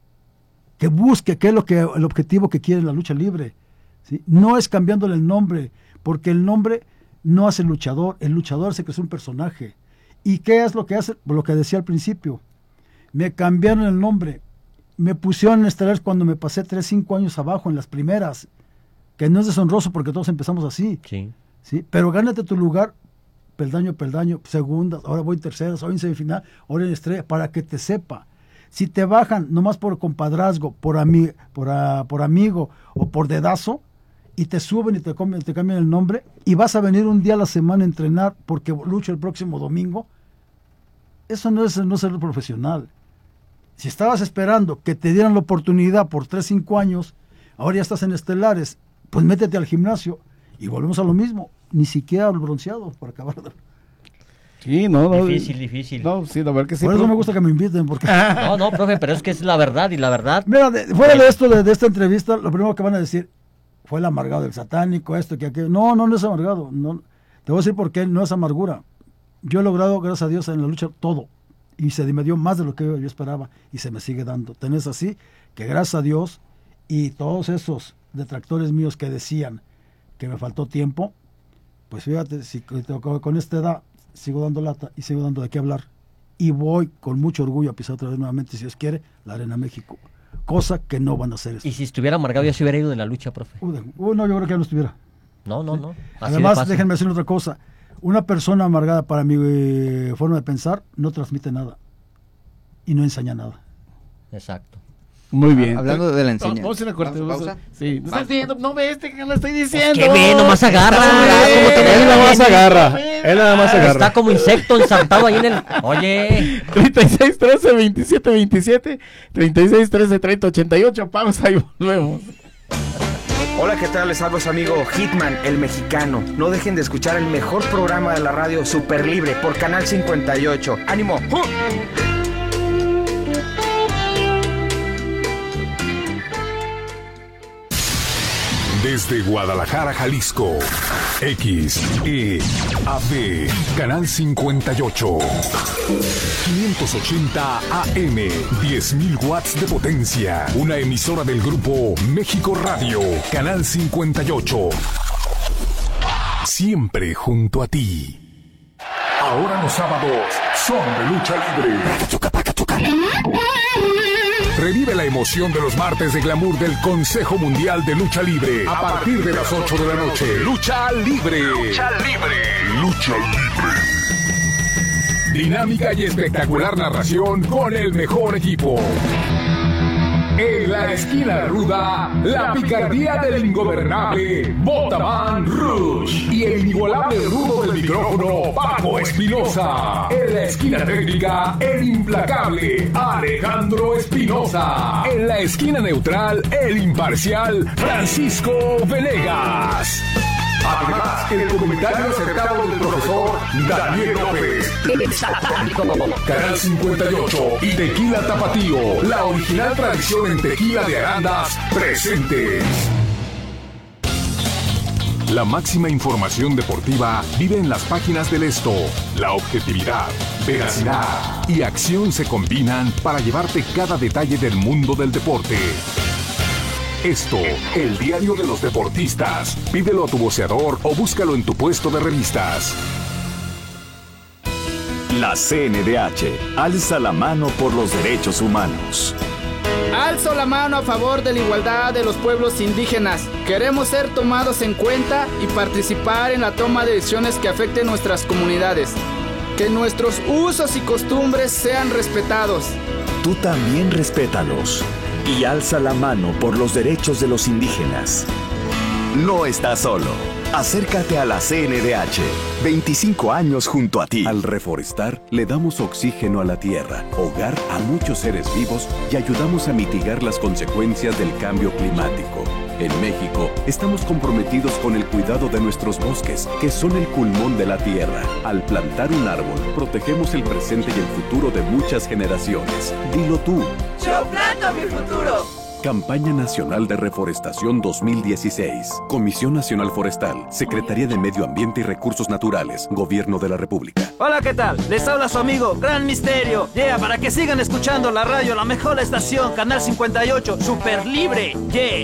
que busque qué es lo que, el objetivo que quiere la lucha libre. ¿Sí? No es cambiándole el nombre, porque el nombre no hace luchador, el luchador hace que es un personaje. ¿Y qué es lo que hace? Lo que decía al principio, me cambiaron el nombre, me pusieron en estelares cuando me pasé tres, cinco años abajo en las primeras, que no es deshonroso porque todos empezamos así. Sí. ¿Sí? Pero gánate tu lugar, peldaño, peldaño, segunda, ahora voy en tercera, soy en semifinal, ahora en estrella, para que te sepa. Si te bajan nomás por compadrazgo, por, ami, por, a, por amigo o por dedazo, y te suben y te, comen, te cambian el nombre, y vas a venir un día a la semana a entrenar porque lucho el próximo domingo, eso no es no ser profesional. Si estabas esperando que te dieran la oportunidad por tres, cinco años, ahora ya estás en estelares, pues métete al gimnasio y volvemos a lo mismo, ni siquiera al bronceado para acabar. Sí, no, no. Difícil, difícil. No, sí, la verdad que sí. Por eso profe. me gusta que me inviten, porque... No, no, profe, pero es que es la verdad, y la verdad... Mira, de- fuera de esto, de, de esta entrevista, lo primero que van a decir, fue el amargado del satánico, esto, que aquello. No, no, no es amargado. No, te voy a decir por qué no es amargura. Yo he logrado, gracias a Dios, en la lucha todo. Y se me dio más de lo que yo esperaba y se me sigue dando. Tenés así que gracias a Dios y todos esos detractores míos que decían que me faltó tiempo, pues fíjate, si con con esta edad sigo dando lata y sigo dando de qué hablar. Y voy con mucho orgullo a pisar otra vez nuevamente, si Dios quiere, la Arena México. cosa que no van a hacer eso. Y si estuviera amargado ya se hubiera ido de la lucha, profe. Uh, no, yo creo que ya no estuviera. No, no, no. Así Además, déjenme decir otra cosa. Una persona amargada, para mi eh, forma de pensar, no transmite nada y no enseña nada. Exacto. Muy bien. Hablando de la enseñanza. Vamos a ir a corte. ¿Vamos a pausa? Sí. Vamos. Viendo, no ve este que le estoy diciendo. ¿Qué ve? Nomás agarra. ¿Cómo te Él nada más agarra. Él nada más agarra. Está como insecto ensartado ahí en el... Oye. treinta y seis, trece, veintisiete, veintisiete. treinta y seis, trece, treinta, ochenta y ocho. Pausa y volvemos. Hola, ¿qué tal? Les hablo su amigo Hitman, el mexicano. No dejen de escuchar el mejor programa de la radio Super Libre por Canal cincuenta y ocho. ¡Ánimo! ¡Uh! Desde Guadalajara, Jalisco, X E A D, Canal cincuenta y ocho, quinientos ochenta A M, diez mil watts de potencia, una emisora del grupo México Radio, Canal cincuenta y ocho, siempre junto a ti. Ahora los sábados son de lucha libre. Revive la emoción de los martes de glamour del Consejo Mundial de Lucha Libre. A partir de las ocho de la noche. Lucha Libre. Lucha Libre. Lucha Libre. Dinámica y espectacular narración con el mejor equipo. En la esquina ruda, la picardía del ingobernable Botaman Rush y el inigualable rudo del micrófono Paco Espinosa. En la esquina técnica, el implacable Alejandro Espinosa. En la esquina neutral, el imparcial Francisco Venegas. Además, el comentario acertado del profesor Daniel López. Canal cincuenta y ocho y Tequila Tapatío, la original tradición en tequila de Arandas, presentes. La máxima información deportiva vive en las páginas del Esto. La objetividad, veracidad y acción se combinan para llevarte cada detalle del mundo del deporte. Esto, el diario de los deportistas. Pídelo a tu voceador o búscalo en tu puesto de revistas. La C N D H alza la mano por los derechos humanos. Alzo la mano a favor de la igualdad de los pueblos indígenas. Queremos ser tomados en cuenta y participar en la toma de decisiones que afecten nuestras comunidades. Que nuestros usos y costumbres sean respetados. Tú también respétalos y alza la mano por los derechos de los indígenas. No estás solo. Acércate a la C N D H. veinticinco años junto a ti. Al reforestar, le damos oxígeno a la tierra, hogar a muchos seres vivos y ayudamos a mitigar las consecuencias del cambio climático. En México, estamos comprometidos con el cuidado de nuestros bosques, que son el pulmón de la tierra. Al plantar un árbol, protegemos el presente y el futuro de muchas generaciones. Dilo tú. ¡Yo planto mi futuro! Campaña Nacional de Reforestación dos mil dieciséis. Comisión Nacional Forestal. Secretaría de Medio Ambiente y Recursos Naturales. Gobierno de la República. Hola, ¿qué tal? Les habla su amigo Gran Misterio. Yeah, para que sigan escuchando la radio, la mejor estación, Canal cincuenta y ocho, Super Libre. Yeah.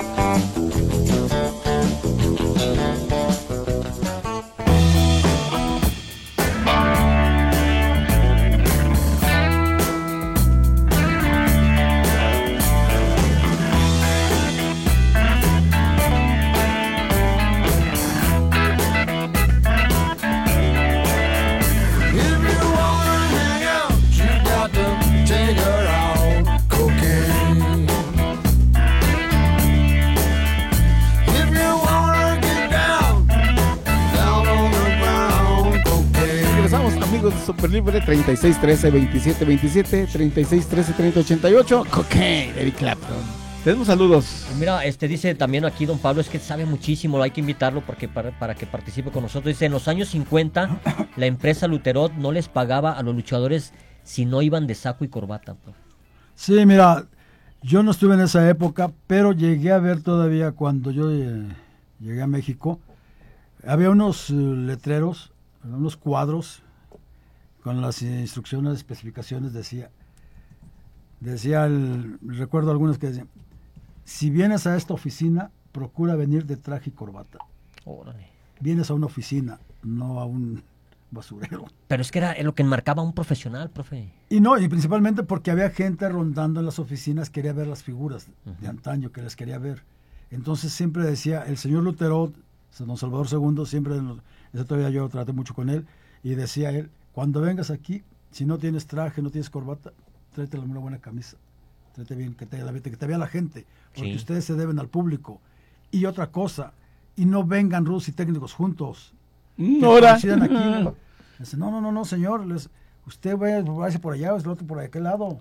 Super Libre, treinta y seis, trece, veintisiete, veintisiete, treinta y seis, trece, treinta, ochenta y ocho. Cocaine, Eric Clapton. Tenemos saludos. Mira, este dice también aquí don Pablo, es que sabe muchísimo, hay que invitarlo porque para, para que participe con nosotros. Dice, en los años cincuenta, la empresa Luterot no les pagaba a los luchadores si no iban de saco y corbata. Bro. Sí, mira, yo no estuve en esa época, pero llegué a ver todavía cuando yo eh, llegué a México. Había unos uh, letreros, unos cuadros con las instrucciones, especificaciones, decía, decía el, recuerdo algunos que decían, si vienes a esta oficina, procura venir de traje y corbata. Órale. Vienes a una oficina, no a un basurero. Pero es que era lo que enmarcaba a un profesional, profe. Y no, y principalmente porque había gente rondando en las oficinas, quería ver las figuras uh-huh. de antaño, que las quería ver. Entonces siempre decía, el señor Lutero, don Salvador segundo, siempre, eso todavía yo traté mucho con él, y decía él, cuando vengas aquí, si no tienes traje, no tienes corbata, tráete una buena camisa, tráete bien, que te, que te vea la gente, porque sí. ustedes se deben al público. Y otra cosa, y no vengan rudos y técnicos juntos. No, ahora. Aquí, ¿no? Dice, no, no, no, no, señor, les, usted vaya, vaya por allá, es el otro por aquel lado.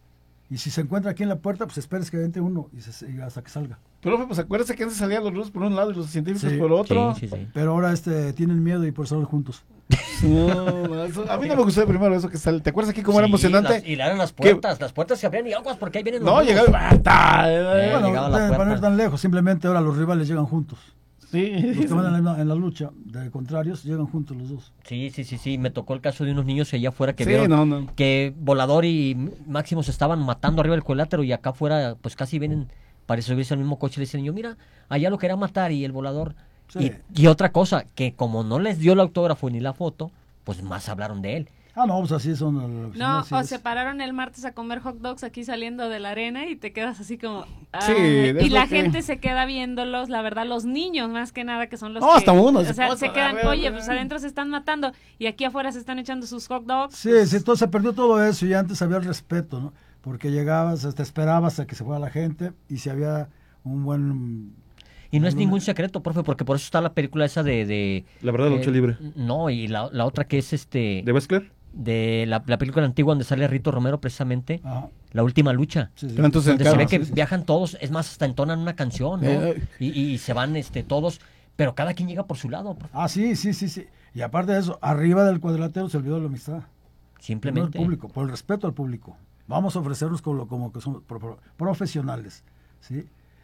Y si se encuentra aquí en la puerta, pues esperes que entre uno y, se, y hasta que salga. Pero pues acuérdese que antes salían los rusos por un lado y los científicos sí, por otro. Sí, sí, sí. Pero ahora este tienen miedo y por eso salen juntos. No, no, eso, a mí no me gustó primero eso que sale. ¿Te acuerdas aquí cómo sí, era emocionante? Las, y le eran las puertas, que, las puertas se abrían y aguas porque ahí vienen los No, llegaban. Ah, eh, bueno, para no ir tan lejos, simplemente ahora los rivales llegan juntos. Sí. Los que van en la, en la lucha de contrarios llegan juntos los dos. Sí, sí, sí, sí. Me tocó el caso de unos niños allá afuera que sí, vieron no, no. que Volador y Máximo se estaban matando arriba del cuadrilátero y acá afuera pues casi vienen para subirse al mismo coche. Le dice el niño, mira, allá lo quería matar y el Volador. Sí. Y, y otra cosa, que como no les dio el autógrafo ni la foto, pues más hablaron de él. Ah, no, pues así son. No, así o es. se pararon el martes a comer hot dogs aquí saliendo de la arena y te quedas así como... Sí, y la que... gente se queda viéndolos, la verdad, los niños más que nada, que son los no, que... hasta uno. O sea, se quedan, oye, pues adentro se están matando y aquí afuera se están echando sus hot dogs. Sí, pues... sí, entonces se perdió todo eso y antes había el respeto, ¿no? Porque llegabas, te esperabas a que se fuera la gente y si había un buen... Y no es ningún secreto, profe, porque por eso está la película esa de... de la verdad, la eh, lucha libre. No, y la, la otra que es este... ¿De Westcler? De la, la película antigua donde sale Rito Romero precisamente, Ajá. La última lucha. Sí, sí. Pero entonces donde el se carro, ve que sí, sí. viajan todos, es más, hasta entonan una canción, ¿no? Eh, y, y se van este todos, pero cada quien llega por su lado. Profe. Ah, sí, sí, sí, sí. Y aparte de eso, arriba del cuadrilátero se olvidó de la amistad. Simplemente. No el público, por el respeto al público. Vamos a ofrecernos como, como que somos pro, pro, profesionales, ¿sí?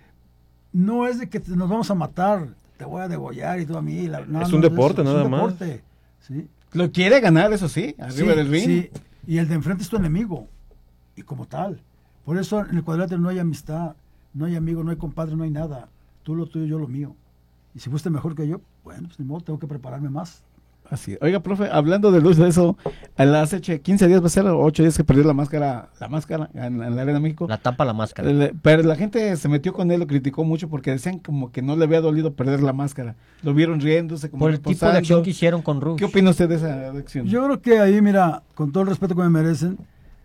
No es de que te, nos vamos a matar, te voy a degollar y tú a mí. La, no, es no un deporte, eso, nada es un más. Deporte, ¿sí? Lo quiere ganar, eso sí, arriba sí, del ring. Sí, y el de enfrente es tu enemigo, y como tal. Por eso en el cuadrilátero no hay amistad, no hay amigo, no hay compadre, no hay nada. Tú lo tuyo, yo lo mío. Y si fuiste mejor que yo, bueno, pues ni modo, tengo que prepararme más. Así. Oiga, profe, hablando de luz de eso, hace quince días va a ser ocho días que perdió la máscara, la máscara en, en la Arena México. La tapa la máscara. El, pero la gente se metió con él, lo criticó mucho porque decían como que no le había dolido perder la máscara. Lo vieron riéndose. Como por el tipo de acción que hicieron con Rush. ¿Qué opina usted de esa acción? Yo creo que ahí, mira, con todo el respeto que me merecen,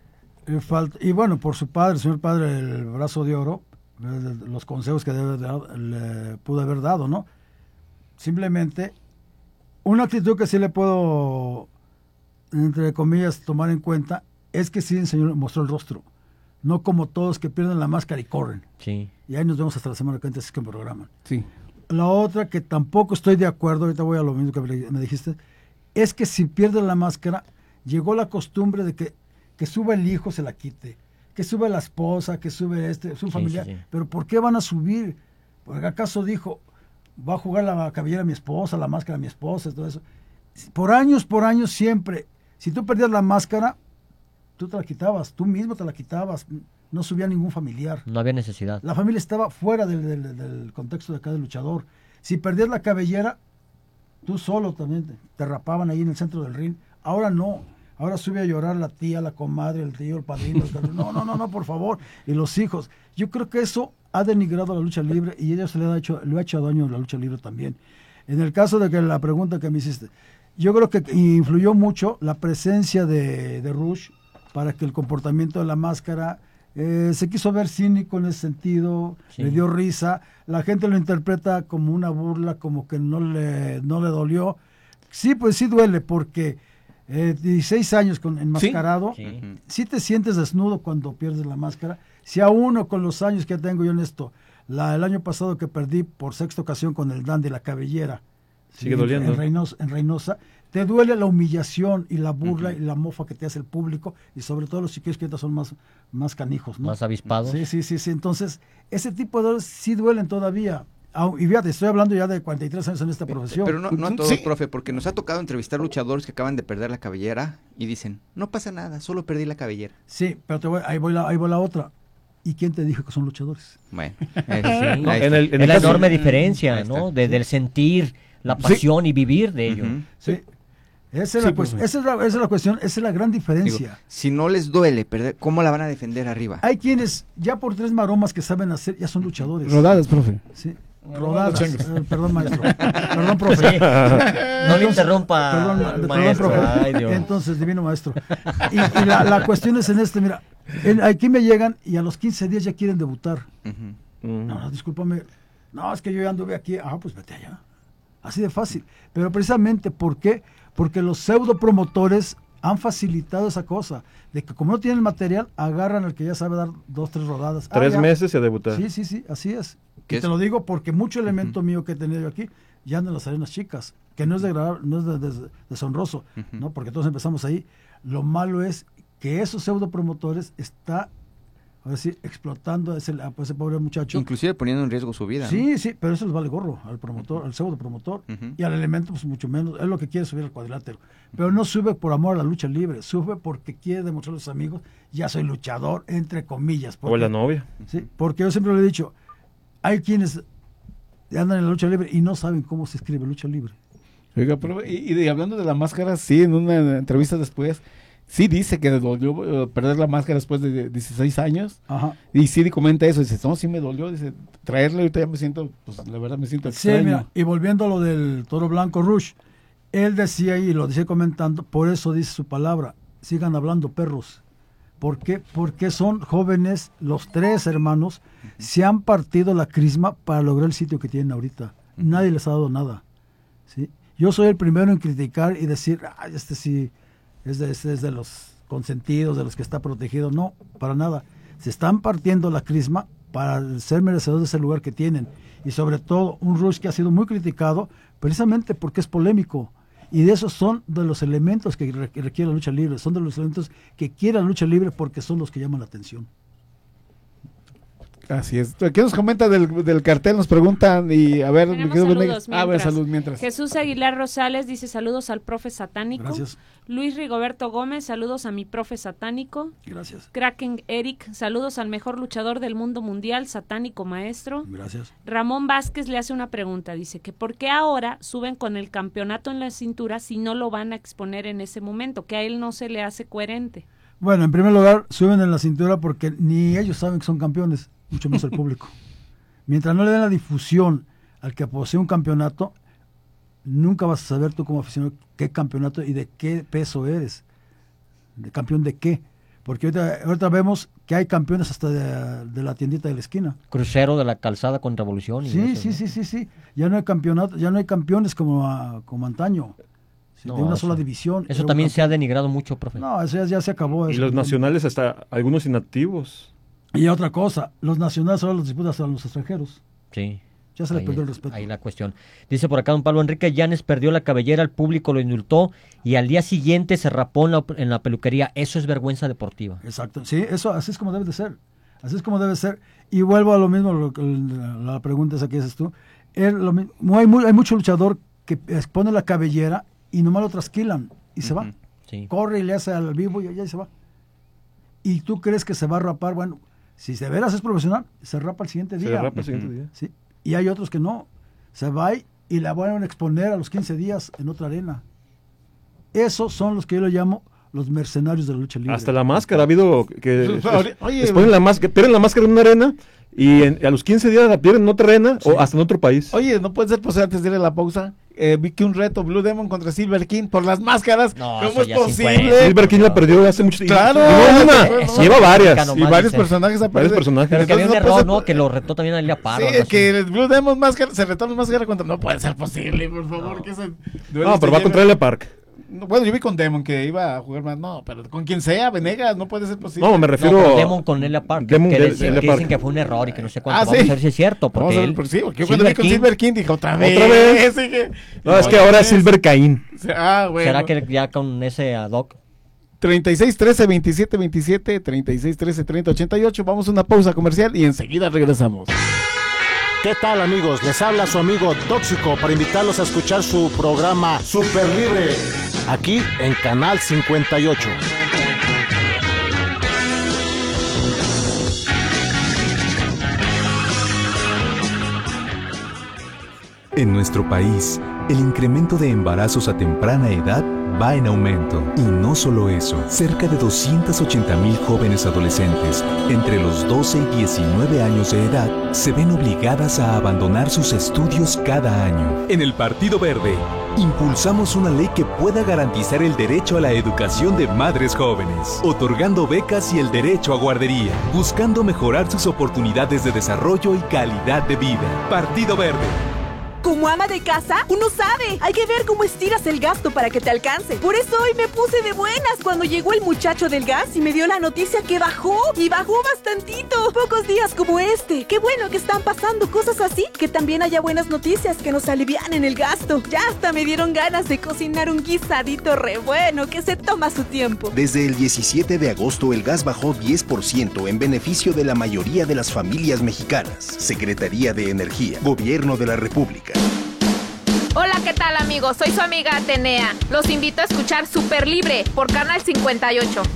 eh, falta, y bueno, por su padre, el señor padre, el brazo de oro, eh, los consejos que debe de, le pudo haber dado, ¿no? Simplemente... Una actitud que sí le puedo, entre comillas, tomar en cuenta es que sí el señor mostró el rostro, no como todos que pierden la máscara y corren. Sí. Y ahí nos vemos hasta la semana que antes es que me programan. Sí. La otra que tampoco estoy de acuerdo, ahorita voy a lo mismo que me dijiste, es que si pierden la máscara, llegó la costumbre de que, que suba el hijo, se la quite, que sube la esposa, que sube este, su sí, familiar. Sí, sí. Pero ¿por qué van a subir? Porque acaso dijo... va a jugar la cabellera a mi esposa, la máscara a mi esposa, todo eso. Por años, por años siempre, si tú perdías la máscara, tú te la quitabas, tú mismo te la quitabas, no subía ningún familiar. No había necesidad. La familia estaba fuera del, del, del contexto de cada luchador. Si perdías la cabellera, tú solo también te, te rapaban ahí en el centro del ring. Ahora no, ahora sube a llorar la tía, la comadre, el tío, el padrino. El no, no, no, no, por favor. Y los hijos. Yo creo que eso ha denigrado la lucha libre y ella se le ha hecho, le ha hecho daño a la lucha libre también. En el caso de que la pregunta que me hiciste, yo creo que influyó mucho la presencia de, de Rush para que el comportamiento de la máscara eh, se quiso ver cínico en ese sentido, sí. Le dio risa, la gente lo interpreta como una burla, como que no le, no le dolió. Sí, pues sí duele porque eh, dieciséis años con enmascarado, sí, sí. Sí te sientes desnudo cuando pierdes la máscara. Si a uno con los años que tengo yo en esto, la, el año pasado que perdí por sexta ocasión con el dandy, la cabellera, sigue ¿sí? doliendo. En Reynosa, en Reynosa, te duele la humillación y la burla uh-huh. y la mofa que te hace el público y sobre todo los chiquillos que ahorita son más, más canijos, ¿no? Más avispados. Sí, sí, sí, sí. Entonces, ese tipo de dolores sí duelen todavía. Y fíjate, estoy hablando ya de cuarenta y tres años en esta profesión. Pero no, no a todos, sí. profe, porque nos ha tocado entrevistar luchadores que acaban de perder la cabellera y dicen, no pasa nada, solo perdí la cabellera. Sí, pero te voy, ahí, voy la, ahí voy la otra. ¿Y quién te dijo que son luchadores? Bueno, sí, no, en el, en es la enorme diferencia, ¿no? De, del sentir, la pasión sí. y vivir de ello. Uh-huh. Sí. Esa es, Sí, la, pues, cuestión, esa, es la, esa es la cuestión, esa es la gran diferencia. Digo, si no les duele perder, ¿cómo la van a defender arriba? Hay quienes ya por tres maromas que saben hacer, ya son luchadores. Rodadas, profe. Sí. Rodadas. Rodadas. Eh, perdón, maestro. Perdón, profe. Sí. No le interrumpa, Perdón, maestro. perdón, profe. Ay, Dios. Entonces, divino maestro. Y, y la, la cuestión es en este, mira, en, aquí me llegan y a los quince días ya quieren debutar. Uh-huh. No, no, discúlpame. No, es que yo ya anduve aquí. Ah, pues vete allá. Así de fácil. Pero precisamente, ¿por qué? Porque los pseudo promotores han facilitado esa cosa, de que como no tienen material, agarran al que ya sabe dar dos, tres rodadas. Tres Ah, ya. meses y a debutar. Sí, sí, sí, así es. ¿Qué Y es? te lo digo porque mucho elemento mío que he tenido yo aquí ya anda en las arenas chicas, que no es degradable, no es de- de- deshonroso, Ujú. ¿no? Porque todos empezamos ahí. Lo malo es que esos pseudo promotores está, a ver si explotando a ese, a ese pobre muchacho. Inclusive poniendo en riesgo su vida. ¿no? Sí, sí, pero eso les vale gorro al promotor, al pseudo promotor, Ujú. y al elemento pues mucho menos. Es lo que quiere subir al cuadrilátero, pero no sube por amor a la lucha libre, sube porque quiere demostrar a sus amigos, ya soy luchador, entre comillas. O porque- la novia. Sí, porque yo siempre le he dicho, hay quienes andan en la lucha libre y no saben cómo se escribe lucha libre. Oiga, profe, y, y de- hablando de la máscara, sí, en una entrevista después, sí dice que le dolió eh, perder la máscara después de dieciséis años. Ajá. Y sí comenta eso, dice, no, sí me dolió, dice, traerle ahorita ya me siento, pues la verdad me siento Sí, extraño. mira, y volviendo a lo del Toro Blanco Rush, él decía y lo decía comentando, por eso dice su palabra, sigan hablando perros. ¿Por qué? Porque son jóvenes, los tres hermanos, se han partido la crisma para lograr el sitio que tienen ahorita. Nadie les ha dado nada. ¿Sí? Yo soy el primero en criticar y decir, "Ay, este sí, es de, este es de los consentidos, de los que está protegido". No, para nada. Se están partiendo la crisma para ser merecedores de ese lugar que tienen. Y sobre todo, un Rush que ha sido muy criticado precisamente porque es polémico. Y de esos son de los elementos que re- que requiere la lucha libre. Son de los elementos que quiere la lucha libre porque son los que llaman la atención. Así es. ¿Qué nos comenta del, del cartel? Nos preguntan y a ver, Tenemos mi querido saludos Venegas. A ver, mientras. salud mientras. Jesús Aguilar Rosales dice saludos al profe satánico. Gracias. Luis Rigoberto Gómez, saludos a mi profe satánico. Gracias. Kraken Eric, saludos al mejor luchador del mundo mundial, satánico maestro. Gracias. Ramón Vázquez le hace una pregunta, dice que ¿por qué ahora suben con el campeonato en la cintura si no lo van a exponer en ese momento? Que a él no se le hace coherente. Bueno, en primer lugar, suben en la cintura porque ni ellos saben que son campeones, mucho menos el público. Mientras no le den la difusión al que posee un campeonato, nunca vas a saber tú como aficionado qué campeonato y de qué peso eres. ¿De campeón de qué? Porque ahorita, ahorita vemos que hay campeones hasta de, de la tiendita de la esquina. Crucero de la calzada con Revolución. y Sí, eso, sí, ¿no? sí, sí, sí. Ya no hay campeonato, ya no hay campeones como, a- como antaño. Sí, No, de una eso- sola división. Eso Era también un se ha denigrado mucho, profe. No, eso ya, ya se acabó. Y eso. los nacionales hasta algunos inactivos. Y otra cosa, los nacionales ahora los disputan hasta los extranjeros. Sí. Ya se le Ahí- perdió el respeto. Ahí la cuestión. Dice por acá don Pablo Enrique Llanes perdió la cabellera, el público lo indultó y al día siguiente se rapó en la, en la peluquería. Eso es vergüenza deportiva. Exacto, sí, eso así es como debe de ser. Así es como debe ser. Y vuelvo a lo mismo, lo, que- la, la pregunta esa que haces tú. Es lo mi- hay, mu- hay mucho luchador que expone la cabellera y nomás lo trasquilan y se va. Sí. Corre y le hace al vivo y ya se va. Y tú crees que se va a rapar, bueno, si de veras es profesional, se rapa el siguiente Se día. rapa el siguiente día. Sí. Y hay otros que no. Se va y- y la vuelven a exponer a los quince días en otra arena. Esos son los que yo le llamo los mercenarios de la lucha libre. Hasta la máscara ha habido que Oye, oye, les ponen la máscara, pierden la máscara en una arena y en- a los quince días la pierden en otra arena o hasta en otro país. Oye, no puede ser posible antes de ir a la pausa. Eh, vi que un reto Blue Demon contra Silver King por las máscaras. No, ¿Cómo eso es ya es posible? incoherente. Silver King la perdió hace mucho tiempo. Claro. No una, Eso- lleva varias. Y varios personajes Varios aparecen. personajes. Pero que había un Entonces no error, puede ¿no? Que lo retó también a Elia Parro. Sí, algo así. que el Blue Demon máscara, se retó la máscara contra. No puede ser posible, por favor. Que ese duelo No, pero va se contra lleve- el Park. No, bueno, yo vi con Demon que iba a jugar más. No, pero con quien sea, Venegas, no puede ser posible. No, me refiero No, pero Demon con Elia Park. Demon que de- dicen, Elia que, dicen Park. que fue un error y que no sé cuánto. Ah, Vamos sí. a ver si es cierto. Porque Vamos a ver, él, por sí, porque yo cuando vi con King- Silver King dije otra vez. Otra vez. Dije, No, es que ahora es Silver Caín. Ah, bueno. ¿Será que ya con ese ad hoc? treinta y seis trece veintisiete veintisiete, treinta y seis trece treinta ochenta y ocho. Vamos a una pausa comercial y enseguida regresamos. ¿Qué tal, amigos? Les habla su amigo Tóxico para invitarlos a escuchar su programa Super Libre aquí en Canal cincuenta y ocho. En nuestro país, el incremento de embarazos a temprana edad va en aumento. Y no solo eso, cerca de doscientos ochenta mil jóvenes adolescentes entre los doce y diecinueve años de edad se ven obligadas a abandonar sus estudios cada año. En el Partido Verde, impulsamos una ley que pueda garantizar el derecho a la educación de madres jóvenes, otorgando becas y el derecho a guardería, buscando mejorar sus oportunidades de desarrollo y calidad de vida. Partido Verde. Como ama de casa, uno sabe, hay que ver cómo estiras el gasto para que te alcance. Por eso hoy me puse de buenas cuando llegó el muchacho del gas y me dio la noticia que bajó, y bajó bastantito. Pocos días como este. Qué bueno que están pasando cosas así, que también haya buenas noticias que nos alivianen el gasto. Ya hasta me dieron ganas de cocinar un guisadito re bueno que se toma su tiempo. Desde el diecisiete de agosto el gas bajó diez por ciento en beneficio de la mayoría de las familias mexicanas. Secretaría de Energía, Gobierno de la República. Hola, ¿qué tal, amigos? Soy su amiga Atenea. Los invito a escuchar Super Libre por Canal cincuenta y ocho.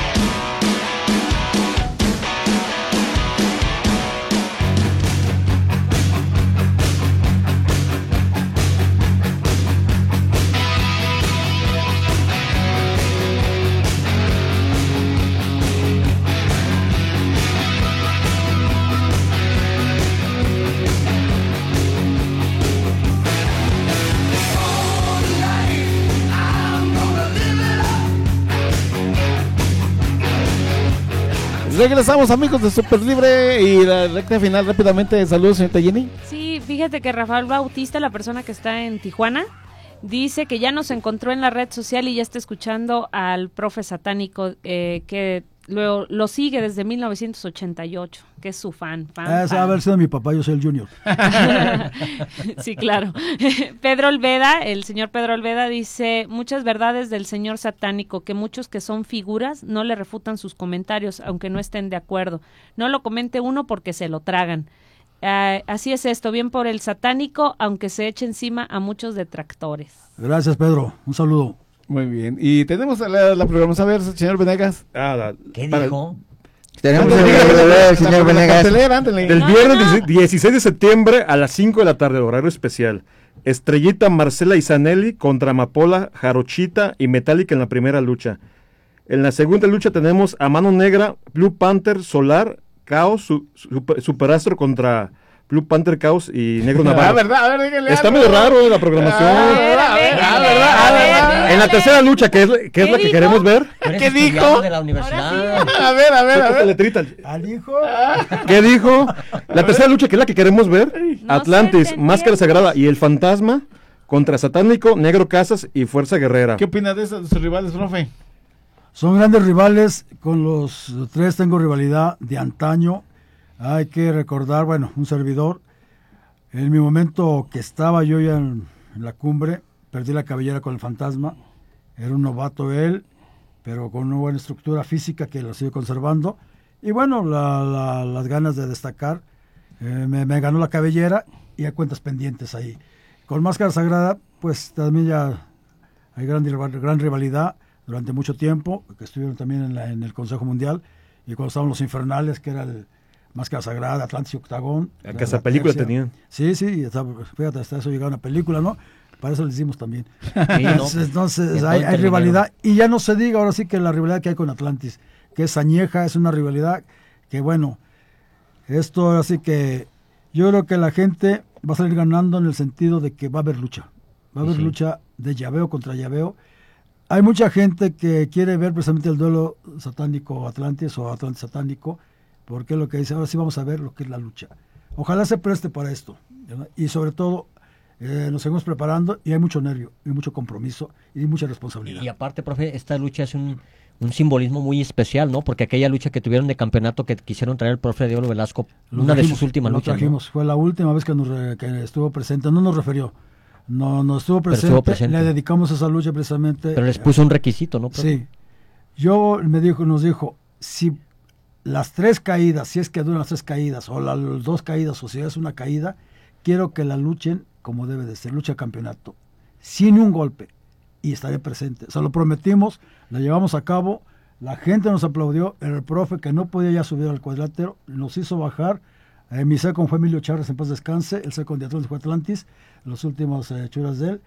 Regresamos, amigos de Super Libre, y la recta final rápidamente. Saludos, señorita Jenny. Sí, fíjate que Rafael Bautista, la persona que está en Tijuana, dice que ya nos encontró en la red social y ya está escuchando al profe satánico, eh, que lo, lo sigue desde mil novecientos ochenta y ocho, que es su fan. fan, Ah, fan. a ver si de mi papá, yo soy el Junior. Sí, claro. Pedro Olveda, el señor Pedro Olveda dice, muchas verdades del señor satánico, que muchos que son figuras no le refutan sus comentarios, aunque no estén de acuerdo. No lo comente uno porque se lo tragan. Uh, así es esto, bien por el satánico, aunque se eche encima a muchos detractores. Gracias, Pedro. Un saludo. Muy bien. Y tenemos la, la programación, a ver, señor Venegas. Ah, la, ¿Qué para- dijo? Tenemos Ándale, el dígale, señor la Venegas. cartelera, ándale. Del No, viernes no. dieciséis de septiembre a las cinco de la tarde, horario especial. Estrellita Marcela Isanelli contra Amapola, Jarochita y Metallica en la primera lucha. En la segunda lucha tenemos a Mano Negra, Blue Panther, Solar, Caos, su, super, Superastro contra Blue Panther, Caos y Negro Ah, Navarro. verdad, a ver, dígale Está algo. medio raro la programación. Ah, verdad, a ver, ah, verdad, ah, verdad. En la tercera lucha, que es, que es ¿Qué la que dijo? queremos ver. Tú eres ¿Qué estudiante dijo? de la universidad. A ver, a ver, a Sácate ver. letrita. ¿Al hijo? ¿Qué dijo? La tercera lucha, que es la que queremos ver. No Atlantis, se Máscara entendemos. Sagrada y el Fantasma contra Satánico, Negro Casas y Fuerza Guerrera. ¿Qué opina de esos de sus rivales, profe? Son grandes rivales, con los tres tengo rivalidad de antaño. Hay que recordar, bueno, un servidor, en mi momento que estaba yo ya en, en la cumbre, perdí la cabellera con el Fantasma, era un novato él, pero con una buena estructura física que lo sigue conservando, y bueno, la, la, las ganas de destacar, eh, me, me ganó la cabellera y hay cuentas pendientes ahí. Con Máscara Sagrada, pues también ya hay gran, gran rivalidad durante mucho tiempo, que estuvieron también en, la, en el Consejo Mundial, y cuando estaban los Infernales, que era el Máscara Sagrada, Atlantis y Octagón. Que hasta película tercia. tenían. Sí, sí, hasta, fíjate, hasta eso llegaba una película, ¿no? Para eso le hicimos también. Sí, no, entonces, pues, entonces bien hay, tonto hay el rivalidad, y ya no se diga ahora sí que la rivalidad que hay con Atlantis, que es añeja, es una rivalidad que, bueno, esto ahora sí que yo creo que la gente va a salir ganando en el sentido de que va a haber lucha. Va a haber Sí. lucha de llaveo contra llaveo. Hay mucha gente que quiere ver precisamente el duelo satánico Atlantis o Atlantis satánico, porque es lo que dice, ahora sí vamos a ver lo que es la lucha. Ojalá se preste para esto, ¿verdad? Y sobre todo eh, nos seguimos preparando, y hay mucho nervio, y mucho compromiso, y mucha responsabilidad. Y aparte, profe, esta lucha es un, un simbolismo muy especial, ¿no? Porque aquella lucha que tuvieron de campeonato que quisieron traer el profe Diego Velasco, Lo una de trajimos, sus últimas lo luchas, ¿no? trajimos. Fue la última vez que, nos re- que estuvo presente, no nos refirió, no, no estuvo Pero presente, estuvo presente. le dedicamos esa lucha precisamente. Pero les puso un requisito, ¿no, profe? Sí, yo me dijo, nos dijo, si las tres caídas, si es que duran las tres caídas, o las dos caídas, o si es una caída, quiero que la luchen como debe de ser, lucha de campeonato, sin un golpe, y estaré presente. Se lo prometimos, la llevamos a cabo, la gente nos aplaudió, el profe que no podía ya subir al cuadrilátero, nos hizo bajar. Eh, mi second fue Emilio Charres, en paz descanse, el second de Atlantis fue Atlantis, los últimos eh, churas de él,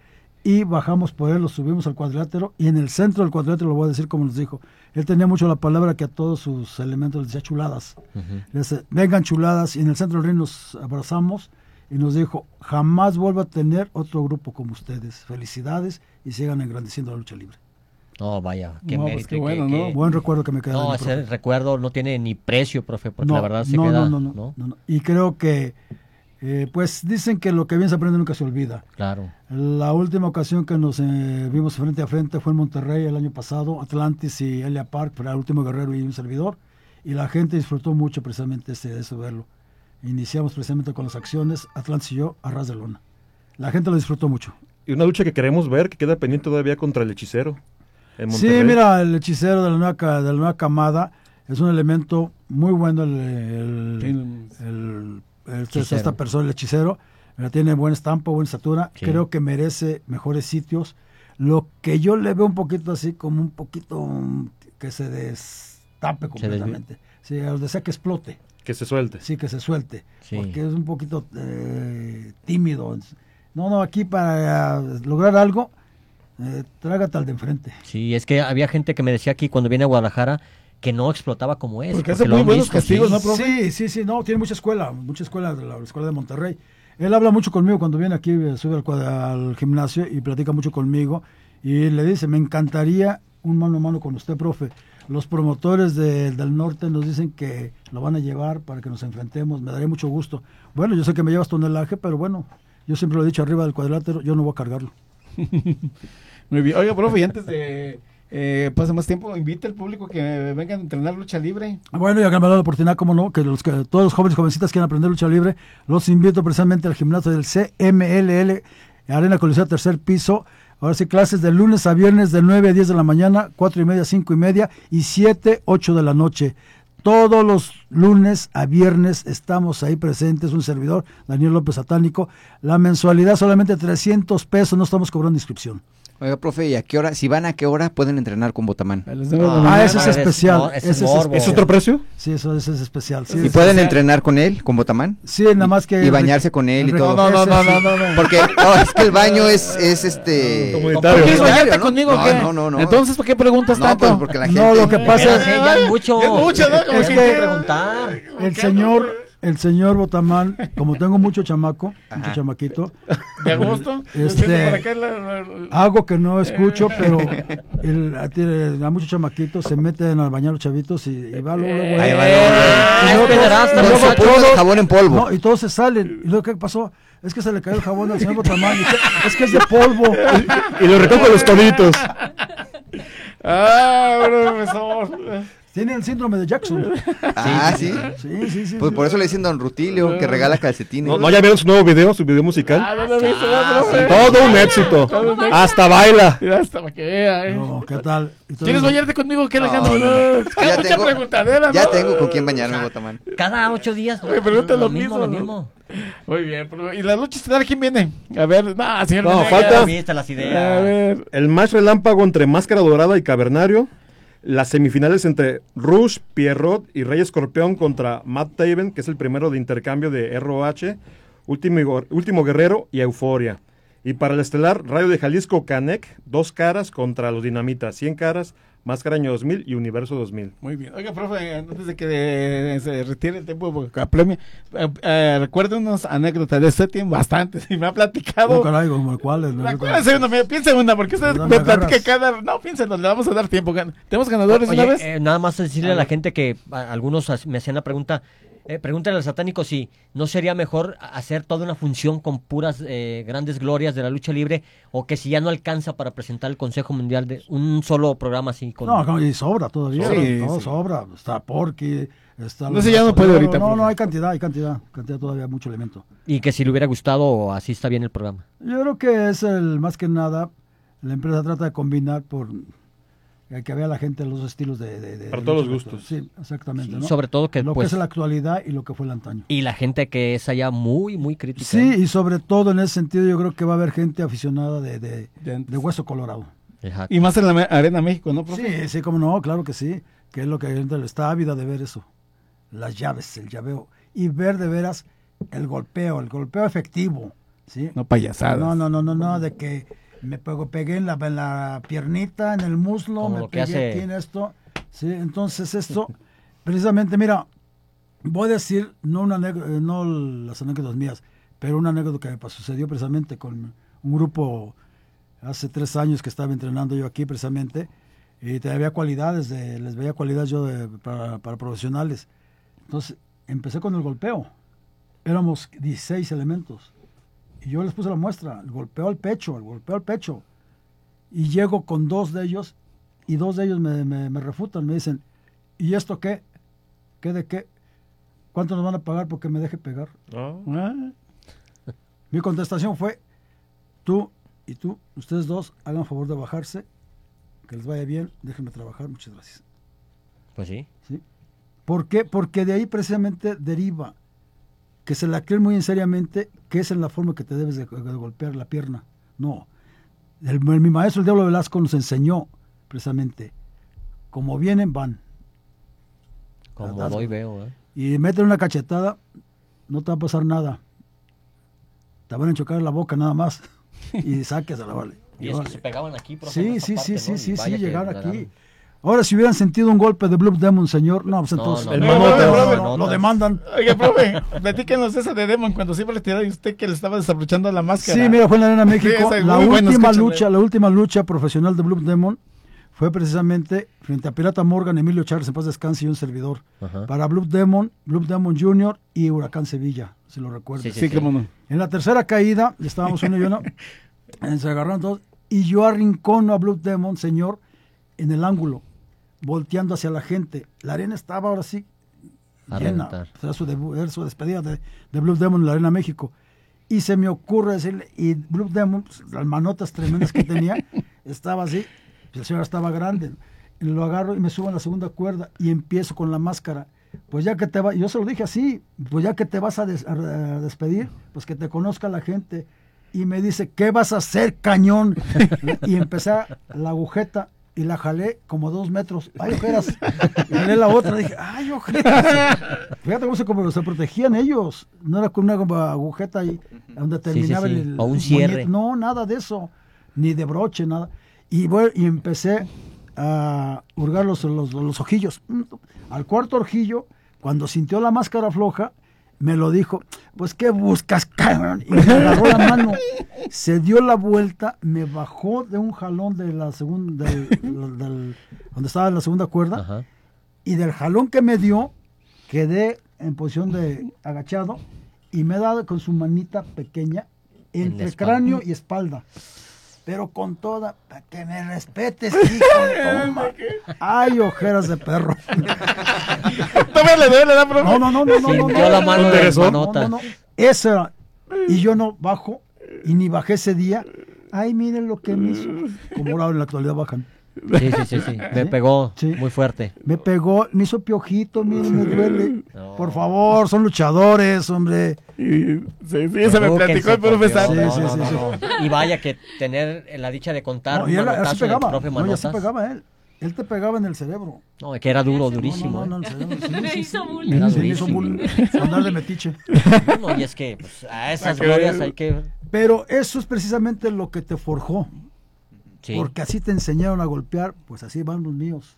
y bajamos por él, lo subimos al cuadrilátero, y en el centro del cuadrilátero, lo voy a decir como nos dijo, él tenía mucho la palabra que a todos sus elementos les decía chuladas. Ujú. Les decía, vengan chuladas, y en el centro del ring nos abrazamos y nos dijo, jamás vuelva a tener otro grupo como ustedes. Felicidades y sigan engrandeciendo la lucha libre. No, vaya, qué No, pues mérito. qué y bueno, qué- ¿no? qué- Buen recuerdo que me queda de No, mi ese profe. recuerdo no tiene ni precio, profe, porque No, la verdad se no, queda. no, no, no, no, no. Y creo que, eh, pues dicen que lo que bien se aprende nunca se olvida. Claro. La última ocasión que nos eh, vimos frente a frente fue en Monterrey el año pasado, Atlantis y Elia Park, fue el último guerrero y un servidor, y la gente disfrutó mucho precisamente ese, eso verlo. Iniciamos precisamente con las acciones, Atlantis y yo, a ras de lona. La gente lo disfrutó mucho. Y una lucha que queremos ver, que queda pendiente todavía contra el hechicero. En Sí, Monterrey. mira, el hechicero de la nueva, ca- de la nueva camada es un elemento muy bueno, el, el, el- el- esta- Hechicero. esta persona, el hechicero, eh, tiene buen estampo, buena estatura, Sí. creo que merece mejores sitios. Lo que yo le veo un poquito así, como un poquito um, que se destape completamente. Sí, donde sea que explote. Que se suelte. Sí, que se suelte. Sí. Porque es un poquito eh, tímido. No, no, aquí para eh, lograr algo, eh, trágate al de enfrente. Sí, es que había gente que me decía aquí cuando viene a Guadalajara que no explotaba como es. Porque porque hace lo muy han buenos visto, castigos, sí. ¿no, profe? Sí, sí, sí, no, tiene mucha escuela, mucha escuela de la escuela de Monterrey. Él habla mucho conmigo cuando viene aquí, eh, sube al, cuadra- al gimnasio y platica mucho conmigo. Y le dice, me encantaría un mano a mano con usted, profe. Los promotores de- del norte nos dicen que lo van a llevar para que nos enfrentemos. Me daría mucho gusto. Bueno, yo sé que me llevas tonelaje, pero bueno, yo siempre lo he dicho arriba del cuadrilátero, yo no voy a cargarlo. Muy bien. Oiga, profe, y antes de eh, pase más tiempo, invita al público que vengan a entrenar lucha libre. Bueno, ya que me ha dado la oportunidad, como no, que, los, que todos los jóvenes jovencitas quieran aprender lucha libre, los invito precisamente al gimnasio del C M L L, Arena Coliseo, tercer piso. Ahora sí, clases de lunes a viernes de nueve a diez de la mañana, cuatro y media, cinco y media y siete, ocho de la noche. Todos los lunes a viernes estamos ahí presentes, un servidor, Daniel López Satánico. La mensualidad solamente trescientos pesos, no estamos cobrando inscripción. Oiga, profe, ¿y a qué hora? Si van, ¿a qué hora pueden entrenar con Botamán? Ah, ese es especial. no, ese ese es es, morbo. ¿Es otro precio? Sí, eso ese es especial. Sí, ¿Y es pueden especial. entrenar con él, con Botamán? Sí, nada más que... Y bañarse con él y el- todo. No, no, no, no, no, no. Porque no, es que el baño es, es este... Comunitario. ¿Quieres bañarte ¿no? conmigo o No, qué? no, no, no. Entonces, ¿por qué preguntas No, tanto? pues porque la gente... No, lo que pasa Espérate, ya es mucho. Ya es mucho, ¿no? Como Es que que- quiere preguntar. El señor, el señor Botamán, como tengo mucho chamaco, Ajá. mucho chamaquito, ¿De agosto? Este, Por acá la- la- la- hago que no escucho, pero el, a, tiene- a muchos chamaquitos se meten a bañar los chavitos y, y va luego, luego, Ahí ahí. va, Y es luego- pederasta, y luego Con su todos- de jabón en polvo. No, y todos se salen. ¿Y luego qué pasó? Es que se le cayó el jabón al señor Botamán. y que- Es que es de polvo. Y lo recojo los toditos. Ah, profesor. Tiene el síndrome de Jackson. Ah, ¿sí? Sí, sí, sí. Pues sí. por eso le dicen Don Rutilio, que regala calcetines. No, no, ya vieron su nuevo video, su video musical. Ah, no lo he visto, no, profe. Todo un éxito. Todo un éxito. Hasta baila. Mira, hasta para que vea, ¿eh? No, ¿qué tal? Entonces- ¿Quieres bañarte conmigo? ¿Qué, Alejandro? no, No, no. es que Ya mucha tengo- preguntadera, ¿no? Ya tengo con quién bañarme, Botamán. Cada ocho días. Me pregunta lo mismo, mismo, lo ¿no? mismo. Muy bien, pero ¿y la lucha estelar quién viene? A ver, no, señor. No, Menega. falta- Ya viste las A ideas. ver. El match relámpago entre Máscara Dorada y Cavernario. Las semifinales entre Rush, Pierrot y Rey Escorpión contra Matt Taven, que es el primero de intercambio de R O H, Último, Último Guerrero y Euforia. Y para el estelar, Rayo de Jalisco, Canek, dos caras contra los Dinamitas, cien caras, Máscara Año dos mil y Universo dos mil. Muy bien. Oiga, profe, antes de que eh, se retire el tiempo porque apremia, eh, eh, recuerde unas anécdotas de usted, tiene bastantes y me ha platicado. No, caray, como cuáles. ¿no? Acuérdese una, me- piense una, porque usted No me me platica agarras. cada... No, piénsenos, le vamos a dar tiempo. gan- ¿Tenemos ganadores Oye, una vez? eh, nada más decirle A a la ver. gente que a- algunos as- me hacían la pregunta, eh, pregúntale al satánico si no sería mejor hacer toda una función con puras eh, grandes glorias de la lucha libre o que si ya no alcanza para presentar el Consejo Mundial de un solo programa así con... No, no, y sobra todavía. Sí, no, sí. sobra. Está Porky. Está No sé, ya no puede ahorita, No, profe. no, hay cantidad, hay cantidad. Cantidad todavía, mucho elemento. Y que si le hubiera gustado así está bien el programa. Yo creo que es el más que nada, la empresa trata de combinar por que vea la gente los estilos de... de- de- Para de todos lucha los actual. gustos. Sí, exactamente. ¿no? Sobre todo que Lo pues, que es la actualidad y lo que fue el antaño. y la gente que es allá muy, muy crítica. Sí, y sobre todo en ese sentido yo creo que va a haber gente aficionada de, de, De antes. de hueso colorado. Exacto. Y más en la me- Arena México, ¿no, profe? Sí, sí, como no, claro que sí, que es lo que la gente está ávida de ver eso, las llaves, el llaveo, y ver de veras el golpeo, el golpeo efectivo, ¿sí? No payasadas. No, no, no, no, no, de que me pegó, pegué en la, en la piernita, en el muslo, Como me lo que pegué hace- aquí en esto. Sí, entonces esto, precisamente, mira, voy a decir, no, una anécdota, no las anécdotas mías, pero una anécdota que me pasó, sucedió precisamente con un grupo hace tres años que estaba entrenando yo aquí precisamente, y te había cualidades, de, les veía cualidades yo de, para, para profesionales. Entonces empecé con el golpeo, éramos dieciséis elementos, y yo les puse la muestra, el golpeo al pecho, el golpeo al pecho, y llego con dos de ellos, y dos de ellos me, me, me refutan, me dicen, ¿y esto qué? ¿Qué de qué? ¿Cuánto nos van a pagar porque me deje pegar? Ah. Mi contestación fue, tú y tú, ustedes dos, hagan favor de bajarse, que les vaya bien, déjenme trabajar, muchas gracias. Pues sí. ¿Sí? ¿Por qué? Porque de ahí precisamente deriva que se la creen muy en seriamente, que es en la forma que te debes de, de golpear la pierna. No. El, el- mi maestro, el Diablo Velasco, nos enseñó precisamente, como vienen, van. Como ¿Verdad? doy veo, ¿eh? Y meten una cachetada, no te va a pasar nada. Te van a chocar la boca nada más. Y saques a la vale. Y es que se pegaban aquí, profe, Sí, en esta sí, parte, sí, ¿no? sí, Y sí, vaya sí, que llegar ganaron. aquí. Ahora, si hubieran sentido un golpe de Blue Demon, señor, no, pues No, entonces no, el no, manote, no, no, no, no, no, lo no. demandan. Oiga, profe, platíquenos esa de Demon cuando se iba a retirar y usted que le estaba desabrochando la máscara. Sí, mira, fue en la Arena México. Sí, esa- la muy bueno, última escúchenle. lucha, la última lucha profesional de Blue Demon fue precisamente frente a Pirata Morgan, Emilio Chávez, en paz descanse, y un servidor. Ajá. Para Blue Demon, Blue Demon junior y Huracán Sevilla, si lo recuerdas. Sí, sí, sí, cómo no. En la tercera caída, estábamos uno y uno, eh, se agarraron todos, y yo arrincono a Blue Demon, señor, en el ángulo, volteando hacia la gente. La arena estaba ahora sí A llena. reventar. Era su, debu- era su despedida de, de Blue Demon en la Arena México. Y se me ocurre decirle, y Blue Demon, pues, las manotas tremendas que tenía, estaba así, pues, el señor estaba grande. Y lo agarro y me subo en la segunda cuerda y empiezo con la máscara. Pues ya que te va, yo se lo dije así, pues ya que te vas a, des- a- a despedir, pues que te conozca la gente. Y me dice, ¿qué vas a hacer, cañón? Y empecé la agujeta y la jalé como dos metros. ¡Ay, ojeras! Y jalé la otra, dije, ¡ay, ojeras! Fíjate cómo se, cómo se protegían ellos. No era con una como agujeta ahí, donde terminaba sí, sí. el... O un el cierre. moñete. No, nada de eso. Ni de broche, nada. Y, bueno, y empecé a hurgar los, los, los ojillos. Al cuarto ojillo, cuando sintió la máscara floja, me lo dijo, pues ¿qué buscas, cabrón? Y me agarró la mano, se dio la vuelta, me bajó de un jalón de la segunda, del, del- del- donde estaba en la segunda cuerda, Ajá. y del jalón que me dio, quedé en posición de agachado, y me ha dado con su manita pequeña, En entre la espalda. cráneo y espalda. Pero con toda, para que me respetes, hijo, toma. Ay, ojeras de perro. Todavía le duele, ¿verdad, profe? No, no, no, no, no. Sintió no, la no, mano no, de no, manota. no, no, no. Esa era. Y yo no bajo, y ni bajé ese día. Ay, miren lo que me hizo. Como ahora en la actualidad bajan. Sí, sí, sí, sí. Me ¿Sí? pegó Sí. muy fuerte. Me pegó, me hizo piojito, miren, me duele. No. Por favor, son luchadores, hombre. Y, sí, sí, se me Edúquense, platicó el por profe Dios. Santa. No, Sí, no, sí, no, sí, no. Y vaya que tener la dicha de contar No, un y él así manotazo del pegaba. profe No, y así Manotas. pegaba él. Él te pegaba en el cerebro. No, que era duro, No, durísimo. no, no, ¿eh? en el cerebro. Sí, Me sí, hizo sí. bullying. Era Sí, me hizo durísimo. bullying. Andar de metiche. No, y es que pues, a esas Para que glorias vean. hay que... Pero eso es precisamente lo que te forjó. Sí. Porque así te enseñaron a golpear, pues así van los míos.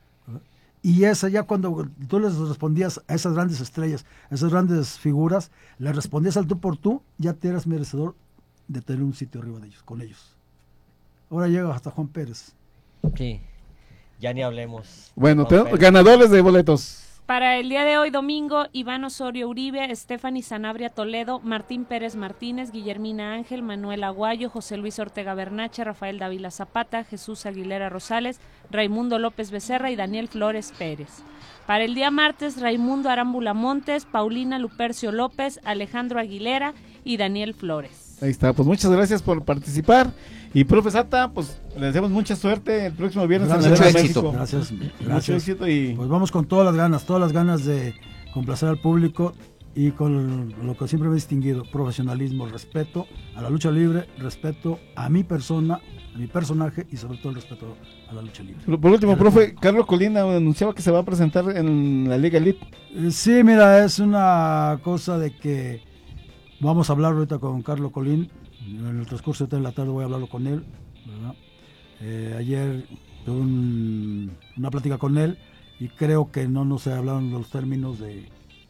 Y esa ya cuando tú les respondías a esas grandes estrellas, a esas grandes figuras, les respondías al tú por tú, ya te eras merecedor de tener un sitio arriba de ellos, con ellos. Ahora llega hasta Juan Pérez. Sí. Ya ni hablemos. Bueno, Juan tenemos Pérez. ganadores de boletos. Para el día de hoy, domingo, Iván Osorio Uribe, Stephanie Sanabria Toledo, Martín Pérez Martínez, Guillermina Ángel, Manuel Aguayo, José Luis Ortega Bernache, Rafael Dávila Zapata, Jesús Aguilera Rosales, Raimundo López Becerra y Daniel Flores Pérez. Para el día martes, Raimundo Arámbula Montes, Paulina Lupercio López, Alejandro Aguilera y Daniel Flores. Ahí está, pues muchas gracias por participar. Y profe Santa, pues le deseamos mucha suerte el próximo viernes en la Gracias, Arena éxito. México. Gracias, Mucho gracias. éxito y Pues vamos con todas las ganas, todas las ganas de complacer al público y con lo que siempre me he distinguido, profesionalismo, respeto a la lucha libre, respeto a mi persona, a mi personaje y sobre todo el respeto a la lucha libre. por por último, profe, Carlos Colina anunciaba que se va a presentar en la Liga Elite. Eh, Sí, mira, es una cosa de que vamos a hablar ahorita con Carlos Colín, En el transcurso de la tarde voy a hablarlo con él, ¿verdad? Eh, ayer tuve un, una plática con él y creo que no nos hablaron los términos de...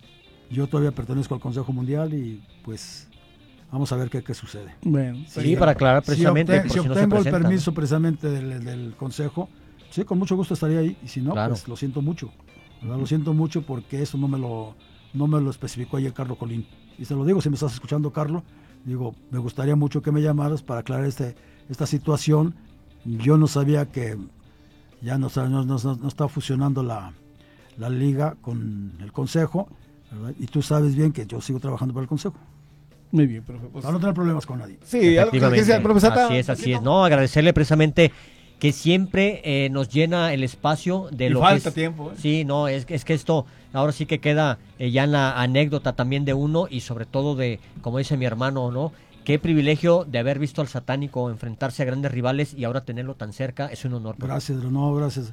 Yo todavía pertenezco al Consejo Mundial y pues vamos a ver qué, qué sucede. Bueno, sí, sí, para aclarar precisamente. Si, obten, si si obtengo no el permiso, ¿no?, precisamente del, del Consejo, sí, con mucho gusto estaría ahí, y si no, claro, pues lo siento mucho, ¿verdad? Lo siento mucho porque eso no me lo, no me lo especificó ayer Carlos Colín. Y se lo digo, si me estás escuchando, Carlos, digo, me gustaría mucho que me llamaras para aclarar este, esta situación. Yo no sabía que ya no, no, no, no está fusionando la, la liga con el Consejo, ¿verdad? Y tú sabes bien que yo sigo trabajando para el Consejo. Muy bien, profe. Pues, para no tener problemas con nadie. Sí, algo que decía el profesor. Así es, así es. No, agradecerle precisamente que siempre eh, nos llena el espacio de y lo falta que es, tiempo. ¿eh? Sí, no, es, es que esto ahora sí que queda eh, ya en la anécdota también de uno y sobre todo de, como dice mi hermano, ¿no? Qué privilegio de haber visto al satánico enfrentarse a grandes rivales y ahora tenerlo tan cerca, es un honor. Gracias, no, gracias.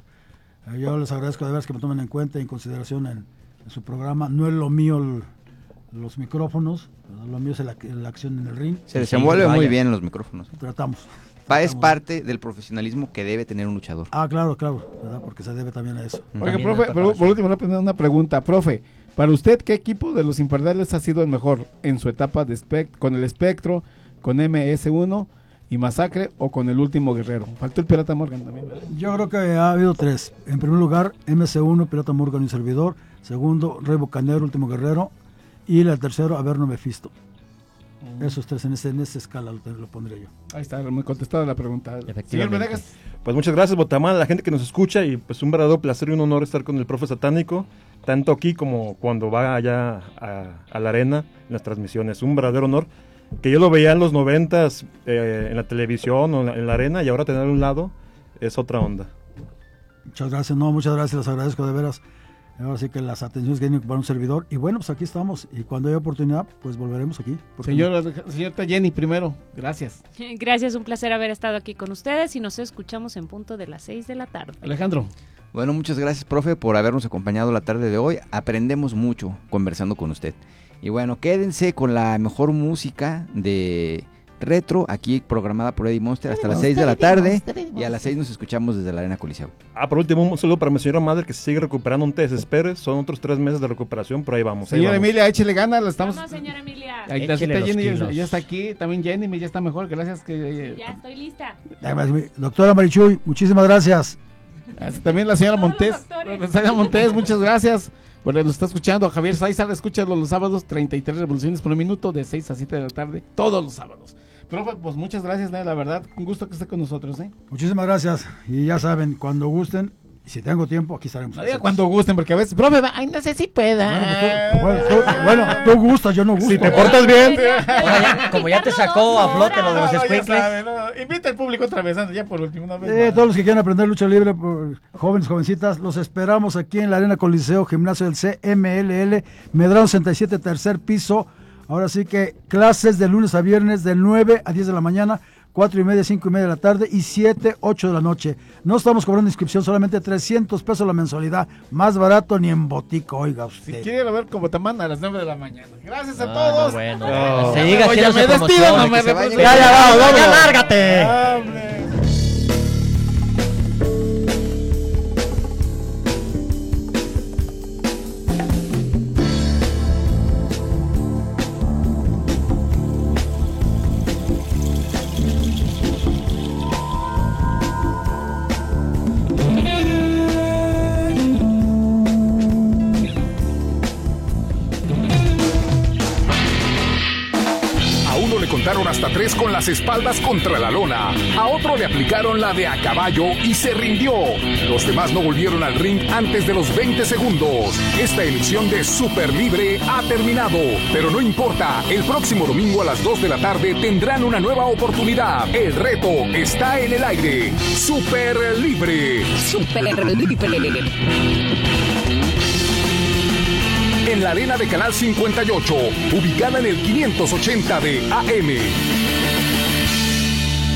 Yo les agradezco de veras que me tomen en cuenta y en consideración en, en su programa. No es lo mío el, los micrófonos, lo mío es la, la acción en el ring. Se desenvuelve sí, muy bien en los micrófonos. Tratamos. Pa es parte del profesionalismo que debe tener un luchador. Ah, claro, claro, ¿verdad? Porque se debe también a eso. Oiga, profe, por, por último, una pregunta, profe. Para usted, ¿qué equipo de los Imperdibles ha sido el mejor en su etapa de espect con el Espectro, con M S uno y Masacre o con el Último Guerrero? Faltó el Pirata Morgan también, ¿verdad? Yo creo que ha habido tres. En primer lugar, M S uno, Pirata Morgan y Servidor. Segundo, Rey Bucanero, Último Guerrero. Y el tercero, Averno Mephisto. Mm. Esos tres en, ese, en esa escala lo, lo pondré yo. Ahí está, muy contestada la pregunta. Señor Venegas. Pues muchas gracias, Botamán, a la gente que nos escucha y pues un verdadero placer y un honor estar con el profe satánico, tanto aquí como cuando va allá a, a la arena en las transmisiones. Un verdadero honor, que yo lo veía en los noventas eh, en la televisión o en la, en la arena y ahora tenerlo a un lado es otra onda. Muchas gracias, no, muchas gracias, les agradezco de veras. Ahora sí que las atenciones que tienen para un servidor. Y bueno, pues aquí estamos. Y cuando haya oportunidad, pues volveremos aquí. Señora, no? Señorita Jenny, primero, gracias. Gracias, un placer haber estado aquí con ustedes y nos escuchamos en punto de las seis de la tarde. Alejandro. Bueno, muchas gracias, profe, por habernos acompañado la tarde de hoy. Aprendemos mucho conversando con usted. Y bueno, quédense con la mejor música de retro, aquí programada por Eddie Monster hasta las seis de la tarde, y a las seis nos escuchamos desde la Arena Coliseo. Ah, por último, un saludo para mi señora madre que se sigue recuperando, no te desesperes, son otros tres meses de recuperación, pero ahí vamos. Ahí señora vamos. Emilia, échele ganas, la estamos... Vamos, señora Emilia. Ahí está, Jenny, ya, ya está aquí, también Jenny, ya está mejor, gracias. que Ya estoy lista. Doctora Marichuy, muchísimas gracias. También la señora Montés, la señora Montés, muchas gracias. Bueno, nos está escuchando Javier Saizar, escúchalo los sábados, treinta y tres revoluciones por un minuto, de seis a siete de la tarde, todos los sábados. Pero pues muchas gracias, ¿no? La verdad, un gusto que esté con nosotros, ¿eh? Muchísimas gracias, y ya saben, cuando gusten, y si tengo tiempo, aquí estaremos. No diga cuando gusten, porque a veces, profe, ay, no sé si pueda. Bueno, pues tú, bueno, tú, bueno, tú gustas, yo no gusto. Si te portas bien. Ya, como ya te sacó a flote lo de los no, squinkles. No, no, invita al público otra vez, ya por último una vez. Eh, todos los que quieran aprender lucha libre, jóvenes, jovencitas, los esperamos aquí en la Arena Coliseo, Gimnasio del C M L L, Medrano sesenta y siete, tercer piso. Ahora sí que clases de lunes a viernes de nueve a diez de la mañana, cuatro y media, cinco y media de la tarde y siete, ocho de la noche. No estamos cobrando inscripción, solamente trescientos pesos la mensualidad, más barato ni en botica, oiga usted. Si quiere ver como Tamán a las nueve de la mañana. Gracias a ah, todos. Bueno, no. Se diga, Oye, me despido, no me ya, ya, ya, vamos, ya, lárgate. Hombre. Contaron hasta tres con las espaldas contra la lona. A otro le aplicaron la de a caballo y se rindió. Los demás no volvieron al ring antes de los veinte segundos. Esta emisión de Super Libre ha terminado. Pero no importa, el próximo domingo a las dos de la tarde tendrán una nueva oportunidad. El reto está en el aire. Super Libre. Super Libre. En la arena de Canal cincuenta y ocho, ubicada en el quinientos ochenta de A M.